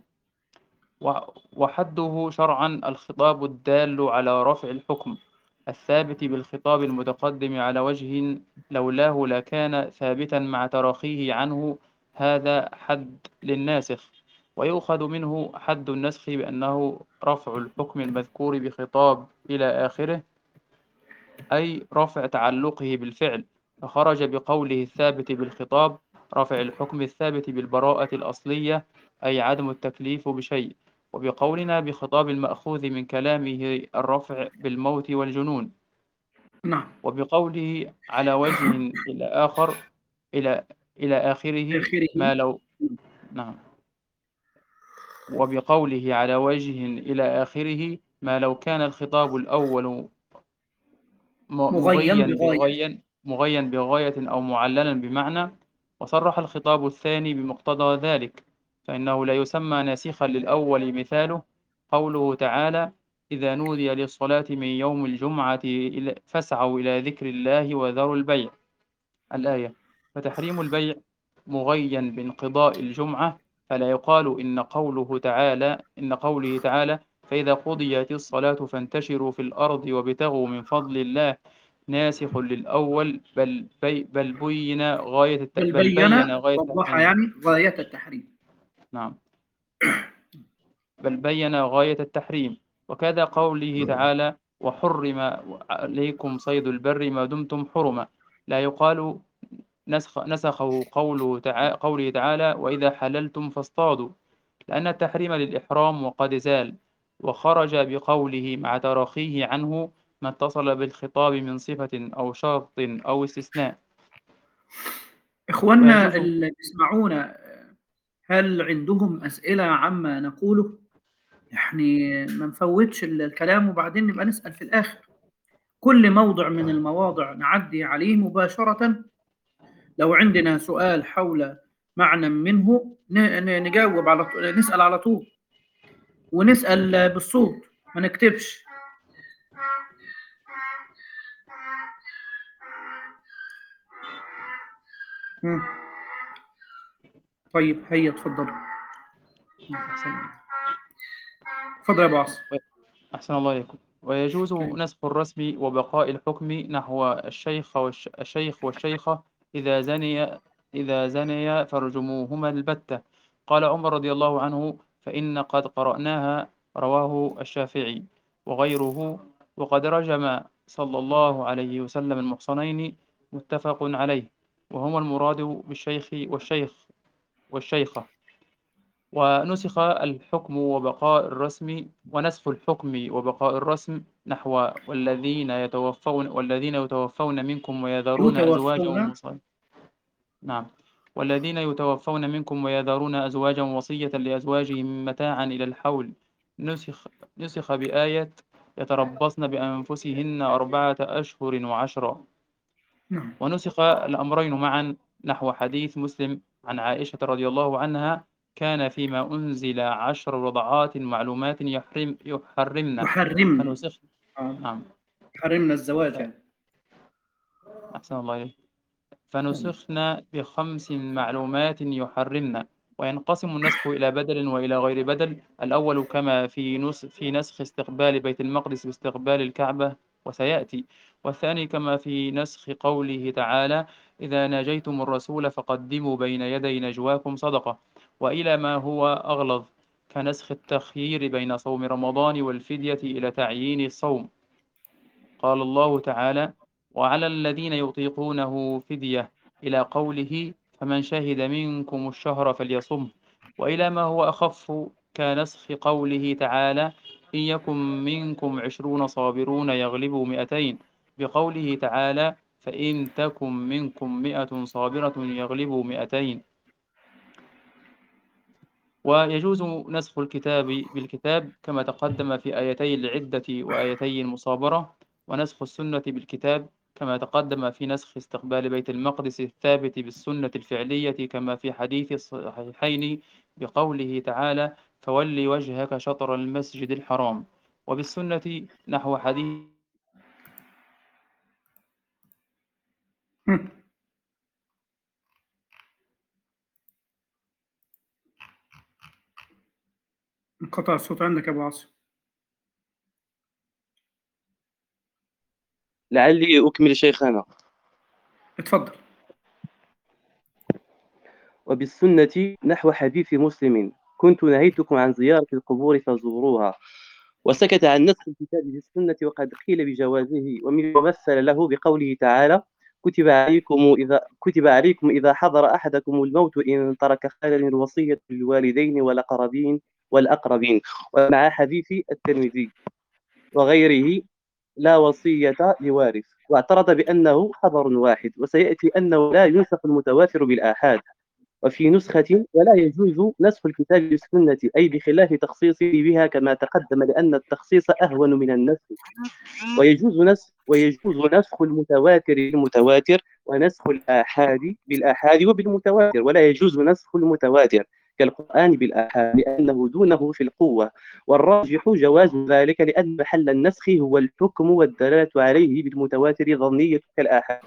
وحده شرعا الخطاب الدال على رفع الحكم الثابت بالخطاب المتقدم على وجه لولاه لكان ثابتا مع تراخيه عنه، هذا حد للناسخ. ويؤخذ منه حد النسخ بأنه رفع الحكم المذكور بخطاب إلى آخره، أي رفع تعلقه بالفعل، فخرج بقوله الثابت بالخطاب رفع الحكم الثابت بالبراءة الأصلية، أي عدم التكليف بشيء. وبقولنا بخطاب المأخوذ من كلامه الرفع بالموت والجنون. نعم. وبقوله على وجه إلى آخر إلى إلى آخره ما لو نعم وبقوله على وجه إلى آخره ما لو كان الخطاب الأول مغين بغاية مغين بغاية أو معللا بمعنى، وصرح الخطاب الثاني بمقتضى ذلك، فإنه لا يسمى ناسخا للأول. مثاله قوله تعالى إذا نودي للصلاة من يوم الجمعة فاسعوا إلى ذكر الله وذروا البيع الآية. فتحريم البيع مغين بانقضاء الجمعة، فلا يقال إن قوله تعالى إن قوله تعالى فإذا قضيت الصلاة فانتشروا في الأرض وابتغوا من فضل الله ناسخ للأول، بل بي بل بين غاية الت... بل بل بين غاية وضح التحريم. يعني غاية التحريم. نعم. بل بين غاية التحريم. وكذا قوله تعالى وحرم عليكم صيد البر ما دمتم حرما، لا يقال نسخ نسخه قوله تعالى, قوله تعالى وإذا حللتم فاصطادوا، لأن التحريم للإحرام وقد زال. وخرج بقوله مع تراخيه عنه ما اتصل بالخطاب من صفة أو شرط أو استثناء. إخواننا اللي يسمعونا، هل عندهم أسئلة عما نقوله؟ يعني ما نفوتش الكلام وبعدين نبقى نسأل في الآخر. كل موضع من المواضع نعدي عليه مباشرة. لو عندنا سؤال حول معنى منه نجاوب على طول، نسأل على طول، ونسأل بالصوت ما نكتبش. مم. طيب هيا تفضل. أحسن تفضل يا أبو عاصم. أحسن الله إليكم. ويجوز نسخ الرسم وبقاء الحكم نحو الشيخ والش... الشيخ والشيخة إذا زني إذا زنيا فرجموهما البتة. قال عمر رضي الله عنه: فإن قد قرأناها. رواه الشافعي وغيره. وقد رجم صلى الله عليه وسلم المحصنين. متفق عليه. وهما المراد بالشيخ والشيخ والشيخة. ونسخ الحكم وبقاء الرسم ونسخ الحكم وبقاء الرسم نحو والذين يتوفون والذين يتوفون منكم ويذرون أزواجا يتوفون. وصية. نعم. والذين يتوفون منكم ويذرون أزواجا وصية لأزواجهم متاعا إلى الحول. نسخ نسخ بآية: يتربصن بأنفسهن أربعة أشهر وعشرا. نعم. ونسخ الأمرين معا نحو حديث مسلم عن عائشة رضي الله عنها: كان فيما أنزل عشر رضعات معلومات يحرم يحرمن يحرمن. فنسخ. آه. نعم. يحرمن الزواج ف... يعني. أحسن الله إليك. فنسخن بخمس معلومات يحرمن. وينقسم النسخ إلى بدل وإلى غير بدل. الأول كما في نسخ في نسخ استقبال بيت المقدس باستقبال الكعبة وسيأتي. والثاني كما في نسخ قوله تعالى: إذا ناجيتم الرسول فقدموا بين يدي نجواكم صدقة. وإلى ما هو أغلظ كنسخ التخيير بين صوم رمضان والفدية إلى تعيين الصوم. قال الله تعالى: وعلى الذين يطيقونه فدية، إلى قوله: فمن شهد منكم الشهر فليصمه. وإلى ما هو أخف كنسخ قوله تعالى: إن يكن منكم عشرون صابرون يغلبوا مئتين، بقوله تعالى: فإن تكن منكم مئة صابرة يغلبوا مئتين. ويجوز نسخ الكتاب بالكتاب كما تقدم في آيتي العدة وآيتي المصابرة. ونسخ السنة بالكتاب كما تقدم في نسخ استقبال بيت المقدس الثابت بالسنة الفعلية كما في حديث الصحيحين بقوله تعالى: فول وجهك شطر المسجد الحرام. وبالسنة نحو حديث مم. انقطع الصوت عندك يا أبو عاصم. لعلي أكمل شيخنا. اتفضل. وبالسنة نحو حديث مسلم: كنت نهيتكم عن زيارة القبور فزوروها. وسكت عن نسخ الكتاب بالسنة وقد قيل بجوازه، ومن مثل له بقوله تعالى: كتب عليكم إذا كتب عليكم إذا حضر أحدكم الموت إن ترك خيرا الوصية للوالدين والأقربين والأقربين. ومع حديث الترمذي وغيره: لا وصية لوارث. واعترض بأنه خبر واحد، وسيأتي أنه لا ينسخ المتواتر بالآحاد. وفي نسخة: ولا يجوز نسخ الكتاب بالسنة، أي بخلاف تخصيصه بها كما تقدم، لأن التخصيص أهون من النسخ. ويجوز نسخ ويجوز نسخ المتواتر بالمتواتر، ونسخ الآحاد بالآحاد وبالمتواتر، ولا يجوز نسخ المتواتر كالقرآن بالآحاد لأنه دونه في القوة. والراجح جواز ذلك، لأن محل النسخ هو الحكم والدلالة عليه بالمتواتر ظنية كالآحاد.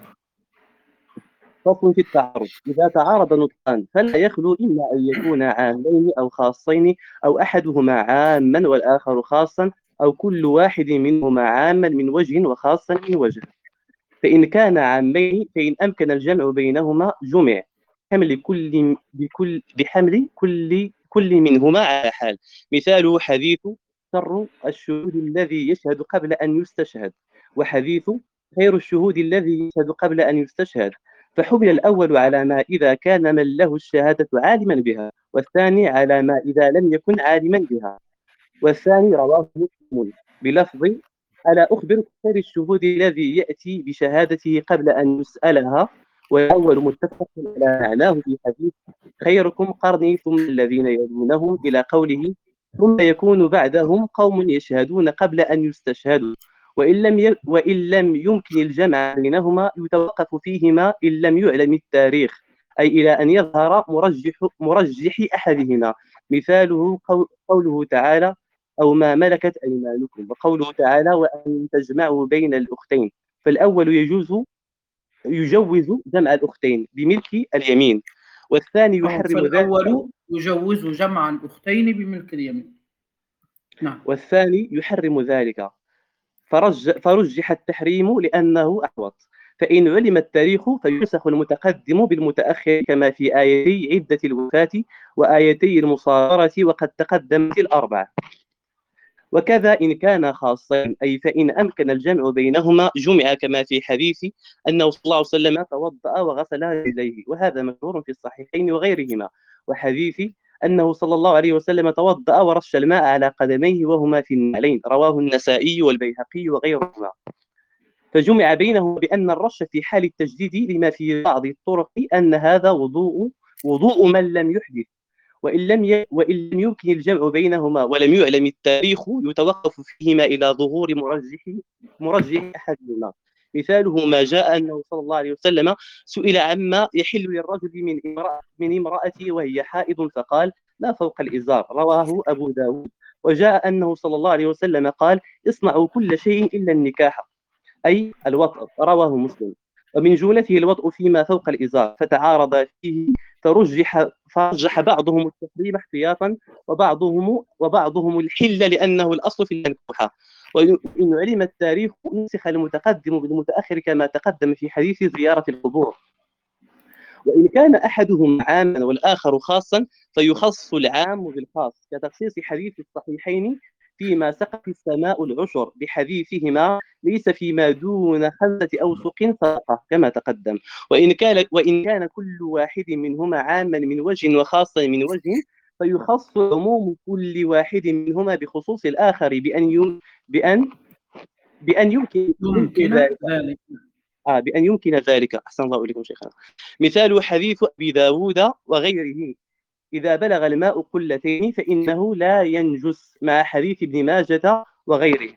فصل في التعارض: إذا تعارض نطقان فلا يخلو إما أن يكونا عامين أو خاصين، أو أحدهما عاما والآخر خاصا، أو كل واحد منهما عاما من وجه وخاصا من وجه. فإن كان عامين فإن أمكن الجمع بينهما جمع بحمل كل بكل بحمل كل كل منهما على حال. مثاله حديث: شر الشهود الذي يشهد قبل أن يستشهد، وحديث: خير الشهود الذي يشهد قبل أن يستشهد. فحمل الأول على ما إذا كان من له الشهادة عالما بها، والثاني على ما إذا لم يكن عالما بها. والثاني رواه مسلم بلفظ: ألا أخبرك خير الشهود الذي يأتي بشهادته قبل أن يسألها. والأول متفق على معناه في حديث: خيركم قرني ثم الذين يلونهم، إلى قوله: ثم يكون بعدهم قوم يشهدون قبل أن يستشهدوا. وإن لم ي... وإن لم يمكن الجمع بينهما يتوقف فيهما إن لم يعلم التاريخ، أي إلى أن يظهر مرجح مرجح أحدهما. مثاله قوله تعالى: أو ما ملكت أيمانكم، وقوله تعالى: وأن تجمعوا بين الأختين. فالأول يجوز يجوز جمع الأختين بملك اليمين، والثاني يحرم ذلك فالأول يجوز جمع الأختين بملك اليمين. نعم. والثاني يحرم ذلك، فرج فرجح التحريم لأنه أحوط، فإن علم التاريخ فينسخ المتقدم بالمتأخر كما في آيتي عدة الوفاة وآيتي المصاررة وقد تقدمت الأربع. وكذا إن كان خاصين، أي فإن أمكن الجمع بينهما جمع كما في حديث أنه صلى الله عليه وسلم توضأ وغسل رجليه، وهذا مشهور في الصحيحين وغيرهما، وحديث أنه صلى الله عليه وسلم توضأ ورش الماء على قدميه وهما في النعلين، رواه النسائي والبيهقي وغيرهما. فجمع بينهما بأن الرش في حال التجديد، لما في بعض الطرق أن هذا وضوء وضوء من لم يحدث، وإن لم ي... وإن لم يمكن الجمع بينهما ولم يعلم التاريخ يتوقف فيهما إلى ظهور مرجح مرجح أحدهما. مثاله ما جاء أنه صلى الله عليه وسلم سئل عما يحل للرجل من امرأة من امرأته وهي حائض فقال لا فوق الإزار، رواه أبو داود. وجاء أنه صلى الله عليه وسلم قال اصنعوا كل شيء إلا النكاح، أي الوطء، رواه مسلم. ومن جملته الوطء فيما فوق الإزار، فتعارض فيه فرجح فرجح بعضهم التحريم احتياطا وبعضهم وبعضهم الحل لأنه الأصل في المنكوحة. وإن علم التاريخ نسخ المتقدم بالمتأخر كما تقدم في حديث زيارة القبور. وإن كان أحدهم عاما والآخر خاصا فيخص العام بالخاص، كتخصيص حديث الصحيحين فيما سقط السماء العشر بحديثهما ليس فيما دون خمسة أوسق صدقة كما تقدم. وإن كان وإن كان كل واحد منهما عاما من وجه وخاصا من وجه فيخص عموم كل واحد منهما بخصوص الآخر بأن يم بأن بأن يمكن يمكن ذلك. ذلك. آه بأن يمكن ذلك. أحسن الله إليكم شيخنا. مثال حديث أبي داود وغيره إذا بلغ الماء قلتين فإنه لا ينجس، مع حديث ابن ماجة وغيره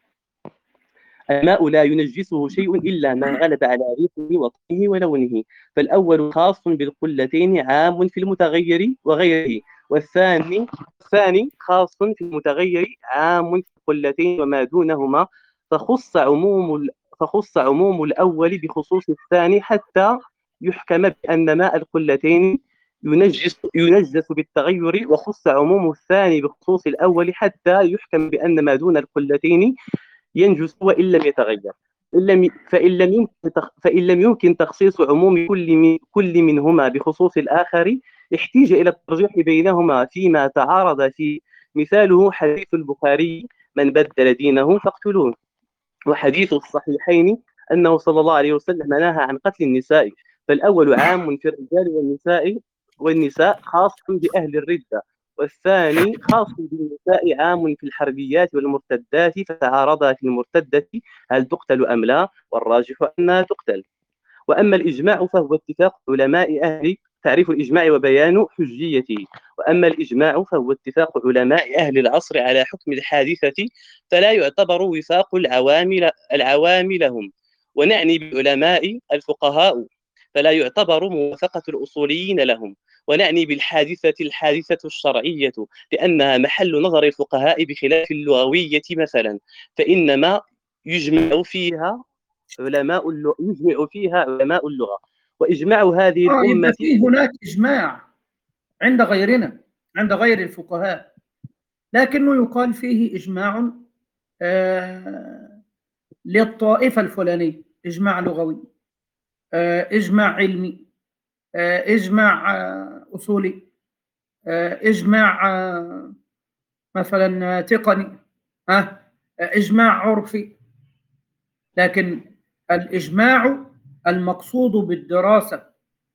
الماء لا ينجسه شيء إلا ما غلب على ريحه وطعمه ولونه، فالأول خاص بالقلتين عام في المتغير وغيره، والثاني الثاني خاص في المتغير عام في القلتين وما دونهما، فخص عموم فخص عموم الأول بخصوص الثاني حتى يحكم بأن ماء القلتين ينجس ينجس بالتغير، وخص عموم الثاني بخصوص الأول حتى يحكم بأن ما دون القلتين ينجس وإن لم يتغير. فإن لم يمكن فإن لم يمكن تخصيص عموم كل من كل منهما بخصوص الآخر احتيج إلى الترجيح بينهما فيما تعارض فيه. مثاله حديث البخاري من بدل دينه فاقتلوه، وحديث الصحيحين أنه صلى الله عليه وسلم نهى عن قتل النساء، فالأول عام في الرجال والنساء والنساء خاص بأهل الردة، والثاني خاص بالنساء عام في الحربيات والمرتدات، فتعارضا في المرتدة هل تقتل أم لا، والراجح أنها تقتل. وأما الإجماع فهو اتفاق علماء أهل تعريف الإجماع وبيان حجيته. وأما الإجماع فهو اتفاق علماء أهل العصر على حكم الحادثة، فلا يعتبر وفاق العوام العوام لهم، ونعني بالعلماء الفقهاء، فلا يعتبر موافقة الأصوليين لهم، ونعني بالحادثة الحادثة الشرعية لأنها محل نظر الفقهاء بخلاف اللغوية مثلا، فإنما يجمع فيها علماء اللغة يجمع فيها علماء اللغة. وإجماع هذه آه الأمة يبقى في هناك إجماع عند غيرنا عند غير الفقهاء، لكنه يقال فيه إجماع آه للطائفة الفلانية، إجماع لغوي، آه إجماع علمي، آه إجماع آه أصولي، آه إجماع آه مثلا تقني، آه إجماع عرفي. لكن الإجماع المقصود بالدراسة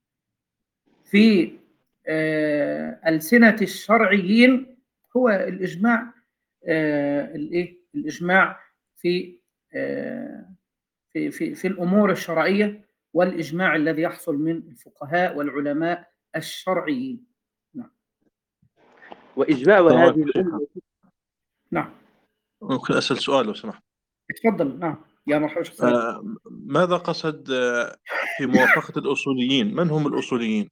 في آه ألسنة الشرعيين هو الإجماع آه الإيه؟ الإجماع في آه في في في الأمور الشرعية، والإجماع الذي يحصل من الفقهاء والعلماء الشرعيين. نعم. وإجماع هذه الأمة. نعم. ممكن أسأل سؤال لو سمحت؟ اتفضل. نعم يا مرحبا. آه ماذا قصد آه في موافقة الأصوليين؟ من هم الأصوليين؟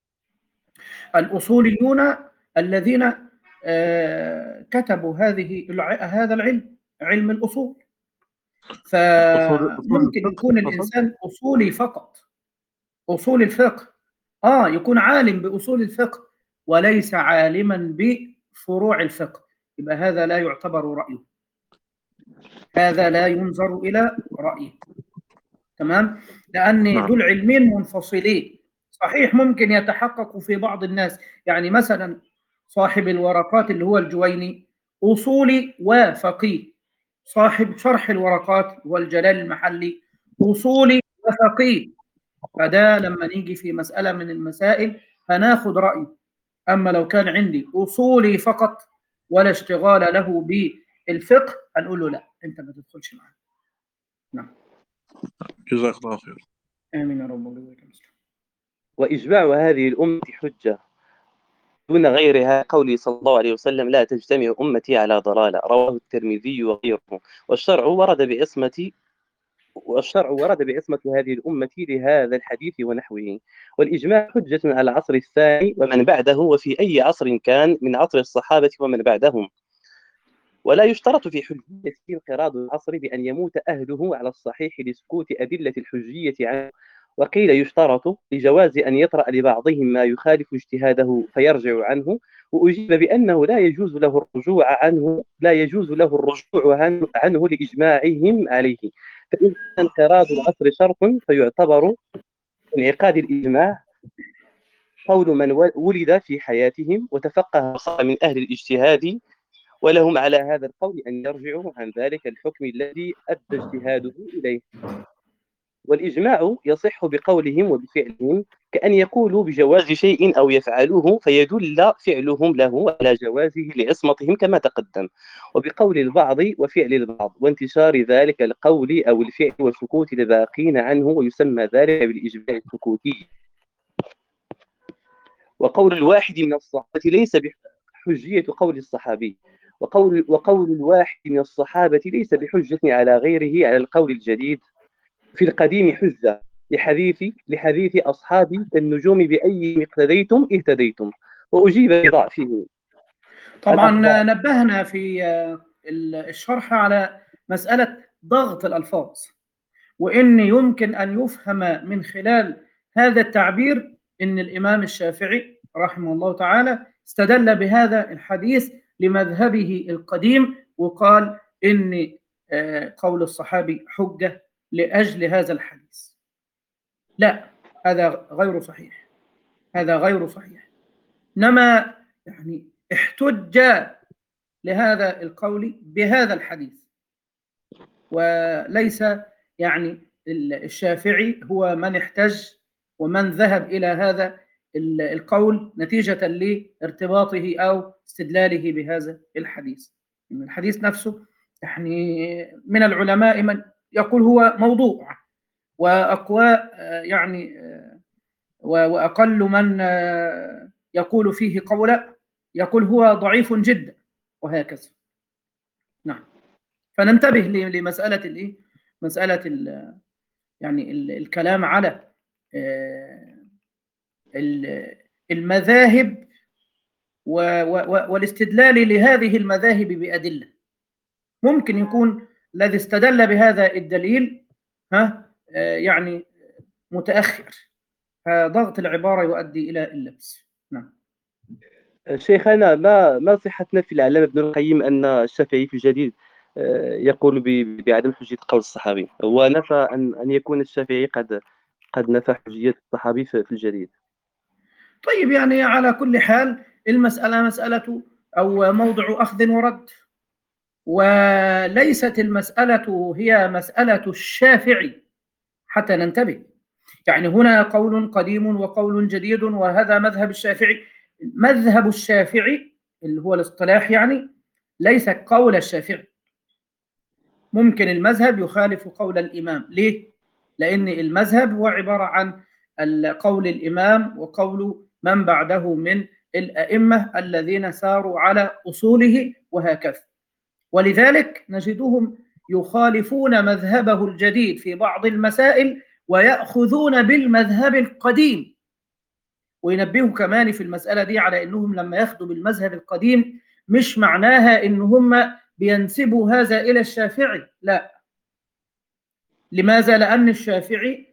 الأصوليون الذين آه كتبوا هذه هذا العلم، علم الأصول. فممكن يكون الإنسان أصولي فقط أصول الفقه، آه يكون عالم بأصول الفقه وليس عالما بفروع الفقه، يبقى هذا لا يعتبر رأيه، هذا لا ينظر إلى رأيه. تمام؟ لأن نعم. دول علمين منفصلين. صحيح ممكن يتحقق في بعض الناس، يعني مثلا صاحب الورقات اللي هو الجويني أصولي وفقيه، صاحب شرح الورقات هو الجلال المحلي أصولي وفقيه، فده لما نيجي في مسألة من المسائل هناخد رأيه. أما لو كان عندي أصولي فقط ولا اشتغال له بالفقه هنقول له لا، أنت ما تدخلش معاه. نعم. جزاك الله خير. آمين يا رب العالمين. وإجماع هذه الأمة حجة دون غيرها، قوله صلى الله عليه وسلم: لا تجتمع أمتي على ضلالة، رواه الترمذي وغيره. والشرع ورد بعصمة والشرع ورد بعصمة هذه الأمة لهذا الحديث ونحوه. والإجماع حجة على العصر الثاني ومن بعده، وفي أي عصر كان من عصر الصحابة ومن بعدهم. ولا يشترط في حجية انقراض العصر بأن يموت أهله على الصحيح لسكوت أدلة الحجية عنه. وقيل يشترط لجواز أن يطرأ لبعضهم ما يخالف اجتهاده فيرجع عنه. وأجيب بأنه لا يجوز له الرجوع عنه لا يجوز له الرجوع عنه, عنه لإجماعهم عليه. فإن انقراض العصر شرط فيعتبر انعقاد الإجماع قول من ولد في حياتهم وتفقه وصار من أهل الاجتهاد، ولهم على هذا القول أن يرجعوا عن ذلك الحكم الذي أدى اجتهاده إليه. والإجماع يصح بقولهم وبفعلهم، كأن يقولوا بجواز شيء أو يفعلوه فيدل فعلهم له على جوازه لعصمتهم كما تقدم، وبقول البعض وفعل البعض وانتشار ذلك القول أو الفعل وسكوت الباقين عنه، ويسمى ذلك بالإجماع السكوتي. وقول الواحد من الصحابة ليس بحجية قول الصحابي، وقول, وقول الواحد من الصحابة ليس بحجة على غيره على القول الجديد. في القديم حجة لحديث لحديث أصحاب النجوم بأي اقتديتم اهتديتم، وأجيب بضعفه. طبعا نبهنا في الشرح على مسألة ضغط الألفاظ، وإن يمكن أن يفهم من خلال هذا التعبير إن الإمام الشافعي رحمه الله تعالى استدل بهذا الحديث لمذهبه القديم، وقال إن قول الصحابي حجة لأجل هذا الحديث. لا، هذا غير صحيح، هذا غير صحيح. إنما يعني احتج لهذا القول بهذا الحديث، وليس يعني الشافعي هو من احتج ومن ذهب إلى هذا القول نتيجة لارتباطه أو استدلاله بهذا الحديث. الحديث نفسه يعني من العلماء من يقول هو موضوع، وأقوى يعني وأقل من يقول فيه قولا يقول هو ضعيف جدا، وهكذا. نعم. فننتبه لمسألة الايه؟ مسألة ال يعني ال الكلام على المذاهب والاستدلال لهذه المذاهب بأدلة. ممكن يكون الذي استدل بهذا الدليل ها يعني متأخر، فضغط العبارة يؤدي إلى اللبس. نعم. شيخنا، ما ما صحة نفي العلامة ابن القيم أن الشافعي في الجديد يقول بعدم حجية قول الصحابي، ونفى أن أن يكون الشافعي قد قد نفى حجية الصحابي في الجديد؟ طيب، يعني على كل حال المسألة مسألة أو موضع أخذ ورد، وليست المسألة هي مسألة الشافعي حتى ننتبه. يعني هنا قول قديم وقول جديد، وهذا مذهب الشافعي. مذهب الشافعي اللي هو الاصطلاح يعني ليس قول الشافعي. ممكن المذهب يخالف قول الإمام. ليه؟ لأن المذهب هو عبارة عن قول الإمام وقول من بعده من الأئمة الذين ساروا على أصوله وهكذا. ولذلك نجدهم يخالفون مذهبه الجديد في بعض المسائل ويأخذون بالمذهب القديم. وينبهوا كمان في المسألة دي على أنهم لما يأخذوا بالمذهب القديم مش معناها أنهم بينسبوا هذا إلى الشافعي، لا. لماذا؟ لأن الشافعي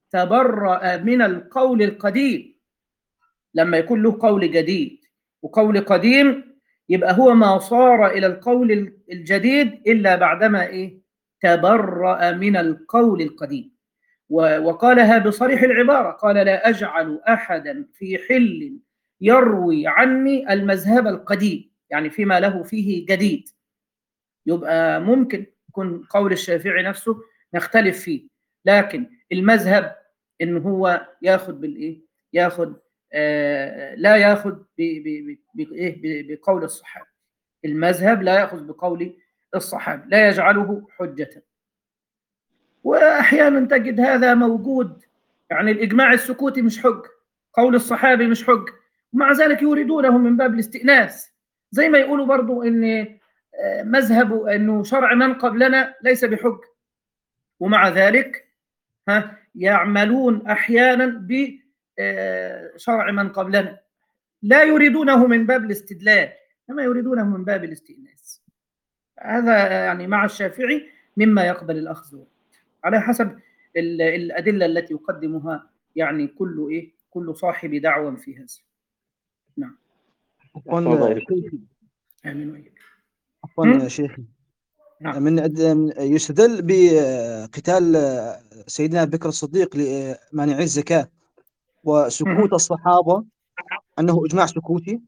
تبرأ من القول القديم. لما يكون له قول جديد وقول قديم يبقى هو ما صار إلى القول الجديد إلا بعدما إيه؟ تبرأ من القول القديم. وقالها بصريح العبارة، قال لا أجعل أحدا في حل يروي عني المذهب القديم، يعني فيما له فيه جديد. يبقى ممكن يكون قول الشافعي نفسه نختلف فيه، لكن المذهب إن هو ياخد بالإيه؟ ياخد آه لا ياخد بقول الصحابة. المذهب لا ياخذ بقول الصحابة، لا يجعله حجة. وأحيانا تجد هذا موجود، يعني الإجماع السكوتي مش حجة، قول الصحابي مش حجة، ومع ذلك يريدونه من باب الاستئناس. زي ما يقولوا برضو إن مذهب إنه شرع من قبلنا ليس بحجة، ومع ذلك ها يعملون أحيانا بشرع من قبلنا، لا يريدونه من باب الاستدلال، كما يريدونه من باب الاستئناس. هذا يعني مع الشافعي مما يقبل الأخذ على حسب الأدلة التي يقدمها يعني كل إيه كل صاحب دعوة في هذا. نعم. عفوا عفوا شيخي. نعم. من يستدل بقتال سيدنا أبي بكر الصديق لمانعي الزكاة وسكوت الصحابة أنه إجماع سكوتي.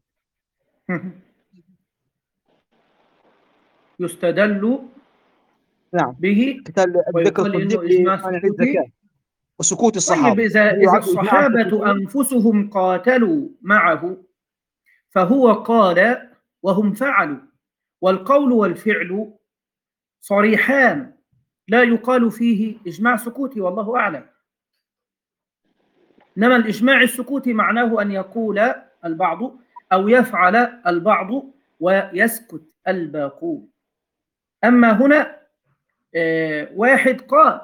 يستدل نعم به قتال أبي بكر الصديق لمانع الزكاة وسكوت الصحابة. طيب إذا, إذا الصحابة أنفسهم قاتلوا معه فهو قال وهم فعلوا، والقول والفعل صريحان لا يقال فيه إجماع سكوتي، والله أعلم. إنما الإجماع السكوتي معناه أن يقول البعض أو يفعل البعض ويسكت الباقون. أما هنا آه واحد قال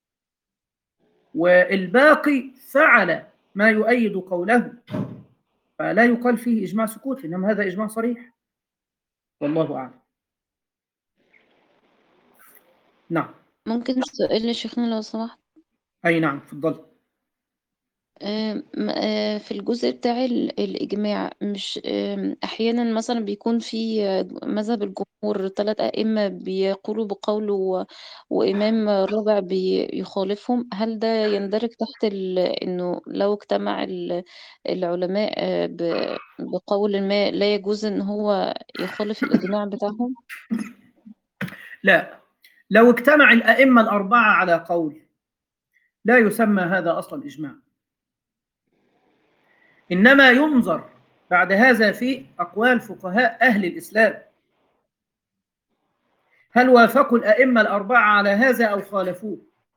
والباقي فعل ما يؤيد قوله، فلا يقال فيه إجماع سكوتي، إنما هذا إجماع صريح، والله أعلم. نعم. ممكن سؤال لشيخنا لو سمحت؟ أي نعم، تفضل. في الجزء بتاع الإجماع، مش أحيانا مثلا بيكون في مذهب الجمهور ثلاث أئمة بيقولوا بقول وإمام رابع بيخالفهم، هل ده يندرج تحت إنه لو اجتمع العلماء بقول ما لا يجوز إن هو يخالف الإجماع بتاعهم؟ لا، لو اجتمع الأئمة الأربعة على قول لا يسمى هذا أصلا إجماع، إنما ينظر بعد هذا في أقوال فقهاء أهل الإسلام، هل وافقوا الأئمة الأربعة على هذا أو خالفوه؟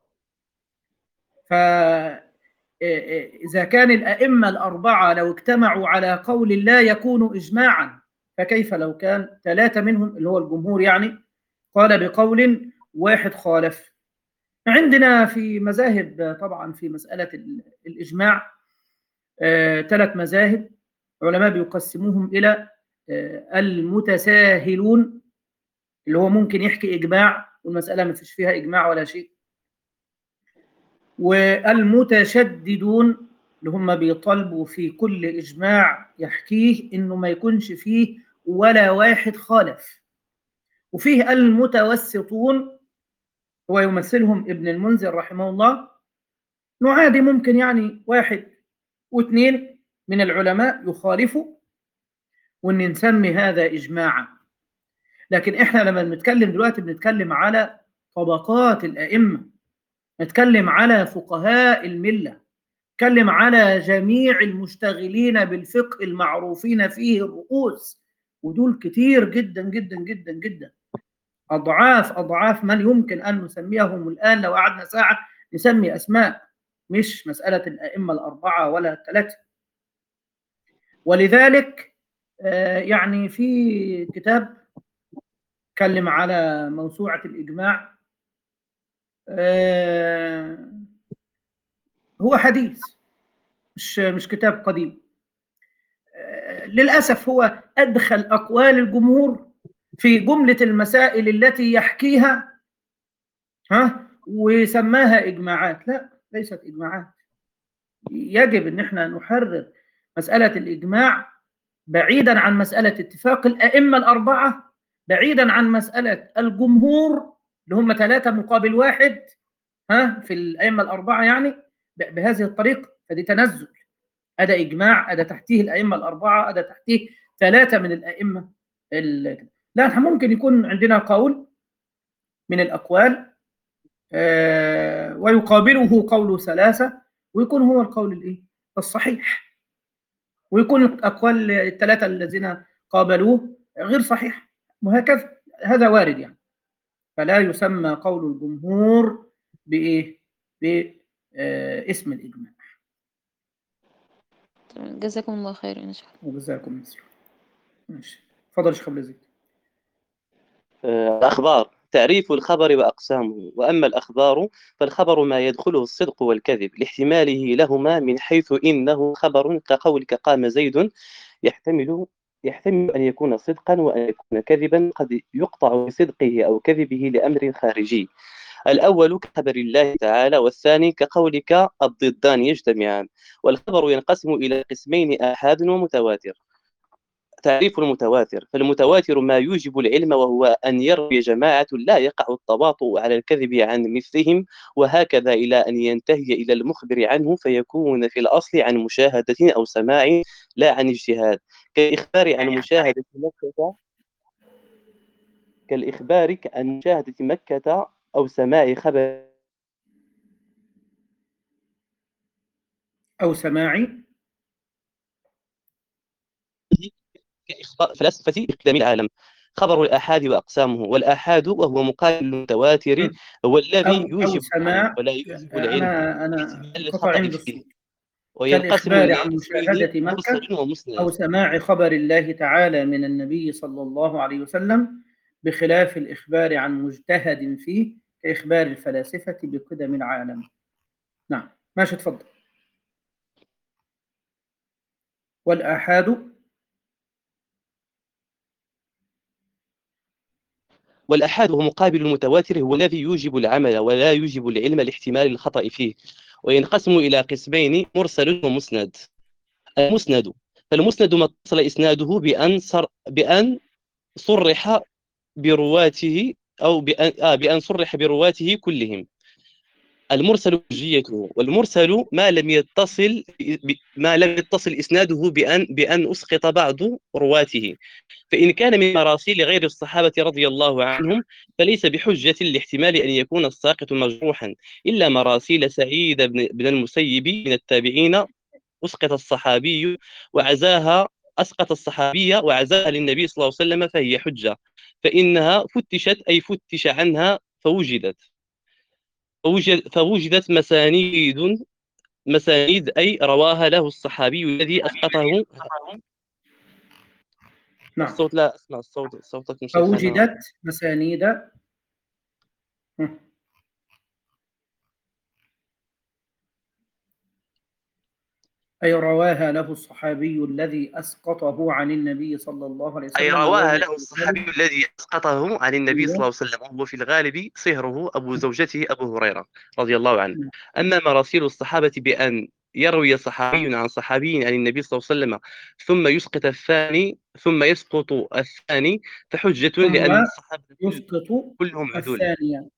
فإذا كان الأئمة الأربعة لو اجتمعوا على قول لا يكون إجماعا، فكيف لو كان ثلاثة منهم اللي هو الجمهور يعني قال بقول واحد خالف؟ عندنا في مذاهب طبعا في مسألة الإجماع آه، ثلاث مذاهب علماء بيقسموهم إلى آه، المتساهلون اللي هو ممكن يحكي إجماع والمسألة ما فيش فيها إجماع ولا شيء، والمتشددون اللي هم بيطالبوا في كل إجماع يحكيه إنه ما يكونش فيه ولا واحد خالف، وفيه المتوسطون هو يمثلهم ابن المنذر رحمه الله، نعادي ممكن يعني واحد واثنين من العلماء يخالفوا وان نسمي هذا اجماعا. لكن احنا لما بنتكلم دلوقتي بنتكلم على طبقات الائمه، نتكلم على فقهاء المله، نتكلم على جميع المشتغلين بالفقه المعروفين فيه الرؤوس، ودول كتير جدا جدا جدا جدا، اضعاف اضعاف من يمكن ان نسميهم الان لو قعدنا ساعه نسمي اسماء، مش مسألة الأئمة الأربعة ولا الثلاثة. ولذلك يعني في كتاب تكلم على موسوعة الإجماع، هو حديث مش مش كتاب قديم، للأسف هو أدخل أقوال الجمهور في جملة المسائل التي يحكيها ها وسماها إجماعات. لا، ليست إجماعات. يجب أن احنا نحرر مسألة الإجماع بعيدا عن مسألة اتفاق الأئمة الأربعة، بعيدا عن مسألة الجمهور اللي هم ثلاثة مقابل واحد ها في الأئمة الأربعة، يعني بهذه الطريقة. فدي تنزل، أدا إجماع، أدا تحتيه الأئمة الأربعة، أدا تحتيه ثلاثة من الأئمة. لا، احنا ممكن يكون عندنا قول من الأقوال آه ويقابله قول ثلاثة، ويكون هو القول الإيه؟ الصحيح، ويكون الأقوال الثلاثة الذين قابلوه غير صحيح، وهكذا. هذا وارد يعني. فلا يسمى قول الجمهور بإيه؟ باسم الإجماع. جزاكم الله خير إن شاء الله. وجزاكم الله خير. ماشي، تفضل يا شيخ أبو يزيد. الأخبار. تعريف الخبر وأقسامه. وأما الأخبار فالخبر ما يدخله الصدق والكذب لاحتماله لهما، من حيث إنه خبر كقولك قام زيد، يحتمل يحتمل أن يكون صدقا وأن يكون كذبا، قد يقطع بصدقه أو كذبه لأمر خارجي. الأول كخبر الله تعالى، والثاني كقولك الضدان يجتمعان. والخبر ينقسم إلى قسمين: آحاد ومتواتر. تعريف المتواتر. فالمتواتر ما يوجب العلم، وهو أن يروي جماعة لا يقع التباطؤ على الكذب عن مثلهم، وهكذا إلى أن ينتهي إلى المخبر عنه، فيكون في الأصل عن مشاهدة أو سماع لا عن اجتهاد، كالإخبار عن مشاهدة مكة كالإخبار عن مشاهدة مكة أو سماع خبر أو سماعي كإخبار فلسفة إقدام العالم. خبر الآحاد وأقسامه. والآحاد وهو مقابل المتواتر، هو الذي أو أو يوجب سماع. ولا يوجب العلم أنا أنا باحتمال انقطع الخطأ عند فيه. الصوت. وينقسم كالإخبار إلى عن قسمين: مشاهدة مرسل مكة ومسند. أو سماع خبر الله تعالى من النبي صلى الله عليه وسلم، بخلاف الإخبار عن مجتهد فيه كإخبار الفلاسفة بقدم العالم. نعم، ماشي، تفضل. والآحاد والآحاد هو مقابل المتواتر، هو الذي يوجب العمل ولا يوجب العلم لاحتمال الخطأ فيه. وينقسم إلى قسمين: مرسل ومسند. المسند. فالمسند ما اتصل إسناده بأن صر بأن صرح برواته أو بأن آه بأن صرح برواته كلهم. المرسل حجيته. والمرسل ما لم يتصل ما لم يتصل إسناده بأن بأن أسقط بعض رواته، فإن كان من مراسيل غير الصحابة رضي الله عنهم فليس بحجة لاحتمال أن يكون الساقط مجروحا، إلا مراسيل سعيد بن, بن المسيب من التابعين أسقط الصحابي وعزاها أسقط الصحابية وعزاها للنبي صلى الله عليه وسلم، فهي حجة، فإنها فتشت أي فتش عنها فوجدت فوجد فوجدت مسانيد مسانيد أي رواها له الصحابي الذي أسقطه. نعم. الصوت لا أسمع الصوت صوتك مش فوجدت مسانيد أي رواها له الصحابي الذي أسقطه عن النبي صلى الله عليه وسلم. أي رواها له الصحابي الذي أسقطه عن النبي صلى الله عليه وسلم، وهو في الغالب صهره أبو زوجته أبو هريرة رضي الله عنه. أما مراسيل الصحابة بأن يروي صحابي عن صحابي عن النبي صلى الله عليه وسلم ثم يسقط الثاني ثم يسقط الثاني فحجة، لأن الصحابة يسقط كلهم عدول. الثانية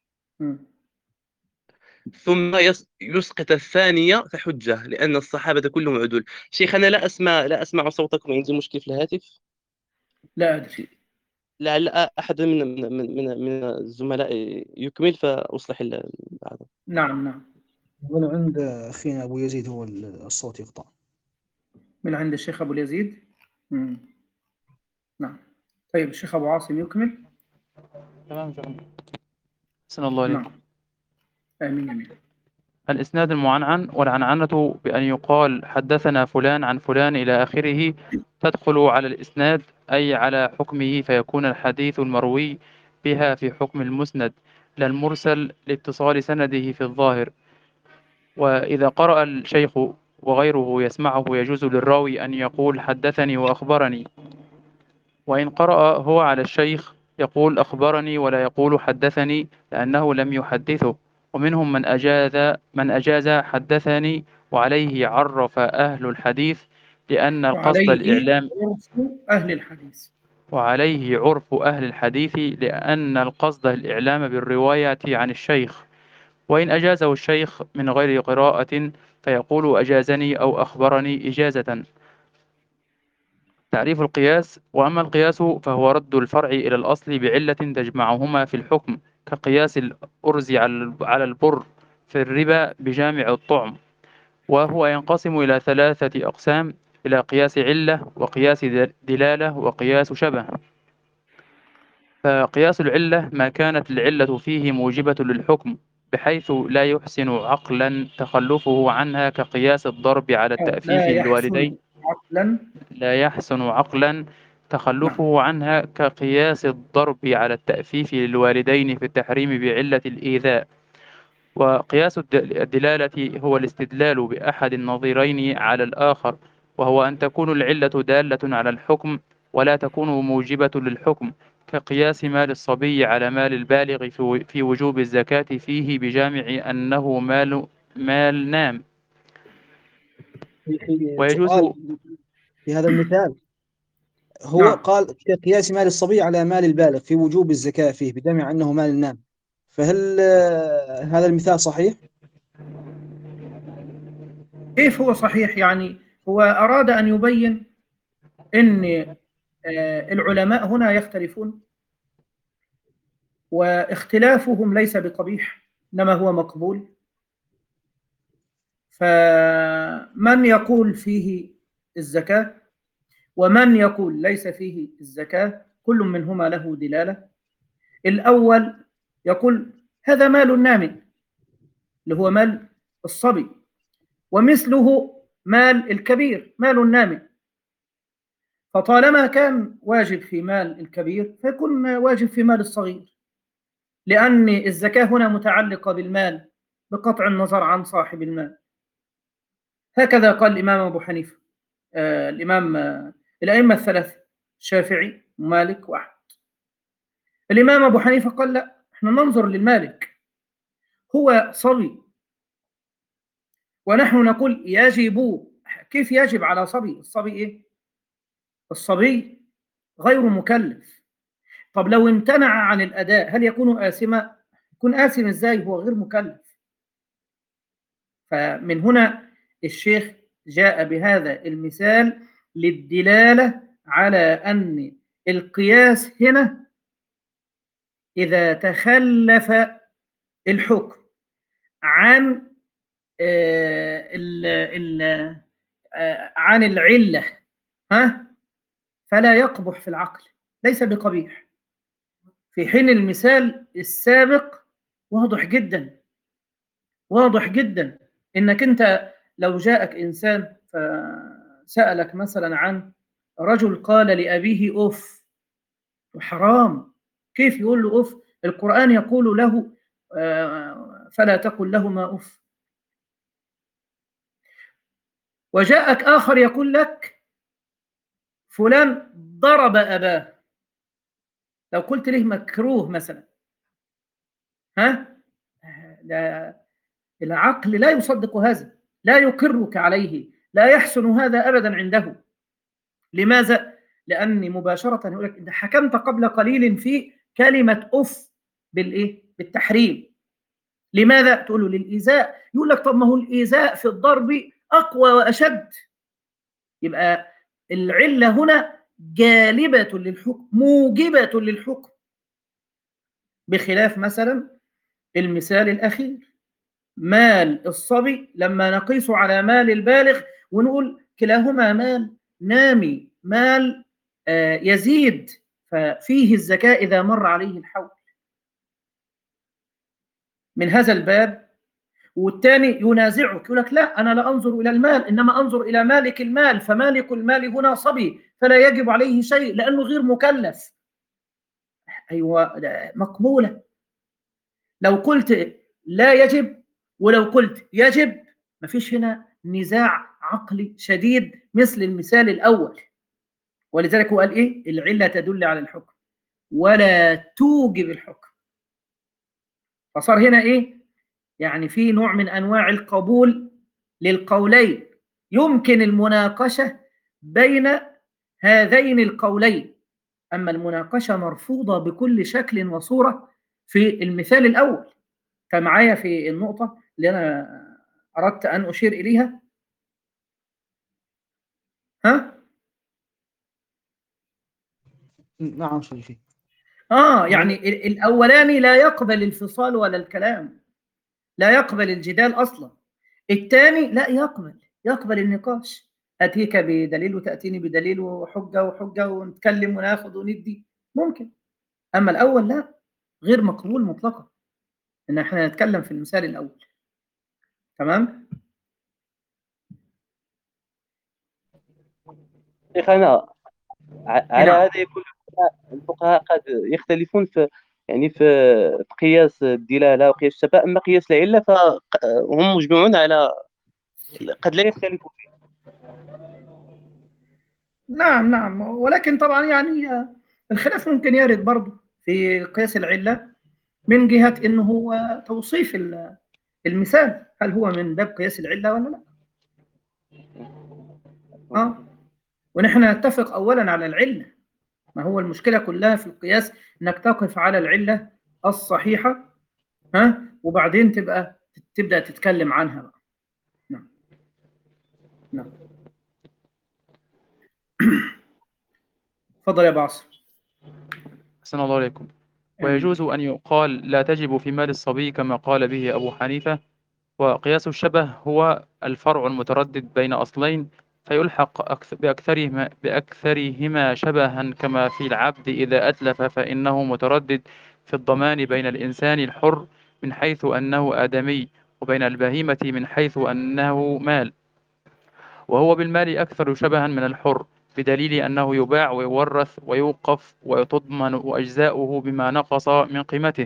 ثم يسقط الثانية فحجة، لأن الصحابة كلهم عدول. شيخنا لا أسمع لا أسمع صوتكم، عندي مشكلة في الهاتف. لا أدري، لعل أحد من من من, من الزملاء يكمل فأصلح هذا. نعم نعم. من عند أخينا أبو يزيد هو الصوت يقطع. من عند الشيخ أبو يزيد. مم. نعم. طيب الشيخ أبو عاصم يكمل. تمام شكرا. أحسن الله عليك. نعم. آمين آمين. الإسناد المعنعن والعنعنة بأن يقال حدثنا فلان عن فلان إلى آخره تدخل على الإسناد، أي على حكمه، فيكون الحديث المروي بها في حكم المسند لا المرسل لاتصال سنده في الظاهر. وإذا قرأ الشيخ وغيره يسمعه يجوز للراوي أن يقول حدثني وأخبرني، وإن قرأ هو على الشيخ يقول أخبرني ولا يقول حدثني، لأنه لم يحدثه، ومنهم من أجاز من أجاز حدثني، وعليه عرف أهل الحديث لأن القصد وعليه الإعلام عرف أهل الحديث وعليه عرف أهل الحديث لأن القصد الإعلام بالرواية عن الشيخ، وإن أجازه الشيخ من غير قراءة فيقول أجازني أو أخبرني إجازة. تعريف القياس: وأما القياس فهو رد الفرع إلى الأصل بعلة تجمعهما في الحكم، كقياس الأرز على البر في الربا بجامع الطعم، وهو ينقسم إلى ثلاثة أقسام: إلى قياس علة، وقياس دلالة، وقياس شبه. فقياس العلة ما كانت العلة فيه موجبة للحكم بحيث لا يحسن عقلا تخلفه عنها، كقياس الضرب على التأفيف لا يحسن للوالدين عقلا لا يحسن عقلا نعم. تخلفه عنها كقياس الضرب على التأفيف للوالدين في التحريم بعلة الإيذاء. وقياس الدلالة هو الاستدلال بأحد النظيرين على الآخر، وهو أن تكون العلة دالة على الحكم ولا تكون موجبة للحكم، كقياس مال الصبي على مال البالغ في وجوب الزكاة فيه بجامع أنه مال مال نام. ويجوز سؤال في هذا المثال، هو نعم. قال كقياس مال الصبي على مال البالغ في وجوب الزكاة فيه بدمع أنه مال نام، فهل آه، هذا المثال صحيح؟ كيف هو صحيح؟ يعني هو أراد أن يبين أن العلماء هنا يختلفون، واختلافهم ليس بقبيح إنما هو مقبول. فمن يقول فيه الزكاة ومن يقول ليس فيه الزكاة كل منهما له دلالة. الأول يقول هذا مال نام اللي هو مال الصبي، ومثله مال الكبير مال نام، فطالما كان واجب في مال الكبير فيكون واجب في مال الصغير، لأن الزكاة هنا متعلقة بالمال بقطع النظر عن صاحب المال. هكذا قال الإمام أبو حنيفة، آه الإمام آه الأئمة الثلاثة الشافعي ومالك وأحمد. الإمام أبو حنيفة قال لا، احنا ننظر للمالك، هو صبي ونحن نقول يجب. كيف يجب على صبي؟ الصبي إيه؟ الصبي غير مكلف. طب لو امتنع عن الأداء هل يكون آثما؟ يكون آثم إزاي هو غير مكلف؟ فمن هنا الشيخ جاء بهذا المثال للدلالة على أن القياس هنا إذا تخلف الحكم عن ال ال عن العلة ها فلا يقبح في العقل، ليس بقبيح، في حين المثال السابق واضح جدا واضح جدا انك انت لو جاءك انسان فسألك مثلا عن رجل قال لأبيه أف، حرام، كيف يقول له أف؟ القرآن يقول له فلا تقل لهما أف. وجاءك آخر يقول لك فلان ضرب أباه، لو قلت له مكروه مثلا، ها لا، العقل لا يصدق هذا، لا يقرك عليه، لا يحسن هذا أبدا عنده. لماذا؟ لأني مباشرة يقول لك أنت حكمت قبل قليل في كلمة أف بالإيه؟ بالتحريم. لماذا؟ تقول له للإيذاء. يقول لك طب ما هو الإيذاء في الضرب أقوى وأشد، يبقى العلة هنا جالبة للحكم موجبة للحكم، بخلاف مثلا المثال الأخير مال الصبي لما نقيس على مال البالغ ونقول كلاهما مال نامي مال آه يزيد، ففيه الزكاة إذا مر عليه الحول من هذا الباب. والثاني ينازعك يقول لك لا أنا لا أنظر إلى المال إنما أنظر إلى مالك المال، فمالك المال هنا صبي فلا يجب عليه شيء لأنه غير مكلف. أيوة مقبولة. لو قلت لا يجب ولو قلت يجب ما فيش هنا نزاع عقلي شديد مثل المثال الأول. ولذلك هو قال إيه؟ العلة تدل على الحكم ولا توجب الحكم. فصار هنا إيه؟ يعني في نوع من أنواع القبول للقولين، يمكن المناقشة بين هذين القولين، أما المناقشة مرفوضة بكل شكل وصورة في المثال الأول. فمعايا في النقطة اللي أنا أردت أن أشير إليها؟ ها؟ نعم شريفي. آه يعني الأولاني لا يقبل الفصال ولا الكلام، لا يقبل الجدال أصلا. الثاني لا يقبل يقبل النقاش، أتيك بدليل وتأتيني بدليل وحجة وحجة ونتكلم وناخد وندي، ممكن. أما الأول لا، غير مقبول مطلقا إن احنا نتكلم في المثال الأول. تمام؟ شيخنا، على نعم. هذا يكون الفقهاء قد يختلفون في يعني في في قياس الدلالة وقياس الشبه، أما قياس العلة فهم مجمعون على قد لا يختلفوا فيه. نعم نعم، ولكن طبعا يعني الخلاف ممكن يرد برضه في قياس العلة من جهة إنه هو توصيف المثال، هل هو من باب قياس العلة ولا لا؟ آه ونحن نتفق أولا على العلة. ما هو المشكلة كلها في القياس إنك تقف على العلة الصحيحة، ها، وبعدين تبقى تبدأ تتكلم عنها بقى. نعم نعم. اتفضل يا بعصر. أحسن الله عليكم. آمين. ويجوز أن يقال لا تجب في مال الصبي كما قال به أبو حنيفة. وقياس الشبه هو الفرع المتردد بين أصلين فيلحق أكث- بأكثرهما, بأكثرهما شبها، كما في العبد إذا أتلف فإنه متردد في الضمان بين الإنسان الحر من حيث أنه آدمي، وبين البهيمة من حيث أنه مال، وهو بالمال أكثر شبها من الحر، بدليل أنه يباع ويورث ويوقف وتضمن أجزاؤه بما نقص من قيمته.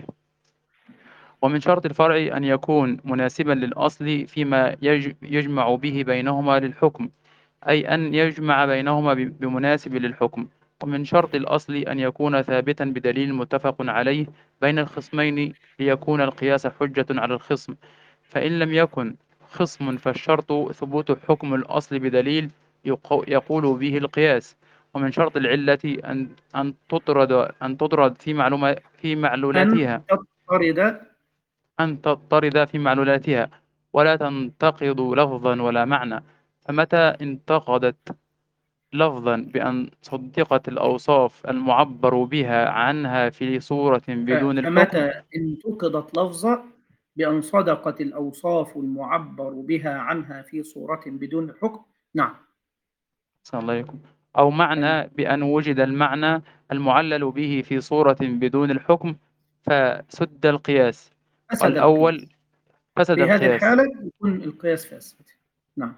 ومن شرط الفرع أن يكون مناسبا للأصل فيما يج- يجمع به بينهما للحكم، أي أن يجمع بينهما ب- بمناسب للحكم. ومن شرط الأصل أن يكون ثابتا بدليل متفق عليه بين الخصمين ليكون القياس حجة على الخصم. فإن لم يكن خصم فالشرط ثبوت حكم الأصل بدليل يقو- يقول به القياس. ومن شرط العلة أن أن تطرد أن تطرد في معلومة في أن معلولاتها تضطرد أن تضطرد في معلولاتها ولا تنتقض لفظا ولا معنى. فمتى انتقدت لفظا بأن صدقت الأوصاف المعبر بها عنها في صورة بدون الحكم. فمتى انتقدت لفظة بأن صدقت الأوصاف المعبر بها عنها في صورة بدون الحكم. نعم. صلى الله عليكم. أو معنى أيوة. بأن وجد المعنى المعلل به في صورة بدون الحكم فسد القياس. فسد والأول القياس، فسد في هذه القياس الحالة يكون القياس فاسد. نعم.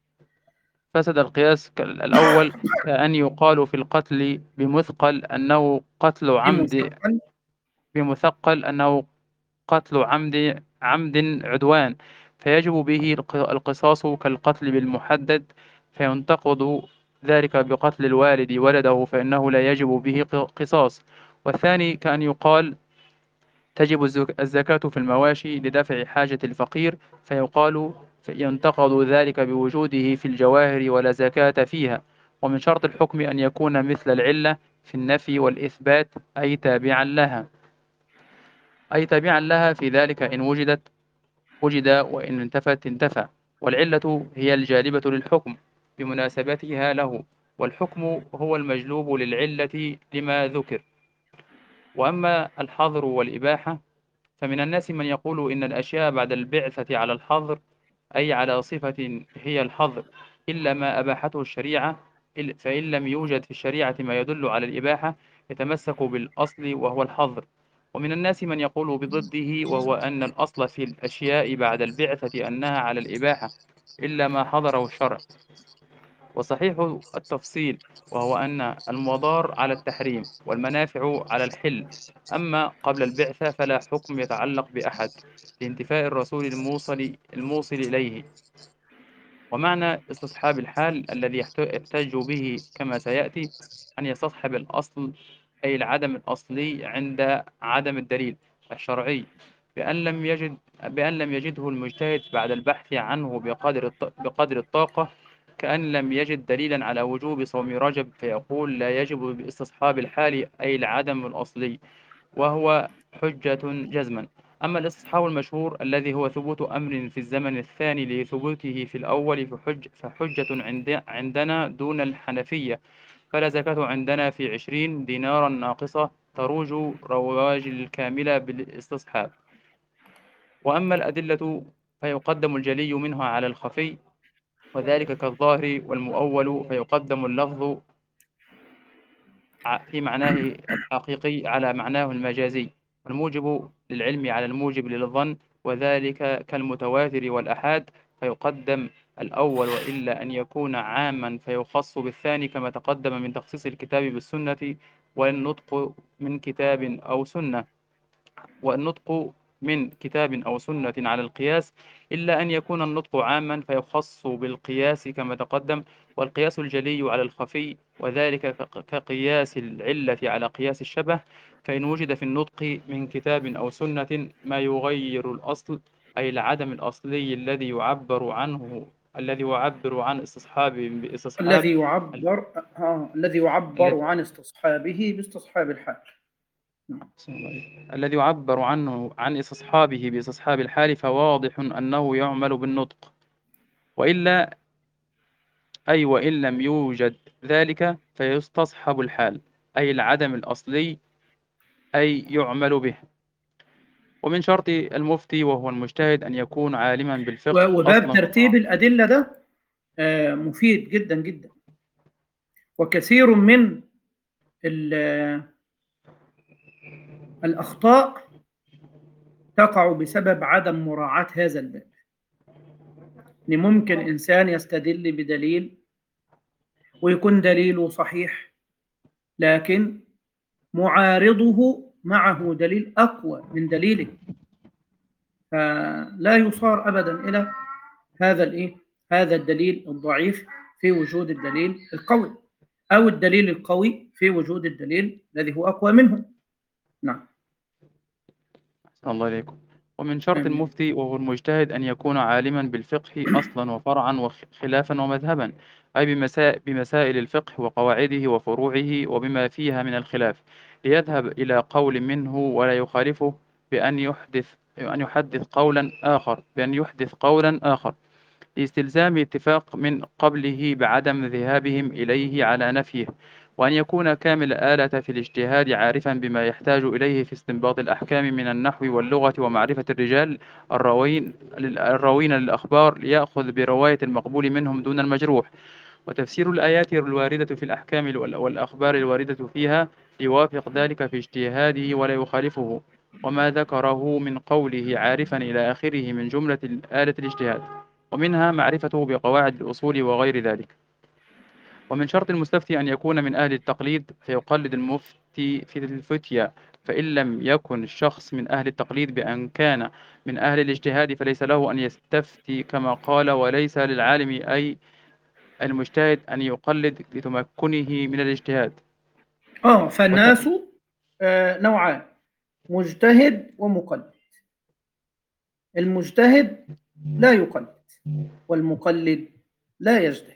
فسد القياس الأول كأن يقال في القتل بمثقل أنه قتل عمد بمثقل. بمثقل أنه قتل عمد عمد عدوان، فيجب به الق- القصاص كالقتل بالمحدد، فينتقض ذلك بقتل الوالد ولده فإنه لا يجب به ق- قصاص. والثاني كأن يقال تجب الزك- الزكاة في المواشي لدفع حاجة الفقير، فيقال ينتقض ذلك بوجوده في الجواهر ولا زكاة فيها. ومن شرط الحكم أن يكون مثل العلة في النفي والإثبات، أي تابعا لها أي تابعا لها في ذلك إن وجدت وجد وإن انتفت انتفى. والعلة هي الجالبة للحكم بمناسبتها له، والحكم هو المجلوب للعلة لما ذكر. وأما الحظر والإباحة فمن الناس من يقول إن الأشياء بعد البعثة على الحظر، أي على صفة هي الحظر، إلا ما أباحته الشريعة، إل- فإن لم يوجد في الشريعة ما يدل على الإباحة يتمسك بالأصل وهو الحظر. ومن الناس من يقول بضده، وهو أن الأصل في الأشياء بعد البعثة أنها على الإباحة إلا ما حضره الشرع. وصحيح التفصيل، وهو أن المضار على التحريم والمنافع على الحل، أما قبل البعثة فلا حكم يتعلق بأحد لانتفاء الرسول الموصل الموصل إليه. ومعنى استصحاب الحال الذي يحت- يحتج به كما سيأتي أن يستصحب الأصل، أي العدم الأصلي عند عدم الدليل الشرعي، بأن لم يجد بأن لم يجده المجتهد بعد البحث عنه بقدر الط- بقدر الطاقة، كأن لم يجد دليلا على وجوب صوم رجب فيقول لا يجب باستصحاب الحال أي العدم الأصلي، وهو حجة جزما. أما الاستصحاب المشهور الذي هو ثبوت أمر في الزمن الثاني لثبوته في الأول فحج فحجة عند عندنا دون الحنفية، فلا زكاة عندنا في عشرين دينارا ناقصة تروج رواج الكاملة بالاستصحاب. وأما الأدلة فيقدم الجلي منها على الخفي، وذلك كالظاهر والمؤول، فيقدم اللفظ ع- في معناه الحقيقي على معناه المجازي، والموجب للعلم على الموجب للظن، وذلك كالمتواتر والأحاد، فيقدم الأول وإلا أن يكون عاما فيخص بالثاني، كما تقدم من تخصيص الكتاب بالسنة والنطق من كتاب أو سنة والنطق من كتاب أو سنة على القياس، إلا أن يكون النطق عاما فيخص بالقياس كما تقدم، والقياس الجلي على الخفي، وذلك ك- كقياس العلة على قياس الشبه، فإن وجد في النطق من كتاب أو سنة ما يغير الأصل أي العدم الأصلي الذي يعبر عنه الذي يعبر عن استصحاب باستصحاب الذي يعبر آه الذي يعبر عن استصحابه باستصحاب الحال. الذي يعبر عنه عن استصحابه باستصحاب الحال، فواضح أنه يعمل بالنطق، وإلا أي وإن لم يوجد ذلك فيستصحب الحال أي العدم الأصلي أي يعمل به. ومن شرط المفتي وهو المجتهد أن يكون عالما بالفقه وباب أصلا ترتيب الأدلة ده آه مفيد جدا جدا، وكثير من الأخطاء تقع بسبب عدم مراعاة هذا الباب. إن ممكن إنسان يستدل بدليل ويكون دليله صحيح، لكن معارضه معه دليل أقوى من دليله، فلا يصار أبدا إلى هذا الإيه؟ هذا الدليل الضعيف في وجود الدليل القوي، أو الدليل القوي في وجود الدليل الذي هو أقوى منه. نعم. الله عليكم. ومن شرط آمين. المفتي وهو المجتهد أن يكون عالما بالفقه أصلا وفرعا وخلافا ومذهبا، أي بمسائل, بمسائل الفقه وقواعده وفروعه وبما فيها من الخلاف، ليذهب إلى قول منه ولا يخالفه بأن يحدث أن يحدث قولا آخر بأن يحدث قولا آخر لاستلزام اتفاق من قبله بعدم ذهابهم إليه على نفيه، وأن يكون كامل آلة في الاجتهاد عارفا بما يحتاج إليه في استنباط الأحكام من النحو واللغة ومعرفة الرجال الراوين الراوين للأخبار، ليأخذ برواية المقبول منهم دون المجروح، وتفسير الآيات الواردة في الأحكام وال- والأخبار الواردة فيها ليوافق ذلك في اجتهاده ولا يخالفه، وما ذكره من قوله عارفا إلى آخره من جملة آلة الاجتهاد، ومنها معرفته بقواعد الأصول وغير ذلك. ومن شرط المستفتي أن يكون من أهل التقليد فيقلد المفتي في الفتيا، فإن لم يكن الشخص من أهل التقليد بأن كان من أهل الاجتهاد فليس له أن يستفتي كما قال، وليس للعالم أي المجتهد أن يقلد لتمكنه من الاجتهاد. آه فالناس آه نوعان: مجتهد ومقلد. المجتهد لا يقلد، والمقلد لا يجتهد.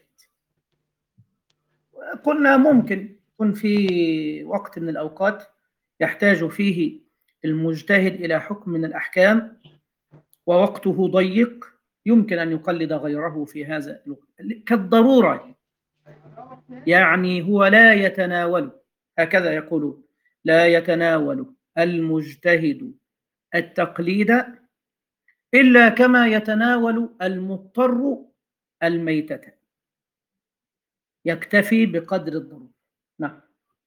قلنا ممكن يكون في وقت من الأوقات يحتاج فيه المجتهد إلى حكم من الأحكام ووقته ضيق، يمكن أن يقلد غيره في هذا الوقت كالضرورة، يعني هو لا يتناول، هكذا يقولون، لا يتناول المجتهد التقليد إلا كما يتناول المضطر الميتة، يكتفي بقدر الضرورة. نعم.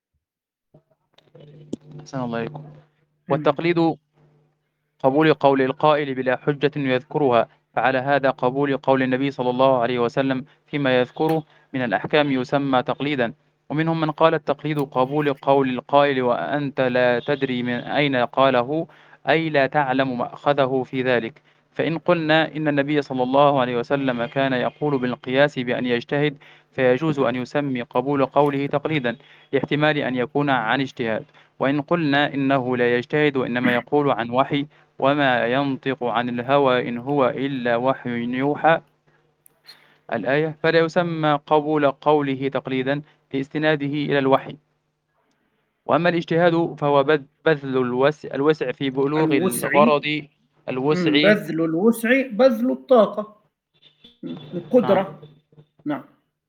أحسن الله عليكم. والتقليد قبول قول القائل بلا حجة يذكرها، فعلى هذا قبول قول النبي صلى الله عليه وسلم فيما يذكره من الأحكام يسمى تقليدا. ومنهم من قال التقليد قبول قول القائل وأنت لا تدري من أين قاله، أي لا تعلم مأخذه في ذلك. فإن قلنا إن النبي صلى الله عليه وسلم كان يقول بالقياس بأن يجتهد، فيجوز أن يسمي قبول قوله تقليدا لاحتمال أن يكون عن اجتهاد. وإن قلنا إنه لا يجتهد وإنما يقول عن وحي، وما ينطق عن الهوى إن هو إلا وحي يوحى الآية، فلا يسمى قبول قوله تقليدا لاستناده إلى الوحي. وأما الاجتهاد فهو بذ- بذل الوسع, الوسع في بلوغ الوسع. الغرض الوسع مم. بذل الوسع، بذل الطاقة، مم. القدرة. نعم.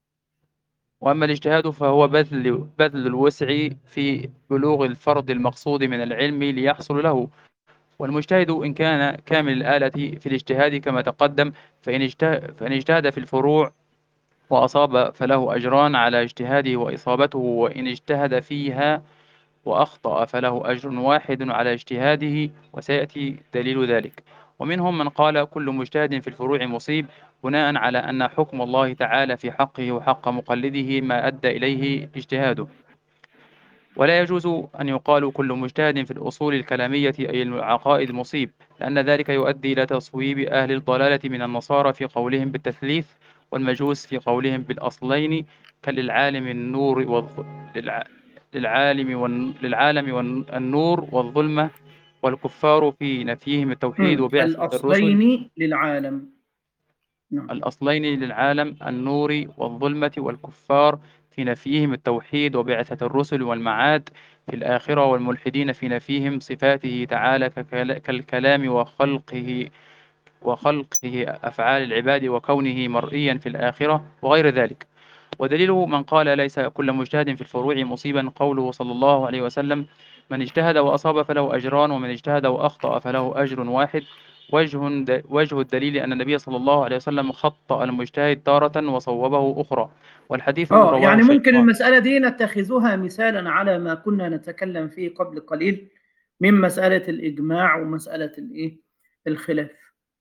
وأما الاجتهاد فهو بذل بذل الوسع في بلوغ الفرض المقصود من العلم ليحصل له. والمجتهد إن كان كامل الآلة في الاجتهاد كما تقدم، فإن اجتهد, فإن اجتهد في الفروع وأصاب فله أجران على اجتهاده وإصابته، وإن اجتهد فيها وأخطأ فله أجر واحد على اجتهاده، وسيأتي دليل ذلك. ومنهم من قال كل مجتهد في الفروع مصيب، بناء على أن حكم الله تعالى في حقه وحق مقلده ما أدى إليه اجتهاده. ولا يجوز أن يقال كل مجتهد في الأصول الكلامية أي العقائد مصيب، لأن ذلك يؤدي إلى تصويب أهل الضلالة من النصارى في قولهم بالتثليث، والمجوس في قولهم بالأصلين، كالعالم النور والظ... للع... للعالم والن... للعالم والنور والظلمة، والكفار في نفيهم التوحيد مم. وبعثة الرسل. الأصلين للعالم. نعم. الأصلين للعالم النور والظلمة، والكفار في نفيهم التوحيد وبعثة الرسل والمعاد في الآخرة، والملحدين في نفيهم صفاته تعالى ككلا- كالكلام وخلقه وخلقه أفعال العباد وكونه مرئيا في الآخرة وغير ذلك. ودليله من قال ليس كل مجتهد في الفروع مصيبا قوله صلى الله عليه وسلم: من اجتهد وأصاب فله أجران، ومن اجتهد وأخطأ فله أجر واحد. وجه د- وجه الدليل أن النبي صلى الله عليه وسلم خطأ المجتهد تارة وصوبه أخرى، والحديث اه رواه يعني ممكن الشيخان. المسألة دي نتخذها مثالا على ما كنا نتكلم فيه قبل قليل من مسألة الإجماع ومسألة الإيه؟ الخلاف.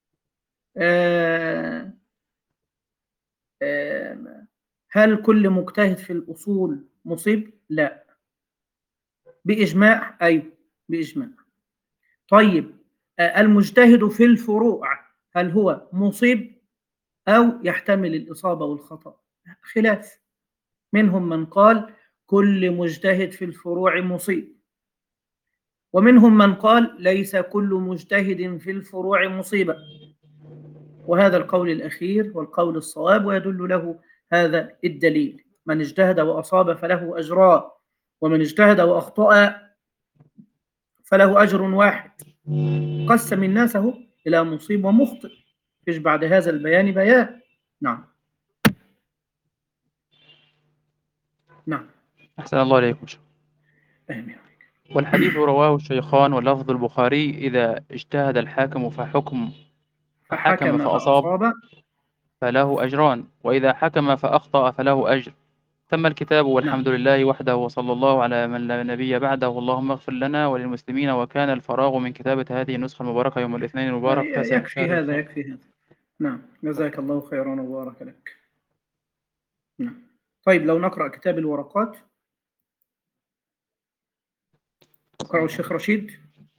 آه آه هل كل مجتهد في الأصول مصيب؟ لا. بإجماع؟ أيوه بإجماع. طيب، آه المجتهد في الفروع هل هو مصيب أو يحتمل الإصابة والخطأ؟ خلاف. منهم من قال كل مجتهد في الفروع مصيب، ومنهم من قال ليس كل مجتهد في الفروع مصيبة، وهذا القول الأخير والقول الصواب، ويدل له هذا الدليل: من اجتهد وأصاب فله أجران، ومن اجتهد وأخطأ فله أجر واحد. قسم الناس إلى مصيب ومخطئ، فيش بعد هذا البيان بيان. نعم. نعم. أحسن الله إليكم. آمين. والحديث رواه الشيخان واللفظ البخاري: إذا اجتهد الحاكم فحكم فحكم فحكم فأصاب فأصاب. فله أجران، وإذا حكم فأخطأ فله أجر. تم الكتاب والحمد نعم. لله وحده، وصلى الله على من لا نبي بعده. اللهم اغفر لنا وللمسلمين. وكان الفراغ من كتابة هذه النسخة المباركة يوم الاثنين المبارك، يكفي هذا، فسنشارك. يكفي هذا. نعم، جزاك الله خيرا وبارك لك. نعم. طيب، لو نقرأ كتاب الورقات، اقرأوا الشيخ رشيد.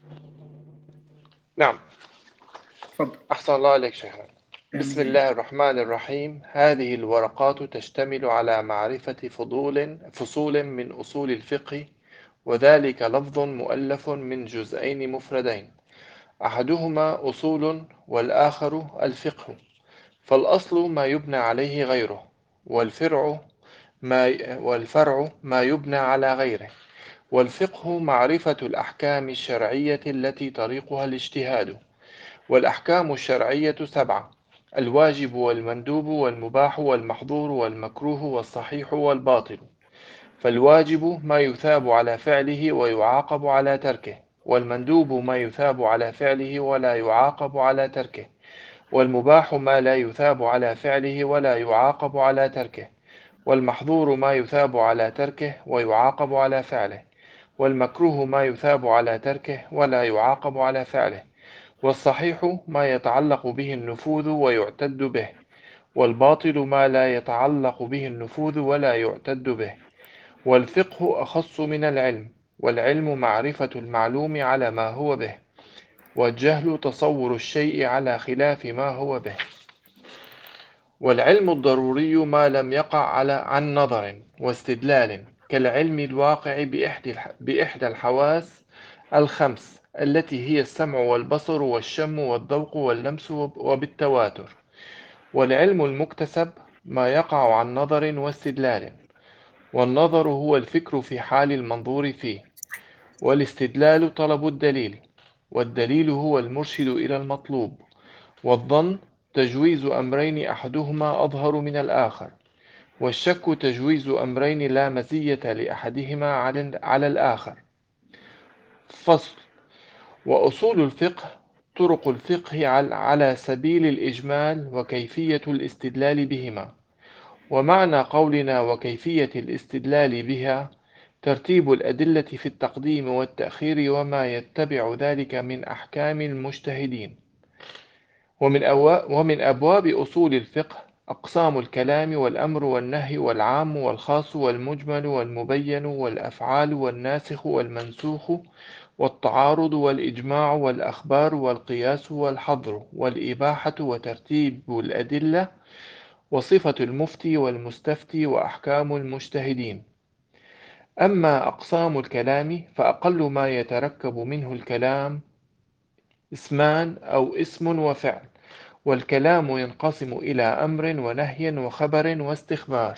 نعم. تفضل. أحسن الله عليك شيخنا. بسم الله الرحمن الرحيم. هذه الورقات تشتمل على معرفة فضول فصول من أصول الفقه، وذلك لفظ مؤلف من جزئين مفردين، أحدهما أصول والآخر الفقه. فالأصل ما يبنى عليه غيره، والفرع ما والفرع ما يبنى على غيره. والفقه معرفة الأحكام الشرعية التي طريقها الاجتهاد. والأحكام الشرعية سبعة: الواجب والمندوب والمباح والمحظور والمكروه والصحيح والباطل. فالواجب ما يثاب على فعله ويعاقب على تركه، والمندوب ما يثاب على فعله ولا يعاقب على تركه، والمباح ما لا يثاب على فعله ولا يعاقب على تركه، والمحظور ما يثاب على تركه ويعاقب على فعله، والمكروه ما يثاب على تركه ولا يعاقب على فعله، والصحيح ما يتعلق به النفوذ ويعتد به، والباطل ما لا يتعلق به النفوذ ولا يعتد به. والفقه أخص من العلم، والعلم معرفة المعلوم على ما هو به، والجهل تصور الشيء على خلاف ما هو به. والعلم الضروري ما لم يقع على عن نظر واستدلال، كالعلم الواقع بإحدى بإحدى الحواس الخمس التي هي السمع والبصر والشم والذوق واللمس وبالتواتر. والعلم المكتسب ما يقع عن نظر واستدلال، والنظر هو الفكر في حال المنظور فيه، والاستدلال طلب الدليل، والدليل هو المرشد إلى المطلوب، والظن تجويز أمرين أحدهما أظهر من الآخر، والشك تجويز أمرين لا مزية لأحدهما على الآخر. فصل. وأصول الفقه طرق الفقه على سبيل الإجمال وكيفية الاستدلال بهما. ومعنى قولنا وكيفية الاستدلال بها ترتيب الأدلة في التقديم والتأخير وما يتبع ذلك من أحكام المجتهدين. ومن, ومن أبواب أصول الفقه أقسام الكلام والأمر والنهي والعام والخاص والمجمل والمبين والأفعال والناسخ والمنسوخ والتعارض والإجماع والأخبار والقياس والحظر والإباحة وترتيب الأدلة وصفة المفتي والمستفتي وأحكام المجتهدين. أما أقسام الكلام فأقل ما يتركب منه الكلام اسمان أو اسم وفعل، والكلام ينقسم إلى أمر ونهي وخبر واستخبار.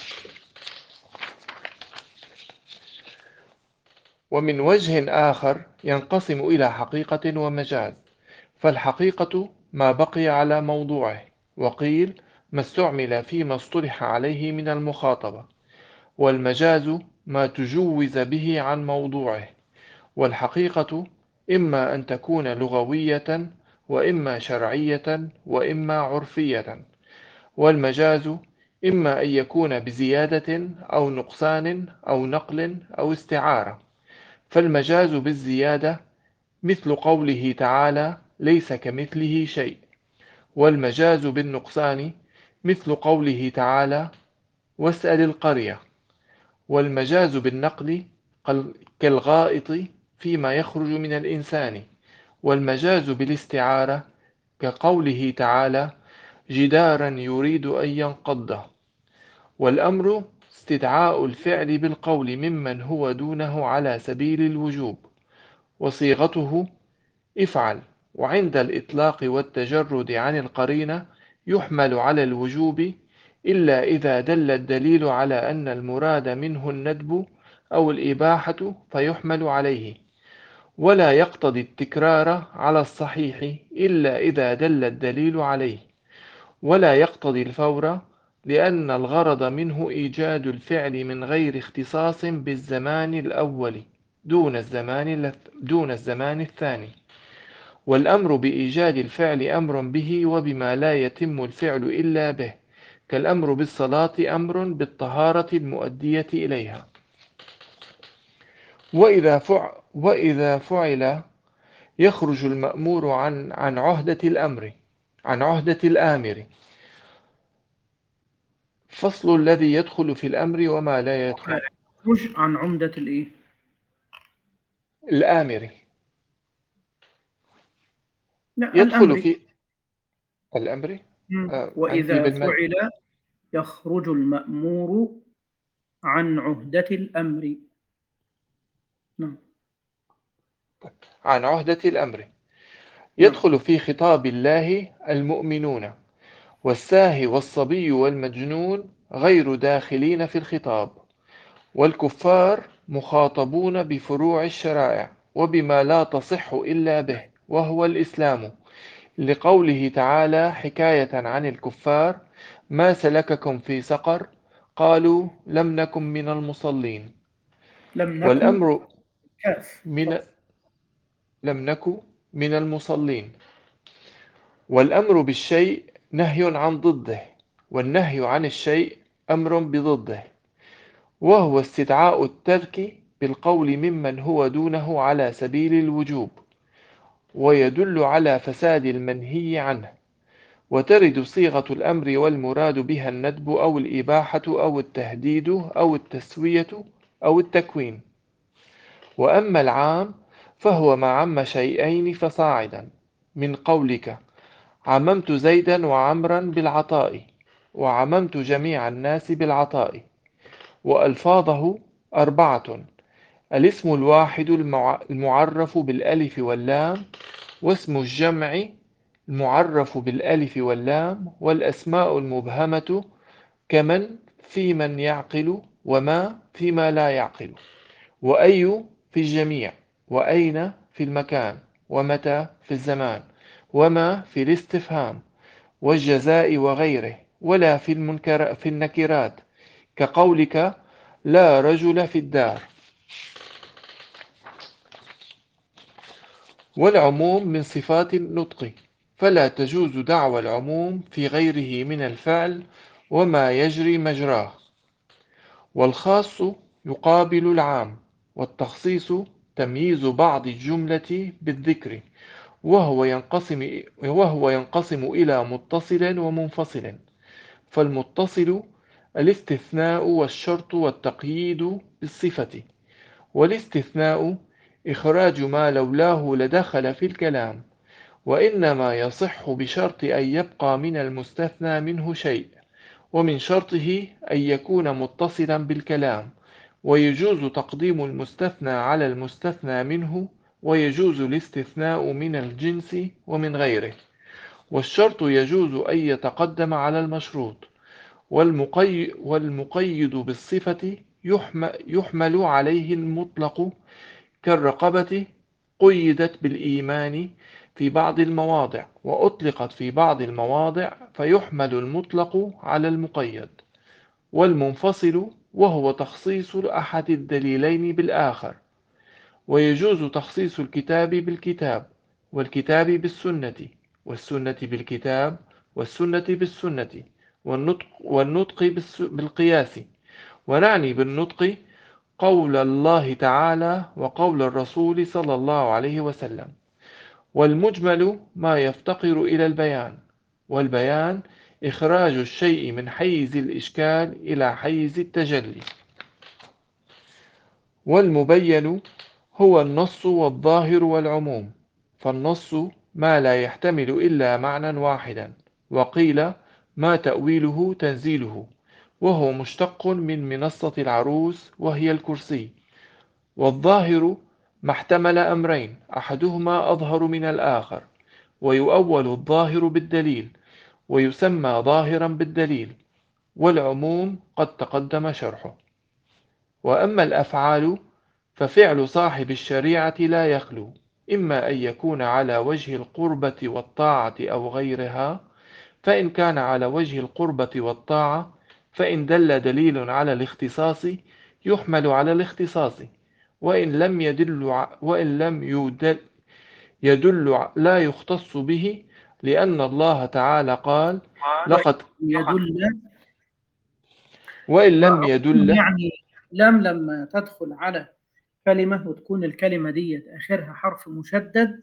ومن وجه آخر ينقسم إلى حقيقة ومجاز، فالحقيقة ما بقي على موضوعه، وقيل ما استعمل فيما اصطلح عليه من المخاطبة، والمجاز ما تجوز به عن موضوعه. والحقيقة إما أن تكون لغوية وإما شرعية وإما عرفية، والمجاز إما أن يكون بزيادة أو نقصان أو نقل أو استعارة. فالمجاز بالزيادة مثل قوله تعالى ليس كمثله شيء، والمجاز بالنقصان مثل قوله تعالى واسأل القرية. والمجاز بالنقل كالغائط فيما يخرج من الإنسان. والمجاز بالاستعارة كقوله تعالى جدارا يريد أن ينقضه. والأمر استدعاء الفعل بالقول ممن هو دونه على سبيل الوجوب، وصيغته افعل، وعند الإطلاق والتجرد عن القرينة يحمل على الوجوب إلا إذا دل الدليل على أن المراد منه الندب أو الإباحة فيحمل عليه، ولا يقتضي التكرار على الصحيح إلا إذا دل الدليل عليه، ولا يقتضي الفور لأن الغرض منه إيجاد الفعل من غير اختصاص بالزمان الأول دون الزمان دون الزمان الثاني. والأمر بإيجاد الفعل أمر به وبما لا يتم الفعل إلا به، كالأمر بالصلاة أمر بالطهارة المؤدية إليها. وإذا فعل, وإذا فعل يخرج المأمور عن عن عهدة الأمر عن عهدة الآمر. فصل الذي يدخل في الأمر وما لا يدخل. يخرج عن عمدة الإيه؟ الآمر. لا، يدخل الأمر. في الأمر. آه وإذا فعل يخرج المأمور عن عهدة الأمر. نعم. عن عهدة الأمر. يدخل في خطاب الله المؤمنون، والساهي والصبي والمجنون غير داخلين في الخطاب، والكفار مخاطبون بفروع الشرائع وبما لا تصح إلا به وهو الإسلام، لقوله تعالى حكاية عن الكفار ما سلككم في سقر قالوا لم نكن من المصلين. لم نكن والأمر كاف من لم نكن من المصلين. والأمر بالشيء نهي عن ضده، والنهي عن الشيء أمر بضده، وهو استدعاء الترك بالقول ممن هو دونه على سبيل الوجوب، ويدل على فساد المنهي عنه. وترد صيغة الأمر والمراد بها الندب أو الإباحة أو التهديد أو التسوية أو التكوين. وأما العام فهو ما عم شيئين فصاعدا، من قولك عممت زيدا وعمرا بالعطاء، وعممت جميع الناس بالعطاء. وألفاظه أربعة: الاسم الواحد المع- المعرف بالألف واللام، واسم الجمع المعرف بالألف واللام، والأسماء المبهمة كمن في من يعقل، وما فيما لا يعقل، وأي في الجميع، وأين في المكان، ومتى في الزمان، وما في الاستفهام والجزاء وغيره، ولا في المنكر في النكرات كقولك لا رجل في الدار. والعموم من صفات النطق، فلا تجوز دعوى العموم في غيره من الفعل وما يجري مجراه. والخاص يقابل العام، والتخصيص تمييز بعض الجملة بالذكر، وهو ينقسم وهو ينقسم إلى متصل ومنفصل. فالمتصل الاستثناء والشرط والتقييد بالصفة، والاستثناء إخراج ما لولاه لدخل في الكلام، وإنما يصح بشرط أن يبقى من المستثنى منه شيء، ومن شرطه أن يكون متصلا بالكلام، ويجوز تقديم المستثنى على المستثنى منه، ويجوز الاستثناء من الجنس ومن غيره. والشرط يجوز أن يتقدم على المشروط، والمقيد, والمقيد بالصفة يحمل عليه المطلق، كالرقبة قيدت بالإيمان في بعض المواضع، وأطلقت في بعض المواضع، فيحمل المطلق على المقيد. والمنفصل وهو تخصيص أحد الدليلين بالآخر، ويجوز تخصيص الكتاب بالكتاب، والكتاب بالسنة، والسنة بالكتاب، والسنة بالسنة، والنطق, والنطق بالقياس. ونعني بالنطق قول الله تعالى وقول الرسول صلى الله عليه وسلم. والمجمل ما يفتقر إلى البيان، والبيان إخراج الشيء من حيز الإشكال إلى حيز التجلي. والمبين هو النص والظاهر والعموم، فالنص ما لا يحتمل إلا معنى واحدا، وقيل ما تأويله تنزيله، وهو مشتق من منصة العروس وهي الكرسي. والظاهر ما احتمل أمرين أحدهما أظهر من الآخر، ويؤول الظاهر بالدليل، ويسمى ظاهرا بالدليل. والعموم قد تقدم شرحه. وأما الأفعال ففعل صاحب الشريعة لا يخلو إما أن يكون على وجه القربة والطاعة أو غيرها، فإن كان على وجه القربة والطاعة فإن دل دليل على الاختصاص يحمل على الاختصاص، وإن لم يدل وإن لم يدل, يدل لا يختص به، لأن الله تعالى قال لقد يدل وإن لم يدل يعني لم لما تدخل على كلمة وتكون الكلمة دي آخرها حرف مشدد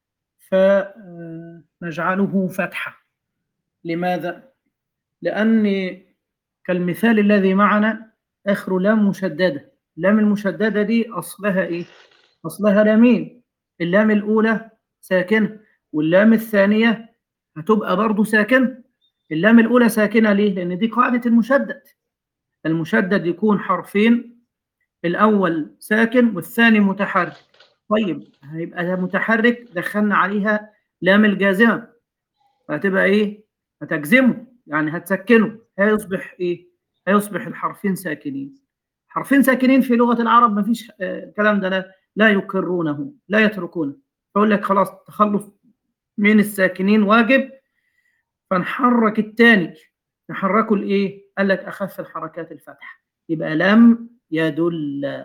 فنجعله فتحة. لماذا؟ لأن كالمثال الذي معنا آخر لام مشددة، اللام المشددة دي أصلها إيه؟ أصلها لامين، اللام الأولى ساكنة واللام الثانية هتبقى برضو ساكنة. اللام الأولى ساكنة ليه؟ لأن دي قاعدة المشدد، المشدد يكون حرفين، الأول ساكن والثاني متحرك. طيب هيبقى متحرك دخلنا عليها لام الجازمة، فهتبقى إيه؟ هتجزمه يعني هتسكنه، هيصبح إيه؟ هيصبح الحرفين ساكنين. حرفين ساكنين في لغة العرب ما فيش الكلام ده، لا, لا يكرونه لا يتركونه، فأقول لك خلاص تخلص من الساكنين واجب، فنحرك الثاني نحركه الإيه؟ قال لك أخف الحركات الفتح، يبقى لم يدل.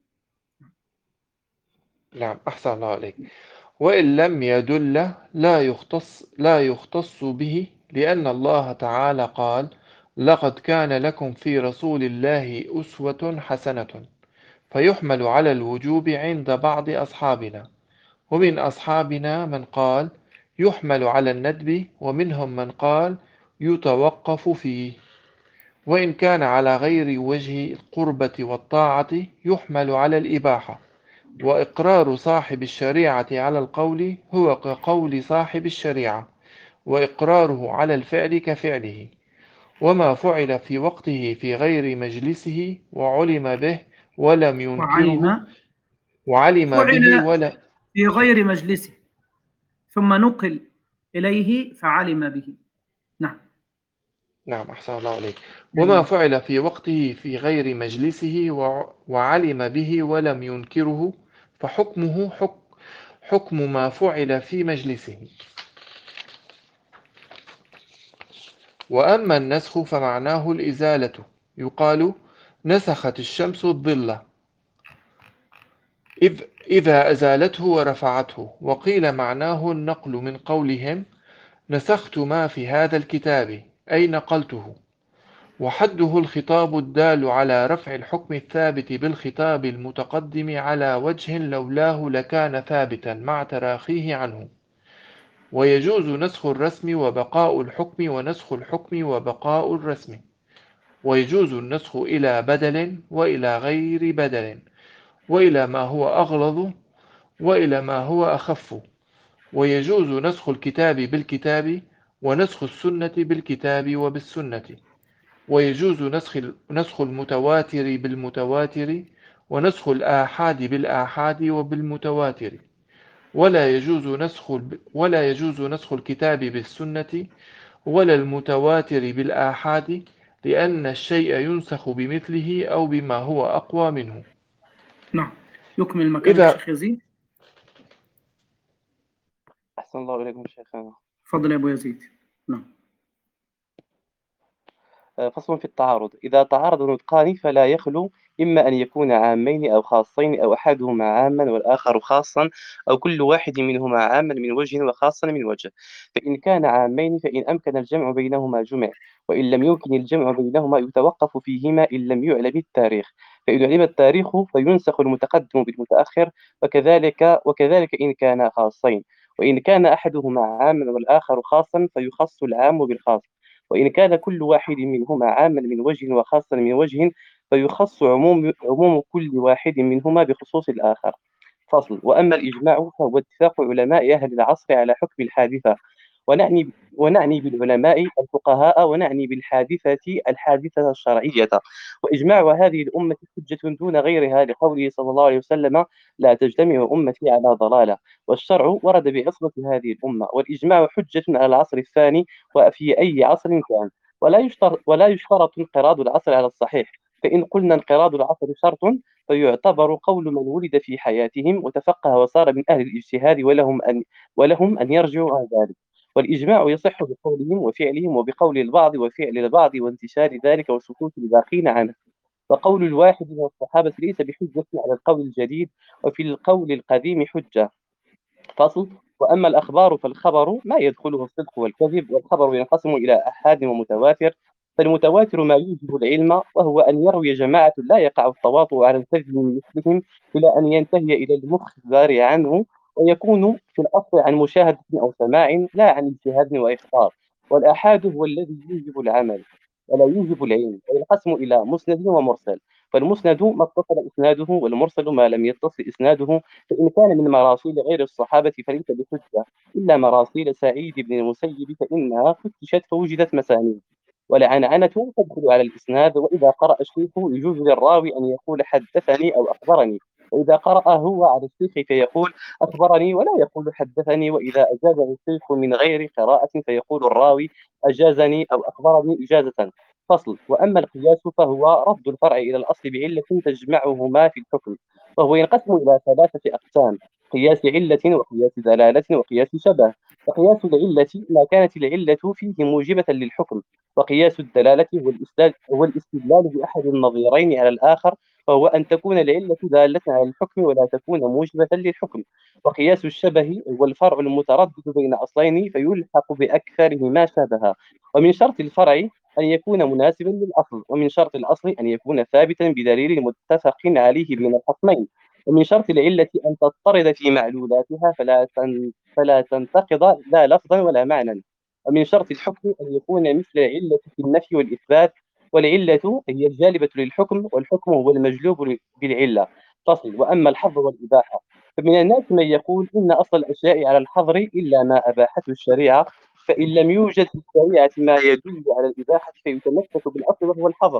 نعم أحسن الله عليك. وإن لم يدل لا يختص لا يختص به، لأن الله تعالى قال لقد كان لكم في رسول الله أسوة حسنة، فيحمل على الوجوب عند بعض أصحابنا، ومن أصحابنا من قال يحمل على الندب، ومنهم من قال يتوقف فيه. وإن كان على غير وجه القربة والطاعة يحمل على الإباحة. وإقرار صاحب الشريعة على القول هو كقول صاحب الشريعة، وإقراره على الفعل كفعله. وما فعل في وقته في غير مجلسه وعلم به ولم ينكره وعلم وعلم به فعل ولا في غير مجلسه ثم نقل إليه فعلم به. نعم. نعم أحسن الله عليك. وما فعل في وقته في غير مجلسه وع- وعلم به ولم ينكره فحكمه حكم حكم ما فعل في مجلسه. وأما النسخ فمعناه الإزالة، يقال نسخت الشمس الظل إذ إذا أزالته ورفعته. وقيل معناه النقل من قولهم نسخت ما في هذا الكتاب أي نقلته. وحده الخطاب الدال على رفع الحكم الثابت بالخطاب المتقدم على وجه لولاه لكان ثابتا مع تراخيه عنه. ويجوز نسخ الرسم وبقاء الحكم ونسخ الحكم وبقاء الرسم. ويجوز النسخ إلى بدل وإلى غير بدل، وإلى ما هو أغلظ وإلى ما هو أخف. ويجوز نسخ الكتاب بالكتاب ونسخ السنة بالكتاب وبالسنة. ويجوز نسخ نسخ المتواتر بالمتواتر ونسخ الآحاد بالآحاد وبالمتواتر. ولا يجوز نسخ ولا يجوز نسخ الكتاب بالسنة ولا المتواتر بالآحاد، لأن الشيء ينسخ بمثله أو بما هو أقوى منه. نعم. يكمل مكانك إذا شيخ يزيد. أحسن الله إليكم شيخنا. تفضل يا أبو يزيد. نعم. فصل في التعارض. إذا تعارض نطقان فلا يخلو إما أن يكون عامين أو خاصين أو أحدهما عاما والآخر خاصا أو كل واحد منهما عاما من وجه وخاصا من وجه. فإن كان عامين فإن أمكن الجمع بينهما جمع، وإن لم يمكن الجمع بينهما يتوقف فيهما إن لم يعلم التاريخ. فإن علم التاريخ فينسخ المتقدم بالمتأخر، وكذلك وكذلك إن كانا خاصين. وإن كان أحدهما عاما والآخر خاصا فيخص العام بالخاص. وإن كان كل واحد منهما عاما من وجه وخاصا من وجه فيخص عموم عموم كل واحد منهما بخصوص الآخر. فصل. وأما الإجماع فهو اتفاق علماء أهل العصر على حكم الحادثة، ونعني ونعني بالعلماء الفقهاء، ونعني بالحادثة الحادثة الشرعية. وإجماع هذه الأمة حجة دون غيرها لقوله صلى الله عليه وسلم لا تجتمع أمتي على ضلالة. والشرع ورد بعصمة هذه الأمة، والإجماع حجة على العصر الثاني وفي أي عصر كان. ولا يشترط ولا يشترط انقراض العصر على الصحيح، فإن قلنا انقراض العصر شرط فيعتبر قول من ولد في حياتهم وتفقه وصار من أهل الاجتهاد ولهم أن ولهم أن يرجعوا عن ذلك. والإجماع يصح بقولهم وفعلهم وبقول البعض وفعل البعض وانتشار ذلك وسكوت الباقين عنه. وقول الواحد من الصحابة ليس بحجة على القول الجديد، وفي القول القديم حجة. فصل. وأما الأخبار فالخبر ما يدخله الصدق والكذب، والخبر ينقسم إلى أحاد ومتواتر. فالمتواتر ما يوجب العلم، وهو أن يروي جماعة لا يقع التواطؤ على الكذب من مثلهم إلى أن ينتهي إلى المخبر عنه، ويكون في الأصل عن مشاهدة أو سماع لا عن اجتهاد وإخبار. والآحاد هو الذي يوجب العمل ولا يوجب العلم، وينقسم إلى مسند ومرسل. فالمسند ما اتصل إسناده، والمرسل ما لم يتصل إسناده. فإن كان من مراسيل غير الصحابة فليس بحجة، إلا مراسيل سعيد بن المسيب فإنها فتشت فوجدت مسانيد. والعنعنة تدخل على الإسناد، وإذا قرأ الشيخ يجوز للراوي أن يقول حدثني أو أخبرني، وإذا قرأ هو على الشيخ فيقول أخبرني ولا يقول حدثني، وإذا أجازه الشيخ من غير قراءة فيقول الراوي أجازني أو أخبرني إجازة. فصل. وأما القياس فهو رد الفرع إلى الأصل بعلة تجمعهما في الحكم، وهو ينقسم إلى ثلاثة أقسام: قياس علة وقياس دلالة وقياس شبه. فقياس العلة ما كانت العلة فيه موجبة للحكم، وقياس الدلالة هو الاستدلال هو الاستدلال بأحد النظيرين على الآخر، وهو أن تكون العلة دالة على الحكم ولا تكون موجبة للحكم. وقياس الشبه هو الفرع المتردد بين أصلين فيلحق بأكثرهما شبها. ومن شرط الفرع أن يكون مناسبا للأصل، ومن شرط الأصل أن يكون ثابتا بدليل متفق عليه بين الخصمين. ومن شرط العلة أن تضطرد في معلولاتها فلا تن... فلا تنتقض لا لفظا ولا معنى. ومن شرط الحكم أن يكون مثل العلة في النفي والإثبات، والعلة هي الجالبة للحكم، والحكم هو المجلوب بالعلة. فصل. وأما الحظر والإباحة فمن الناس من يقول إن أصل الأشياء على الحظر إلا ما أباحته الشريعة، فإن لم يوجد في الشريعة ما يدل على الإباحة فيتمسك بالأصل وهو الحظر.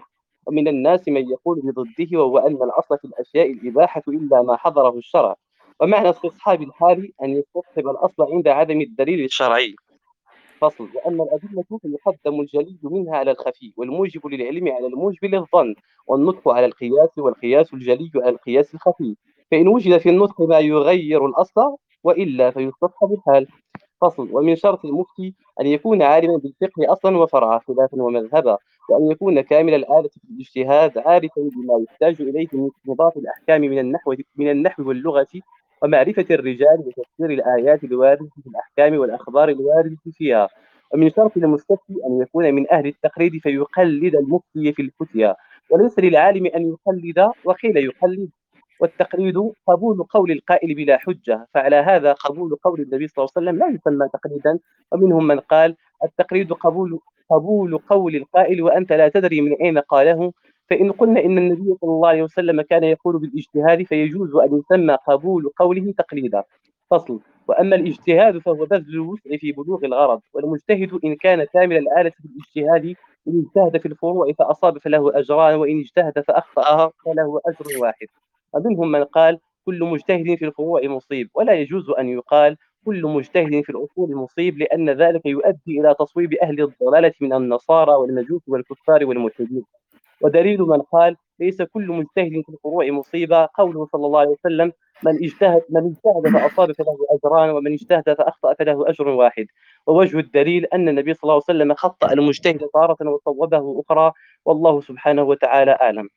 ومن الناس من يقول بضده، وهو أن الأصل في الأشياء الإباحة إلا ما حضره الشرع. ومعنى استصحاب الحال أن يستصحب الأصل عند عدم الدليل الشرعي. فصل. وأما الأدلة فيقدم الجلي منها على الخفي، والموجب للعلم على الموجب للظن، والنطق على القياس، والقياس الجلي على القياس الخفي، فإن وجد في النطق ما يغير الأصل وإلا فيستصحب الحال. فصل. ومن شرط المفتي أن يكون عالما بالفقه أصلا وفرعا خلافا ومذهبا، وأن يكون كامل الآلة في الاجتهاد عارفا بما يحتاج إليه من استنباط الأحكام من النحو من النحو واللغة، ومعرفة الرجال وتفسير الآيات الواردة في الأحكام والأخبار الواردة فيها. ومن شرط المستفتي أن يكون من أهل التقليد فيقلد المفتي في الفتيا، وليس للعالم أن يقلد وقيل يقلد. والتقليد قبول قول القائل بلا حجة، فعلى هذا قبول قول النبي صلى الله عليه وسلم لا يسمى تقليدا. ومنهم من قال التقليد قبول قبول قول القائل وأنت لا تدري من أين قاله. فإن قلنا إن النبي صلى الله عليه وسلم كان يقول بالاجتهاد فيجوز أن يسمى قبول قوله تقليدا. فصل. وأما الاجتهاد فهو بذل الوسع في بلوغ الغرض، والمجتهد إن كان كامل الآلة في الاجتهاد إن اجتهد في الفروع فأصاب فله أجران، وإن اجتهد فأخطأ فله أجر واحد. ومنهم من قال كل مجتهد في الفروع مصيب، ولا يجوز أن يقال كل مجتهد في الأصول مصيب، لأن ذلك يؤدي إلى تصويب أهل الضلالة من النصارى والمجوس والكفار والملحدين. ودليل من قال ليس كل مجتهد في الفروع مصيبة قوله صلى الله عليه وسلم من اجتهد من اجتهد فأصاب فله أجران، ومن اجتهد فأخطأ فله أجر واحد. ووجه الدليل أن النبي صلى الله عليه وسلم خطأ المجتهد تارة وصوبه أخرى، والله سبحانه وتعالى أعلم.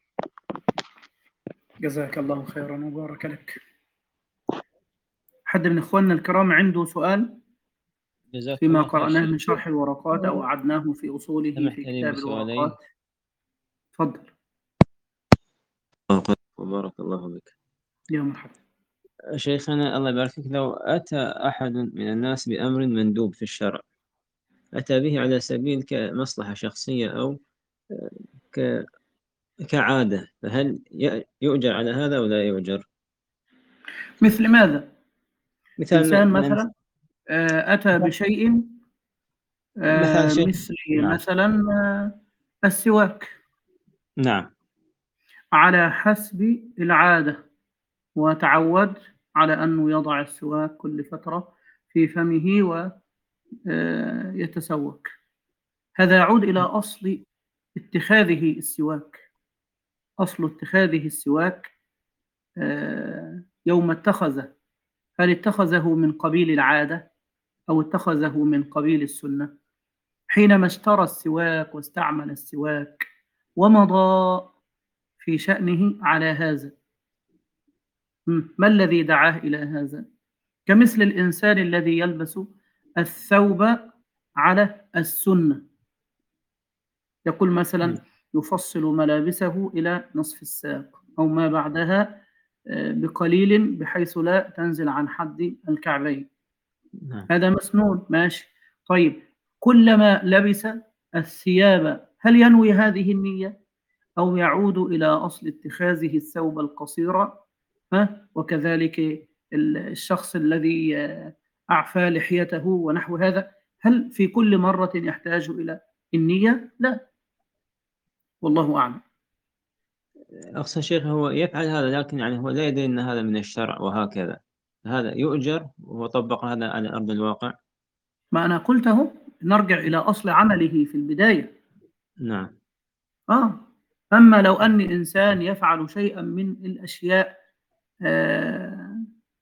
جزاك الله خيرا وبارك لك. حد من إخواننا الكرام عنده سؤال فيما قرأناه من شرح الورقات أو أعدناه في أصوله في كتاب الورقات؟ تفضل. وبارك الله بك. يا مرحبا. شيخنا الله يبارك فيك، لو أتى أحد من الناس بأمر مندوب في الشرع، أتى به على سبيل كمصلحة شخصية أو ك... كعادة، فهل يؤجر على هذا ولا يؤجر؟ مثل ماذا؟ مثال إنسان من... مثلا أتى بشيء مثل, مثل نعم. مثلا السواك. نعم. على حسب العادة، وتعود على أنه يضع السواك كل فترة في فمه ويتسوك. هذا يعود إلى أصل اتخاذه السواك. أصل اتخاذه السواك يوم اتخذه، هل اتخذه من قبيل العادة أو اتخذه من قبيل السنة؟ حينما اشترى السواك واستعمل السواك ومضى في شأنه على هذا، ما الذي دعاه إلى هذا؟ كمثل الإنسان الذي يلبس الثوب على السنة، يقول مثلا يفصل ملابسه إلى نصف الساق أو ما بعدها بقليل بحيث لا تنزل عن حد الكعبين. هذا مسنون، ماشي. طيب كلما لبس الثياب هل ينوي هذه النية أو يعود إلى أصل اتخاذه الثوب القصير؟ ها؟ وكذلك الشخص الذي أعفى لحيته ونحو هذا، هل في كل مرة يحتاج إلى النية؟ لا، والله أعلم. أقصى شيخ هو يفعل هذا لكن يعني هو لا يدري أن هذا من الشرع وهكذا، هذا يؤجر وهو طبق هذا على أرض الواقع؟ ما أنا قلته، نرجع إلى أصل عمله في البداية. نعم. آه أما لو أن إنسان يفعل شيئا من الأشياء آه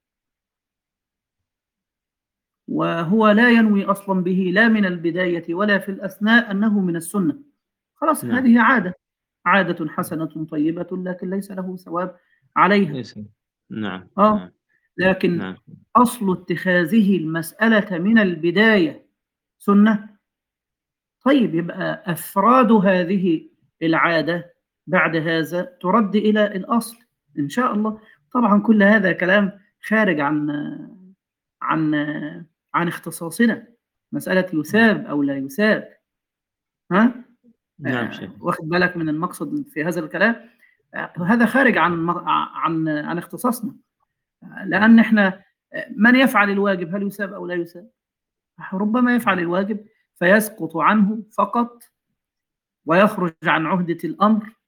وهو لا ينوي أصلا به لا من البداية ولا في الأثناء أنه من السنة، خلاص. نعم. هذه عادة عادة حسنة طيبة لكن ليس له ثواب عليها. نعم. آه نعم. لكن نعم. أصل اتخاذه المسألة من البداية سنة. طيب يبقى أفراد هذه العادة بعد هذا ترد إلى الأصل إن شاء الله. طبعا كل هذا كلام خارج عن عن عن اختصاصنا، مسألة يثاب أو لا يثاب. ها؟ نعم شيخ. آه واخد بالك من المقصد في هذا الكلام؟ آه هذا خارج عن عن عن اختصاصنا، لأن احنا من يفعل الواجب هل يثاب أو لا يثاب؟ ربما يفعل الواجب فيسقط عنه فقط ويخرج عن عهدة الأمر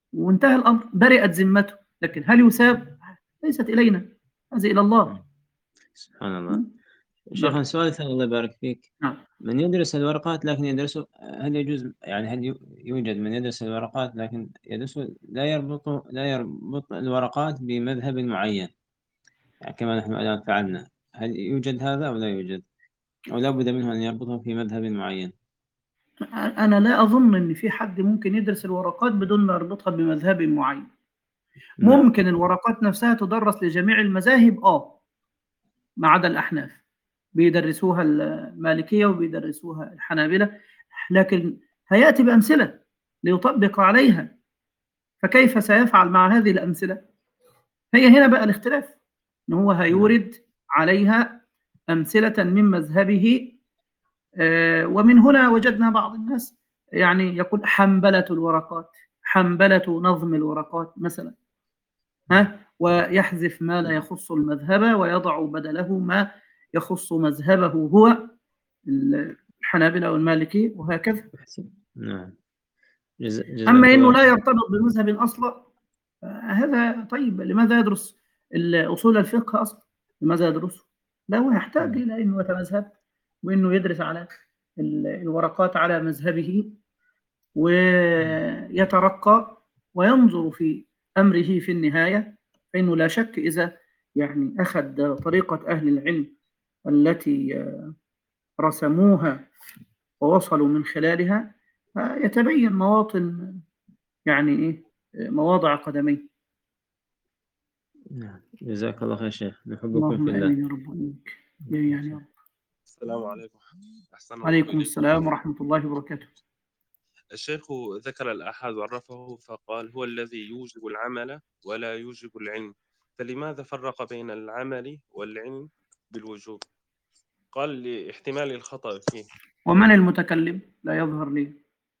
وانتهى الأمر، برئت ذمته. لكن هل يساب؟ ليست إلينا، هذه إلى الله. سبحان الله. شيخنا سؤال ثاني الله يبارك فيك. نعم. من يدرس الورقات لكن يدرسه، هل يجوز يعني هل يوجد من يدرس الورقات لكن يدرسه لا يربط لا يربط الورقات بمذهب معين، يعني كما نحن الآن فعلنا، هل يوجد هذا أو لا يوجد؟ أو لا بد منه أن يربطه في مذهب معين؟ أنا لا أظن أن في حد ممكن يدرس الورقات بدون ما يربطها بمذهب معين. ممكن الورقات نفسها تدرس لجميع المذاهب آه ما عدا الأحناف، بيدرسوها المالكية وبيدرسوها الحنابلة، لكن هيأتي بأمثلة ليطبق عليها، فكيف سيفعل مع هذه الأمثلة؟ هي هنا بقى الاختلاف، إن هو هيورد عليها أمثلة من مذهبه. آه ومن هنا وجدنا بعض الناس يعني يقول حنبلة الورقات، حنبلة نظم الورقات مثلا، ها، ويحذف ما لا يخص المذهب ويضع بدله ما يخص مذهبه هو، الحنابلة والمالكي وهكذا. نعم. جز... أما إنه لا يرتبط بمذهب أصلا، هذا طيب، لماذا يدرس أصول الفقه أصلا؟ لماذا يدرسه؟ لا، هو يحتاج إلى إنه يتمذهب وإنه يدرس على الورقات على مذهبه ويترقى وينظر في أمره في النهاية، فإنه لا شك إذا يعني أخذ طريقة أهل العلم التي رسموها ووصلوا من خلالها، يتبين مواطن يعني إيه مواضع قدميه. نعم. جزاك الله خير شيخ، نحبكم اللهم في الله. آمين يا رب وإياك جميعا يا رب. السلام عليكم. أحسن عليكم السلام ورحمة الله وبركاته. الشيخ ذكر الآحاد وعرفه فقال هو الذي يوجب العمل ولا يوجب العلم، فلماذا فرق بين العمل والعلم بالوجوب؟ قال لاحتمال الخطأ فيه. ومن المتكلم؟ لا يظهر لي.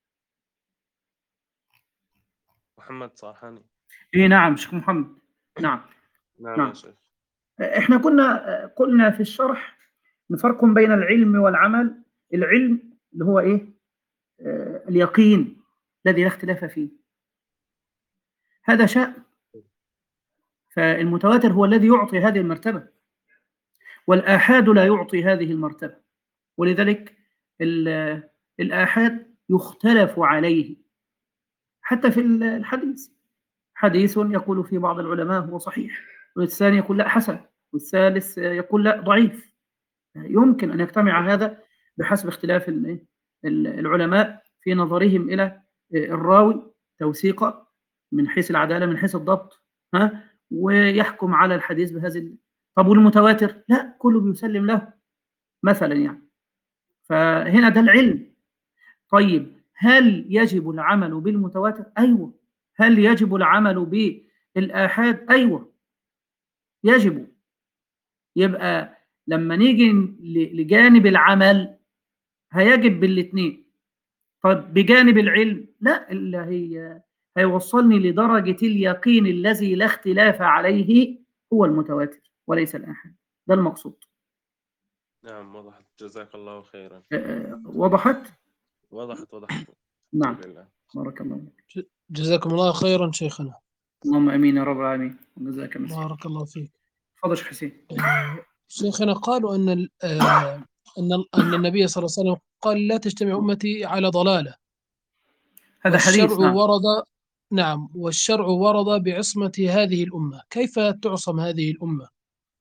محمد صاحاني. إيه نعم شيخ محمد. نعم نعم, نعم. يا شيخ. إحنا كنا قلنا في الشرح نفرق بين العلم والعمل. العلم اللي هو إيه؟ آه اليقين الذي لا اختلاف فيه، هذا شأن. فالمتواتر هو الذي يعطي هذه المرتبة، والآحاد لا يعطي هذه المرتبة، ولذلك الآحاد يختلف عليه حتى في الحديث. حديث يقول فيه بعض العلماء هو صحيح، والثاني يقول لا حسن، والثالث يقول لا ضعيف. يمكن أن يجتمع هذا بحسب اختلاف العلماء في نظرهم إلى الراوي توثيقا من حيث العدالة من حيث الضبط، ها، ويحكم على الحديث بهذه. طب والمتواتر لا، كله بيسلم له مثلا يعني. فهنا ده العلم. طيب هل يجب العمل بالمتواتر؟ أيوة. هل يجب العمل بالآحاد؟ أيوة يجب. يبقى لما نيجي لجانب العمل هيجب بالاثنين. طب بجانب العلم لا، اللي هي هيوصلني لدرجة اليقين الذي لا اختلاف عليه هو المتواتر وليس الآحاد. ده المقصود. نعم وضحت، جزاك الله خيرا. أه وضحت؟ وضحت وضحت. نعم بارك الله فيك. جزاكم الله خيرا شيخنا. اللهم امين يا رب العالمين. جزاك الله خير. بارك الله فيك. تفضل شيخ حسين. شيخنا قالوا ان ان ان النبي صلى الله عليه وسلم قال لا تجتمع امتي على ضلاله. هذا حديث. نعم. ورد نعم والشرع ورد بعصمة هذه الأمة، كيف تعصم هذه الأمة؟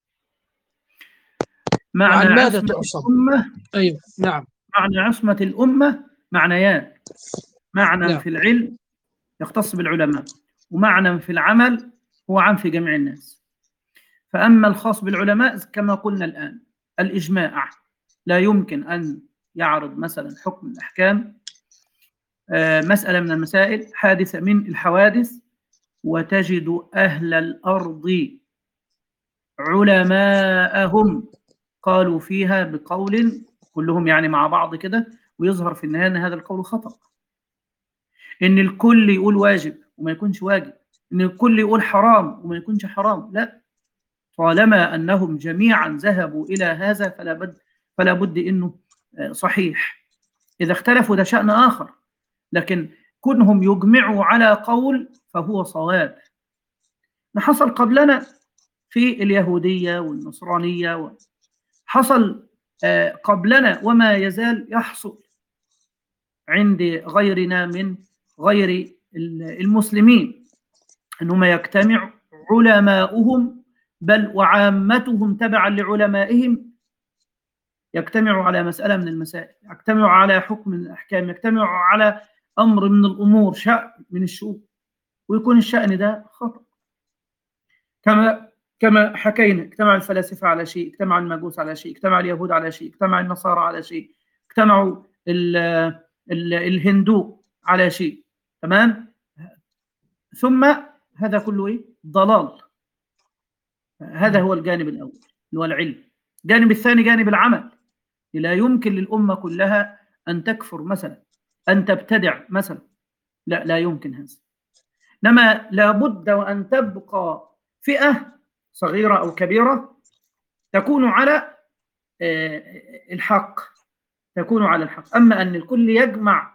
معنى ماذا عصمة تعصم؟ الأمة؟ أيوة نعم. معنى عصمة الأمة معنيان: معنى نعم. في العلم يختص بالعلماء، ومعنى في العمل هو عام في جميع الناس. فأما الخاص بالعلماء كما قلنا الآن الإجماع، لا يمكن أن يعرض مثلا حكم الأحكام مسألة من المسائل حادثة من الحوادث وتجد أهل الأرض علماءهم قالوا فيها بقول كلهم يعني مع بعض كده، ويظهر في النهاية أن هذا القول خطأ. إن الكل يقول واجب وما يكونش واجب، إن الكل يقول حرام وما يكونش حرام، لا. طالما أنهم جميعا ذهبوا إلى هذا فلا بد فلا بد إنه صحيح. إذا اختلفوا ده شأن آخر، لكن كونهم يجمعوا على قول فهو صواب. ما حصل قبلنا في اليهودية والنصرانية، حصل قبلنا وما يزال يحصل عند غيرنا من غير المسلمين، أنهم يجتمع علماؤهم بل وعامتهم تبعا لعلمائهم، يجتمعوا على مسألة من المسائل، يجتمعوا على حكم من الأحكام، يجتمعوا على أمر من الأمور، شأن من الشؤون، ويكون الشأن ده خطأ. كما كما حكينا، اجتمع الفلاسفة على شيء، اجتمع المجوس على شيء، اجتمع اليهود على شيء، اجتمع النصارى على شيء، اجتمعوا ال ال الهندو على شيء، تمام؟ ثم هذا كله ايه؟ ضلال. هذا هو الجانب الأول اللي هو العلم. الجانب الثاني جانب العمل. لا يمكن للأمة كلها أن تكفر مثلا، أن تبتدع مثلا، لا لا يمكن هذا. إنما لابد وأن تبقى فئة صغيرة أو كبيرة تكون على الحق، تكون على الحق. أما أن الكل يجمع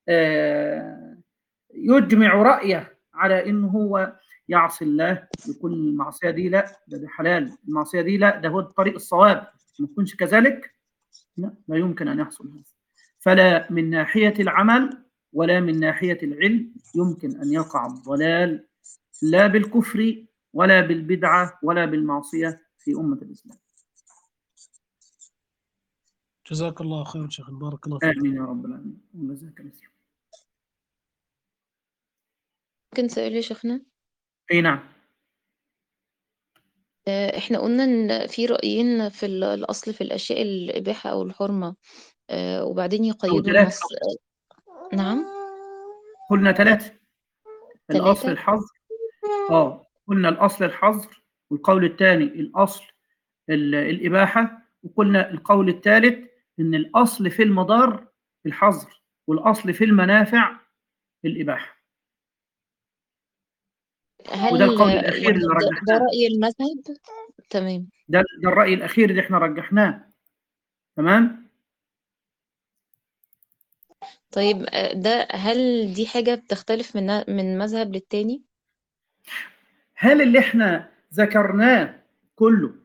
يجمع رأيه على إنه هو يعصي الله، يكون المعصية دي لا ده, ده حلال، المعصية دي لا ده هو الطريق الصواب، ما تكونش كذلك، لا لا يمكن أن يحصل هذا. فلا من ناحية العمل ولا من ناحية العلم يمكن أن يقع الضلال، لا بالكفر ولا بالبدعة ولا بالمعصية في أمة الإسلام. جزاك الله خير شيخ، بارك الله فيك. آمين يا رب العالمين. وجزاك الله خير. ممكن سؤال يا شيخنا؟ أي نعم. احنا قلنا ان في رأيين في الأصل في الأشياء الإباحة أو الحرمة، وبعدين يقيدوا النص. نعم، قلنا ثلاثة. ثلاثة. الأصل الحظر، اه قلنا الأصل الحظر، والقول الثاني الأصل الإباحة، وقلنا القول الثالث إن الأصل في المضار الحظر، والأصل في المنافع الإباحة. هل وده القول الأخير يعني اللي ده, ده رجحناه. رأي المذهب؟ تمام. ده ده الرأي الأخير اللي احنا رجحناه. تمام. طيب ده هل دي حاجة بتختلف من من مذهب للتاني؟ هل اللي احنا ذكرناه كله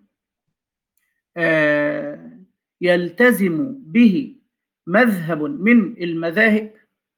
آه يلتزم به مذهب من المذاهب؟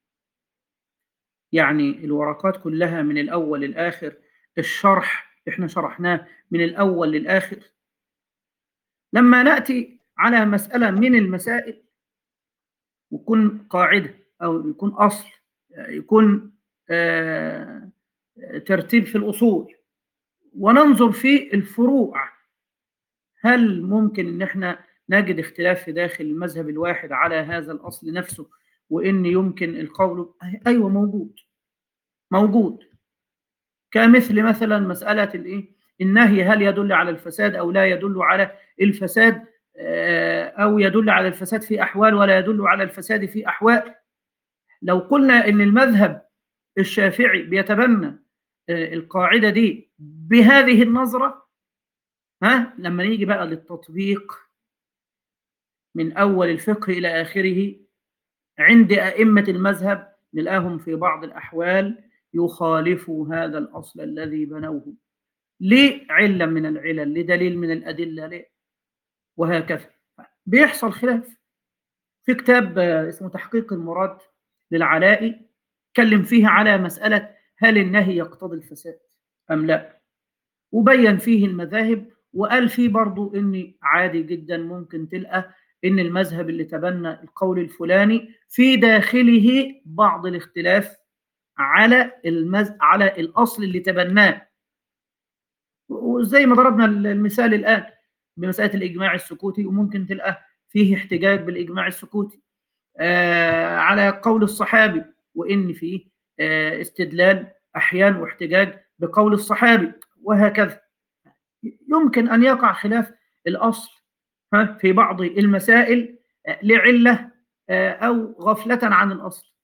يعني الورقات كلها من الأول للآخر، الشرح احنا شرحناه من الأول للآخر. لما نأتي على مسألة من المسائل ويكون قاعدة أو يكون أصل، يكون آه ترتيب في الأصول، وننظر في الفروع، هل ممكن ان احنا نجد اختلاف في داخل المذهب الواحد على هذا الاصل نفسه، وان يمكن القول ايوه موجود موجود كمثل مثلا مساله الايه النهي، هل يدل على الفساد او لا يدل على الفساد، او يدل على الفساد في احوال ولا يدل على الفساد في احوال. لو قلنا ان المذهب الشافعي بيتبنى القاعده دي بهذه النظره، ها لما نيجي بقى للتطبيق من أول الفقه إلى آخره عند أئمة المذهب نلاقيهم في بعض الأحوال يخالفوا هذا الأصل الذي بنوه لعلة من العلل، لدليل من الأدلة ليه، وهكذا بيحصل خلاف. في كتاب اسمه تحقيق المراد للعلائي اتكلم فيه على مسألة هل النهي يقتضي الفساد أم لا، وبين فيه المذاهب، وقال فيه برضو إن عادي جدا ممكن تلقى إن المذهب اللي تبنى القول الفلاني في داخله بعض الاختلاف على المز... على الأصل اللي تبناه. وزي ما ضربنا المثال الآن بمسألة الإجماع السكوتي، وممكن تلقى فيه احتجاج بالإجماع السكوتي آه على قول الصحابي، وإن فيه آه استدلال أحيان واحتجاج بقول الصحابي، وهكذا. يمكن أن يقع خلاف الأصل في بعض المسائل لعلة أو غفلة عن الأصل،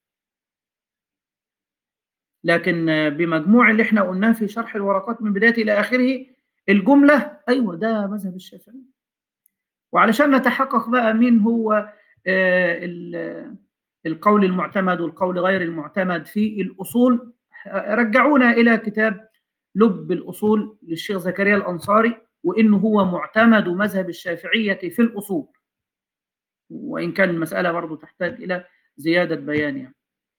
لكن بمجموع اللي احنا قلناه في شرح الورقات من بداية إلى آخره الجملة أيوة ده مذهب الشافعي. وعلشان نتحقق بقى مين هو القول المعتمد والقول غير المعتمد في الأصول، رجعونا إلى كتاب لب الأصول للشيخ زكريا الأنصاري، وإنه هو معتمد مذهب الشافعية في الأصول، وإن كان المسألة برضو تحتاج إلى زيادة بيان يعني.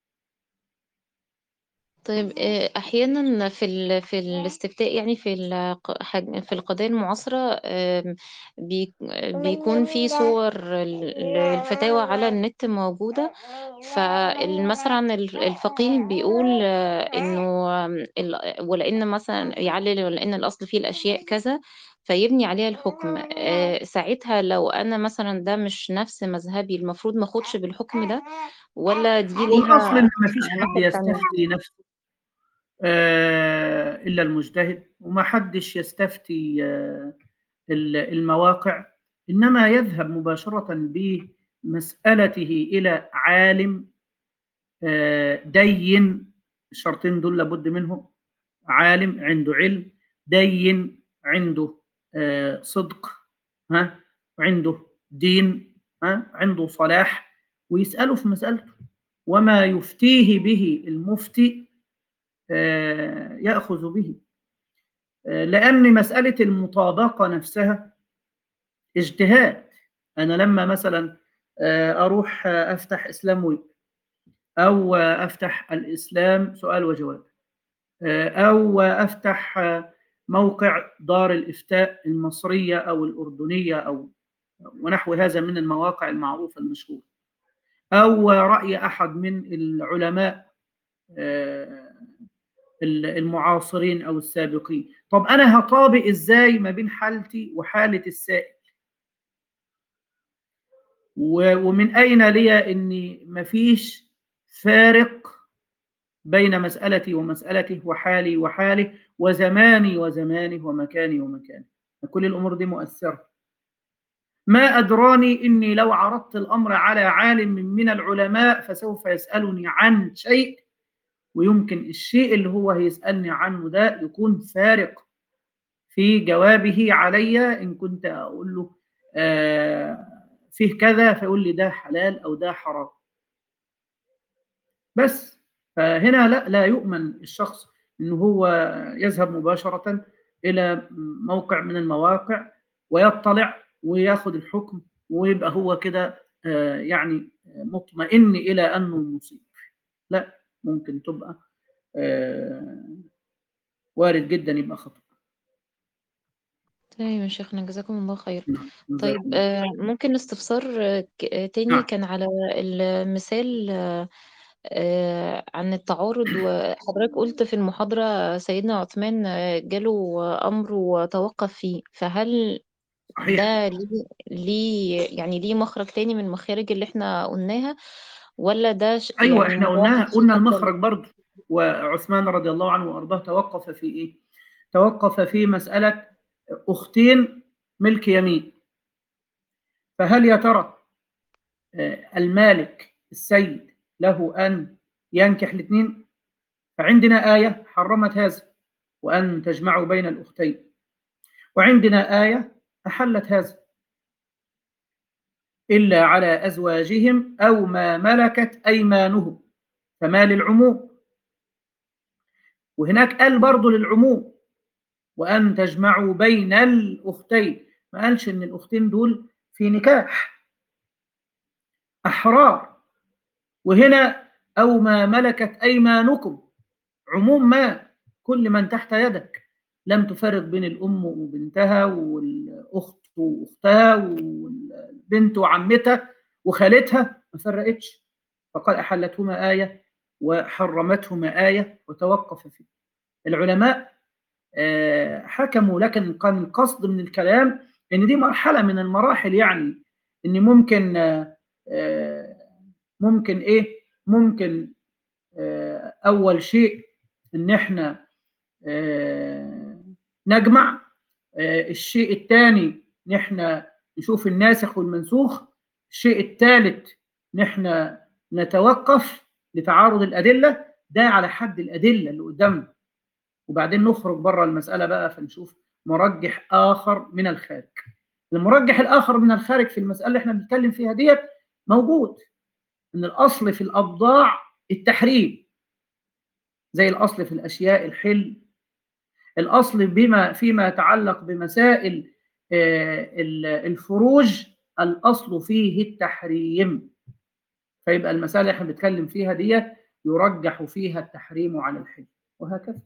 طيب آه، أحيانا في ال... في الاستفتاء، يعني في الق- حاج- في القضايا المعاصرة، آم، بي... بيكون في صور ال- الفتاوى على النت موجودة. فمثلا الفقيه بيقول آه، إنه آم، ال- ولأن مثلا يعلل ولأن الأصل فيه الأشياء كذا، فيبني عليها الحكم. آه، ساعتها لو أنا مثلا ده مش نفس مذهبي، المفروض ما أخدش بالحكم ده، ولا دي والأصل ليها إن مفيش حد ناحية تانية؟ يستفتي نفسه آه، إلا المجتهد، وما حدش يستفتي آه، المواقع، إنما يذهب مباشرة بمسألته إلى عالم آه، دين. الشرطين دول لابد منهم: عالم عنده علم، دين عنده آه، صدق، ها، عنده دين، ها، عنده صلاح، ويسأله في مسألته، وما يفتيه به المفتي آه، يأخذ به. آه، لأن مسألة المطابقة نفسها اجتهاد. أنا لما مثلا آه، أروح آه، أفتح إسلام ويب، أو آه، أفتح الإسلام سؤال وجواب، آه، أو آه، أفتح آه، موقع دار الإفتاء المصرية أو الأردنية أو ونحو هذا من المواقع المعروفة المشهورة، أو آه، رأي أحد من العلماء آه، المعاصرين أو السابقين. طب أنا هطابق إزاي ما بين حالتي وحالة السائل؟ ومن أين لي أني مفيش فارق بين مسألتي ومسألته، وحالي وحاله، وزماني وزمانه، ومكاني ومكانه؟ كل الأمور دي مؤثرة. ما أدراني أني لو عرضت الأمر على عالم من العلماء فسوف يسألني عن شيء، ويمكن الشيء اللي هو هيسألني عنه ده يكون فارق في جوابه علي. إن كنت أقول له آه فيه كذا، فيقول لي ده حلال أو ده حرام. بس فهنا لا لا يؤمن الشخص إنه هو يذهب مباشرة إلى موقع من المواقع ويطلع وياخذ الحكم ويبقى هو كده آه يعني مطمئن إلى أنه مصيب. لا، ممكن تبقى آه وارد جدا يبقى خطأ. طيب يا شيخنا، جزاكم الله خير. نعم، طيب جزاكم الله. آه، ممكن استفسار آه، ك- آه، تاني نعم. كان على المثال آه، آه، عن التعارض. وحضرتك قلت في المحاضرة سيدنا عثمان آه، جاله أمر وتوقف فيه، فهل صحيح. ده ليه ليه يعني ليه مخرج تاني من المخارج اللي احنا قلناها، ولا ده ش- ايوه، يعني احنا مجرد قلناها، شيء قلنا أفضل؟ المخرج برضه. وعثمان رضي الله عنه وارضاه توقف في ايه؟ توقف في مساله اختين ملك يمين. فهل يا ترى آه، المالك السيد له ان ينكح الاثنين؟ فعندنا ايه حرمت هذا، وان تجمعوا بين الاختين، وعندنا ايه احلت هذا، الا على ازواجهم او ما ملكت ايمانهم، فما للعموم. وهناك قال برضه للعموم وأن تجمعوا بين الأختين، ما قالش إن الأختين دول في نكاح، أحرار. وهنا أو ما ملكت أيمانكم، عموم ما، كل من تحت يدك، لم تفرق بين الأم وبنتها والأخت وأختها والبنت وعمتها وخالتها، ما فرقتش. فقال أحلتهما آية وحرمتهما آية وتوقف فيه. العلماء حكموا، لكن كان القصد من الكلام ان دي مرحله من المراحل، يعني ان ممكن ممكن ايه ممكن اول شيء ان احنا نجمع. الشيء الثاني ان احنا نشوف الناسخ والمنسوخ. الشيء الثالث ان احنا نتوقف لتعارض الادله، ده على حد الادله اللي قدامنا، وبعدين نخرج بره المسألة بقى فنشوف مرجح آخر من الخارج. المرجح الآخر من الخارج في المسألة اللي احنا بنتكلم فيها ديت موجود، إن الأصل في الأبضاع التحريم، زي الأصل في الأشياء الحل، الأصل بما فيما يتعلق بمسائل الفروج الأصل فيه التحريم، فيبقى المسائل اللي احنا بنتكلم فيها دي يرجح فيها التحريم على الحل، وهكذا.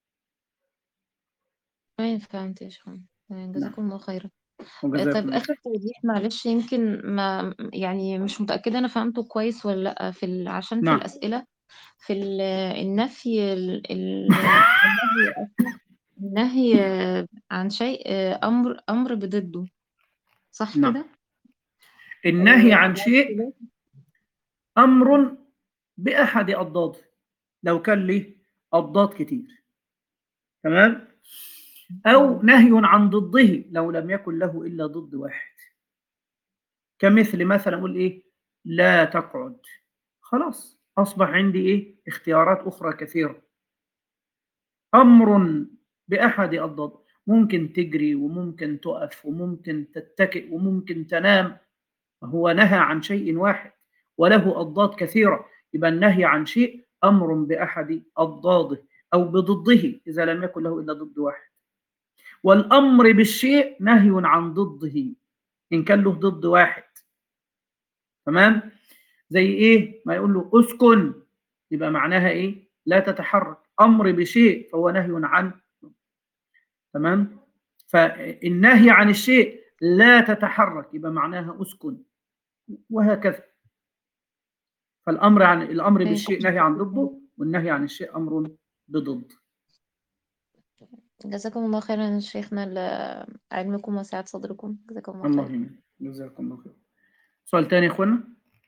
تمام، فهمت يا شيخ. جزاكم الله خيرا. وجزاكم طيب الله. آخر توضيح معلش، يمكن ما يعني مش متأكدة أنا فهمته كويس ولا لأ، في ال... عشان في نعم. الأسئلة في ال... النفي ال... ال... النهي النهي عن شيء أمر أمر بضده، صح نعم. كده؟ النهي عن آه، شيء أمر بأحد أضداده لو كان له أضداد كتير، تمام؟ أو نهي عن ضده لو لم يكن له إلا ضد واحد، كمثل مثلا أقول إيه؟ لا تقعد، خلاص أصبح عندي إيه؟ اختيارات أخرى كثيرة. أمر بأحد أضداد، ممكن تجري وممكن تقف وممكن تتكئ وممكن تنام، هو نهى عن شيء واحد وله أضداد كثيرة، يبقى النهي عن شيء أمر بأحد أضداده أو بضده إذا لم يكن له إلا ضد واحد. والأمر بالشيء نهي عن ضده إن كان له ضد واحد، تمام؟ زي إيه؟ ما يقول له أسكن، يبقى معناها إيه؟ لا تتحرك. أمر بشيء فهو نهي عنه، تمام؟ فالنهي عن الشيء لا تتحرك يبقى معناها أسكن، وهكذا. فالأمر عن الأمر بالشيء نهي عن ضده، والنهي عن الشيء أمر بضد. جزاكم الله خيرا شيخنا لعلمكم وسعة صدركم، جزاكم الله الله خيرا. يمين. جزاكم الله خير. سؤال تاني يا اخوانا؟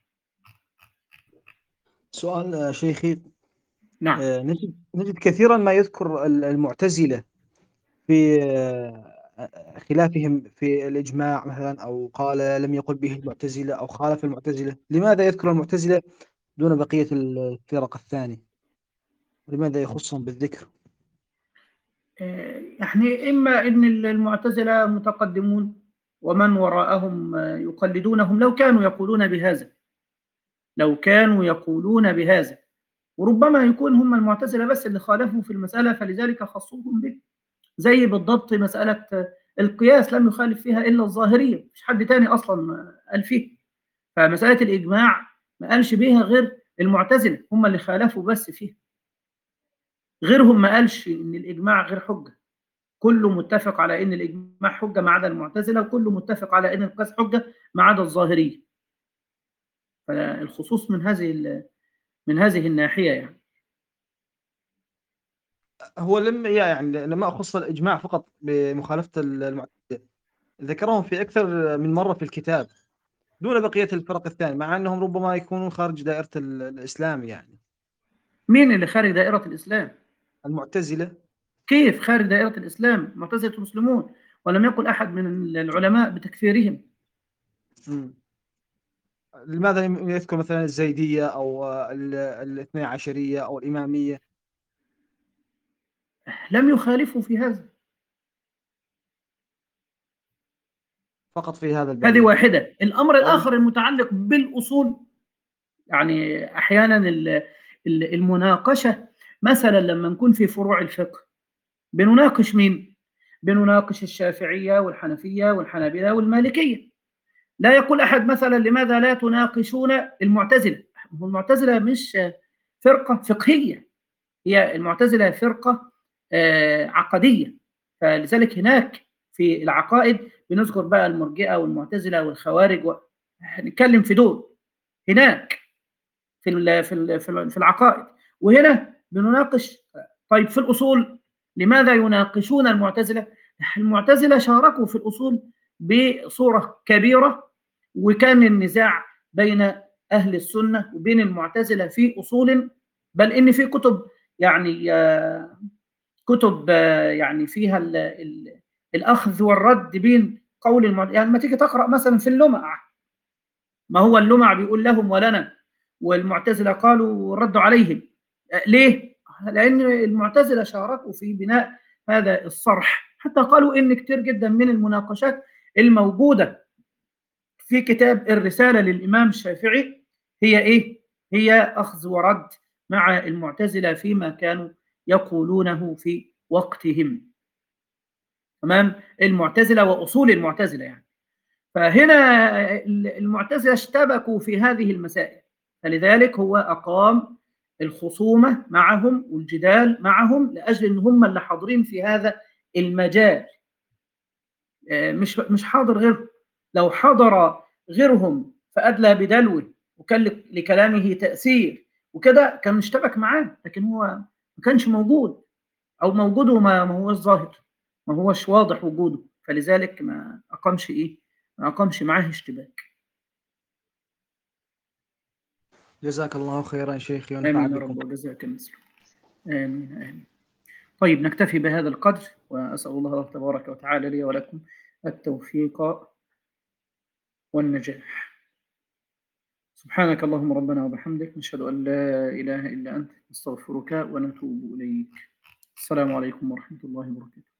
سؤال آه، شيخي. نعم. آه، نجد نجد كثيرا ما يذكر ال- المعتزلة في آه، خلافهم في الإجماع مثلا، أو قال لم يقل به المعتزلة، أو خالف المعتزلة. لماذا يذكر المعتزلة دون بقية الفرق الثانية؟ لماذا يخصهم بالذكر؟ يعني إما أن المعتزلة متقدمون ومن وراءهم يقلدونهم لو كانوا يقولون بهذا، لو كانوا يقولون بهذا، وربما يكون هم المعتزلة بس اللي خالفوا في المسألة فلذلك خصوهم به. زي بالضبط مسألة القياس لم يخالف فيها إلا الظاهرية، مش حد تاني أصلا قال فيه. فمسألة الإجماع ما قالش بيها غير المعتزلة، هم اللي خالفوا بس فيها، غيرهم ما قالش إن الإجماع غير حجة. كله متفق على إن الإجماع حجة ما عدا المعتزلة، وكله متفق على إن القياس حجة ما عدا الظاهرية. فالخصوص من هذه من هذه الناحية يعني. هو لم يعني لما أخص الإجماع فقط بمخالفة المعتزلة، ذكرهم في أكثر من مرة في الكتاب دون بقية الفرق الثانية، مع أنهم ربما يكونون خارج دائرة الإسلام. يعني مين اللي خارج دائرة الإسلام؟ المعتزلة. كيف خارج دائرة الإسلام؟ معتزلة المسلمون، ولم يقل أحد من العلماء بتكفيرهم. م. لماذا يذكر مثلا الزيدية أو الاثنى عشرية أو الإمامية؟ لم يخالفوا في هذا، فقط في هذا الباب. هذه واحدة. الأمر الآخر المتعلق بالأصول، يعني أحيانا المناقشة مثلا لما نكون في فروع الفقه بنناقش مين؟ بنناقش الشافعية والحنفية والحنابلة والمالكية. لا يقول أحد مثلا لماذا لا تناقشون المعتزلة؟ المعتزلة مش فرقة فقهية، هي المعتزلة فرقة عقدية، فلذلك هناك في العقائد بنذكر بقى المرجئة والمعتزلة والخوارج، هنتكلم في دول هناك في في في العقائد، وهنا بنناقش. طيب في الأصول لماذا يناقشون المعتزلة؟ المعتزلة شاركوا في الأصول بصورة كبيرة، وكان النزاع بين أهل السنة وبين المعتزلة في أصول، بل إن في كتب يعني كتب يعني فيها ال ال الأخذ والرد بين قول المعتزلة. يعني ما تيجي تقرأ مثلا في اللمع، ما هو اللمع بيقول لهم ولنا، والمعتزلة قالوا ردوا عليهم. ليه؟ لأن المعتزلة شاركوا في بناء هذا الصرح، حتى قالوا إن كتير جدا من المناقشات الموجودة في كتاب الرسالة للإمام الشافعي هي إيه؟ هي أخذ ورد مع المعتزلة فيما كانوا يقولونه في وقتهم. تمام؟ المعتزلة وأصول المعتزلة يعني. فهنا المعتزلة اشتبكوا في هذه المسائل، فلذلك هو أقام الخصومة معهم والجدال معهم لأجل أن هم اللي حاضرين في هذا المجال، مش مش حاضر غيرهم. لو حضر غيرهم فأدلى بدلوه وكان لكلامه تأثير وكده كان اشتبك معاه، لكن هو ما كانش موجود، أو موجوده ما ما هوش ظاهر، ما هوش واضح وجوده، فلذلك ما أقامش إيه؟ ما أقامش معاه اشتباك. جزاك الله خيرا شيخي آمين ونفع يا بكم. رب وجزاك مثله. آمين آمين. طيب نكتفي بهذا القدر، وأسأل الله تبارك وتعالى لي ولكم التوفيق والنجاح. سبحانك اللهم ربنا وبحمدك، نشهد أن لا إله إلا أنت، نستغفرك ونتوب إليك. السلام عليكم ورحمة الله وبركاته.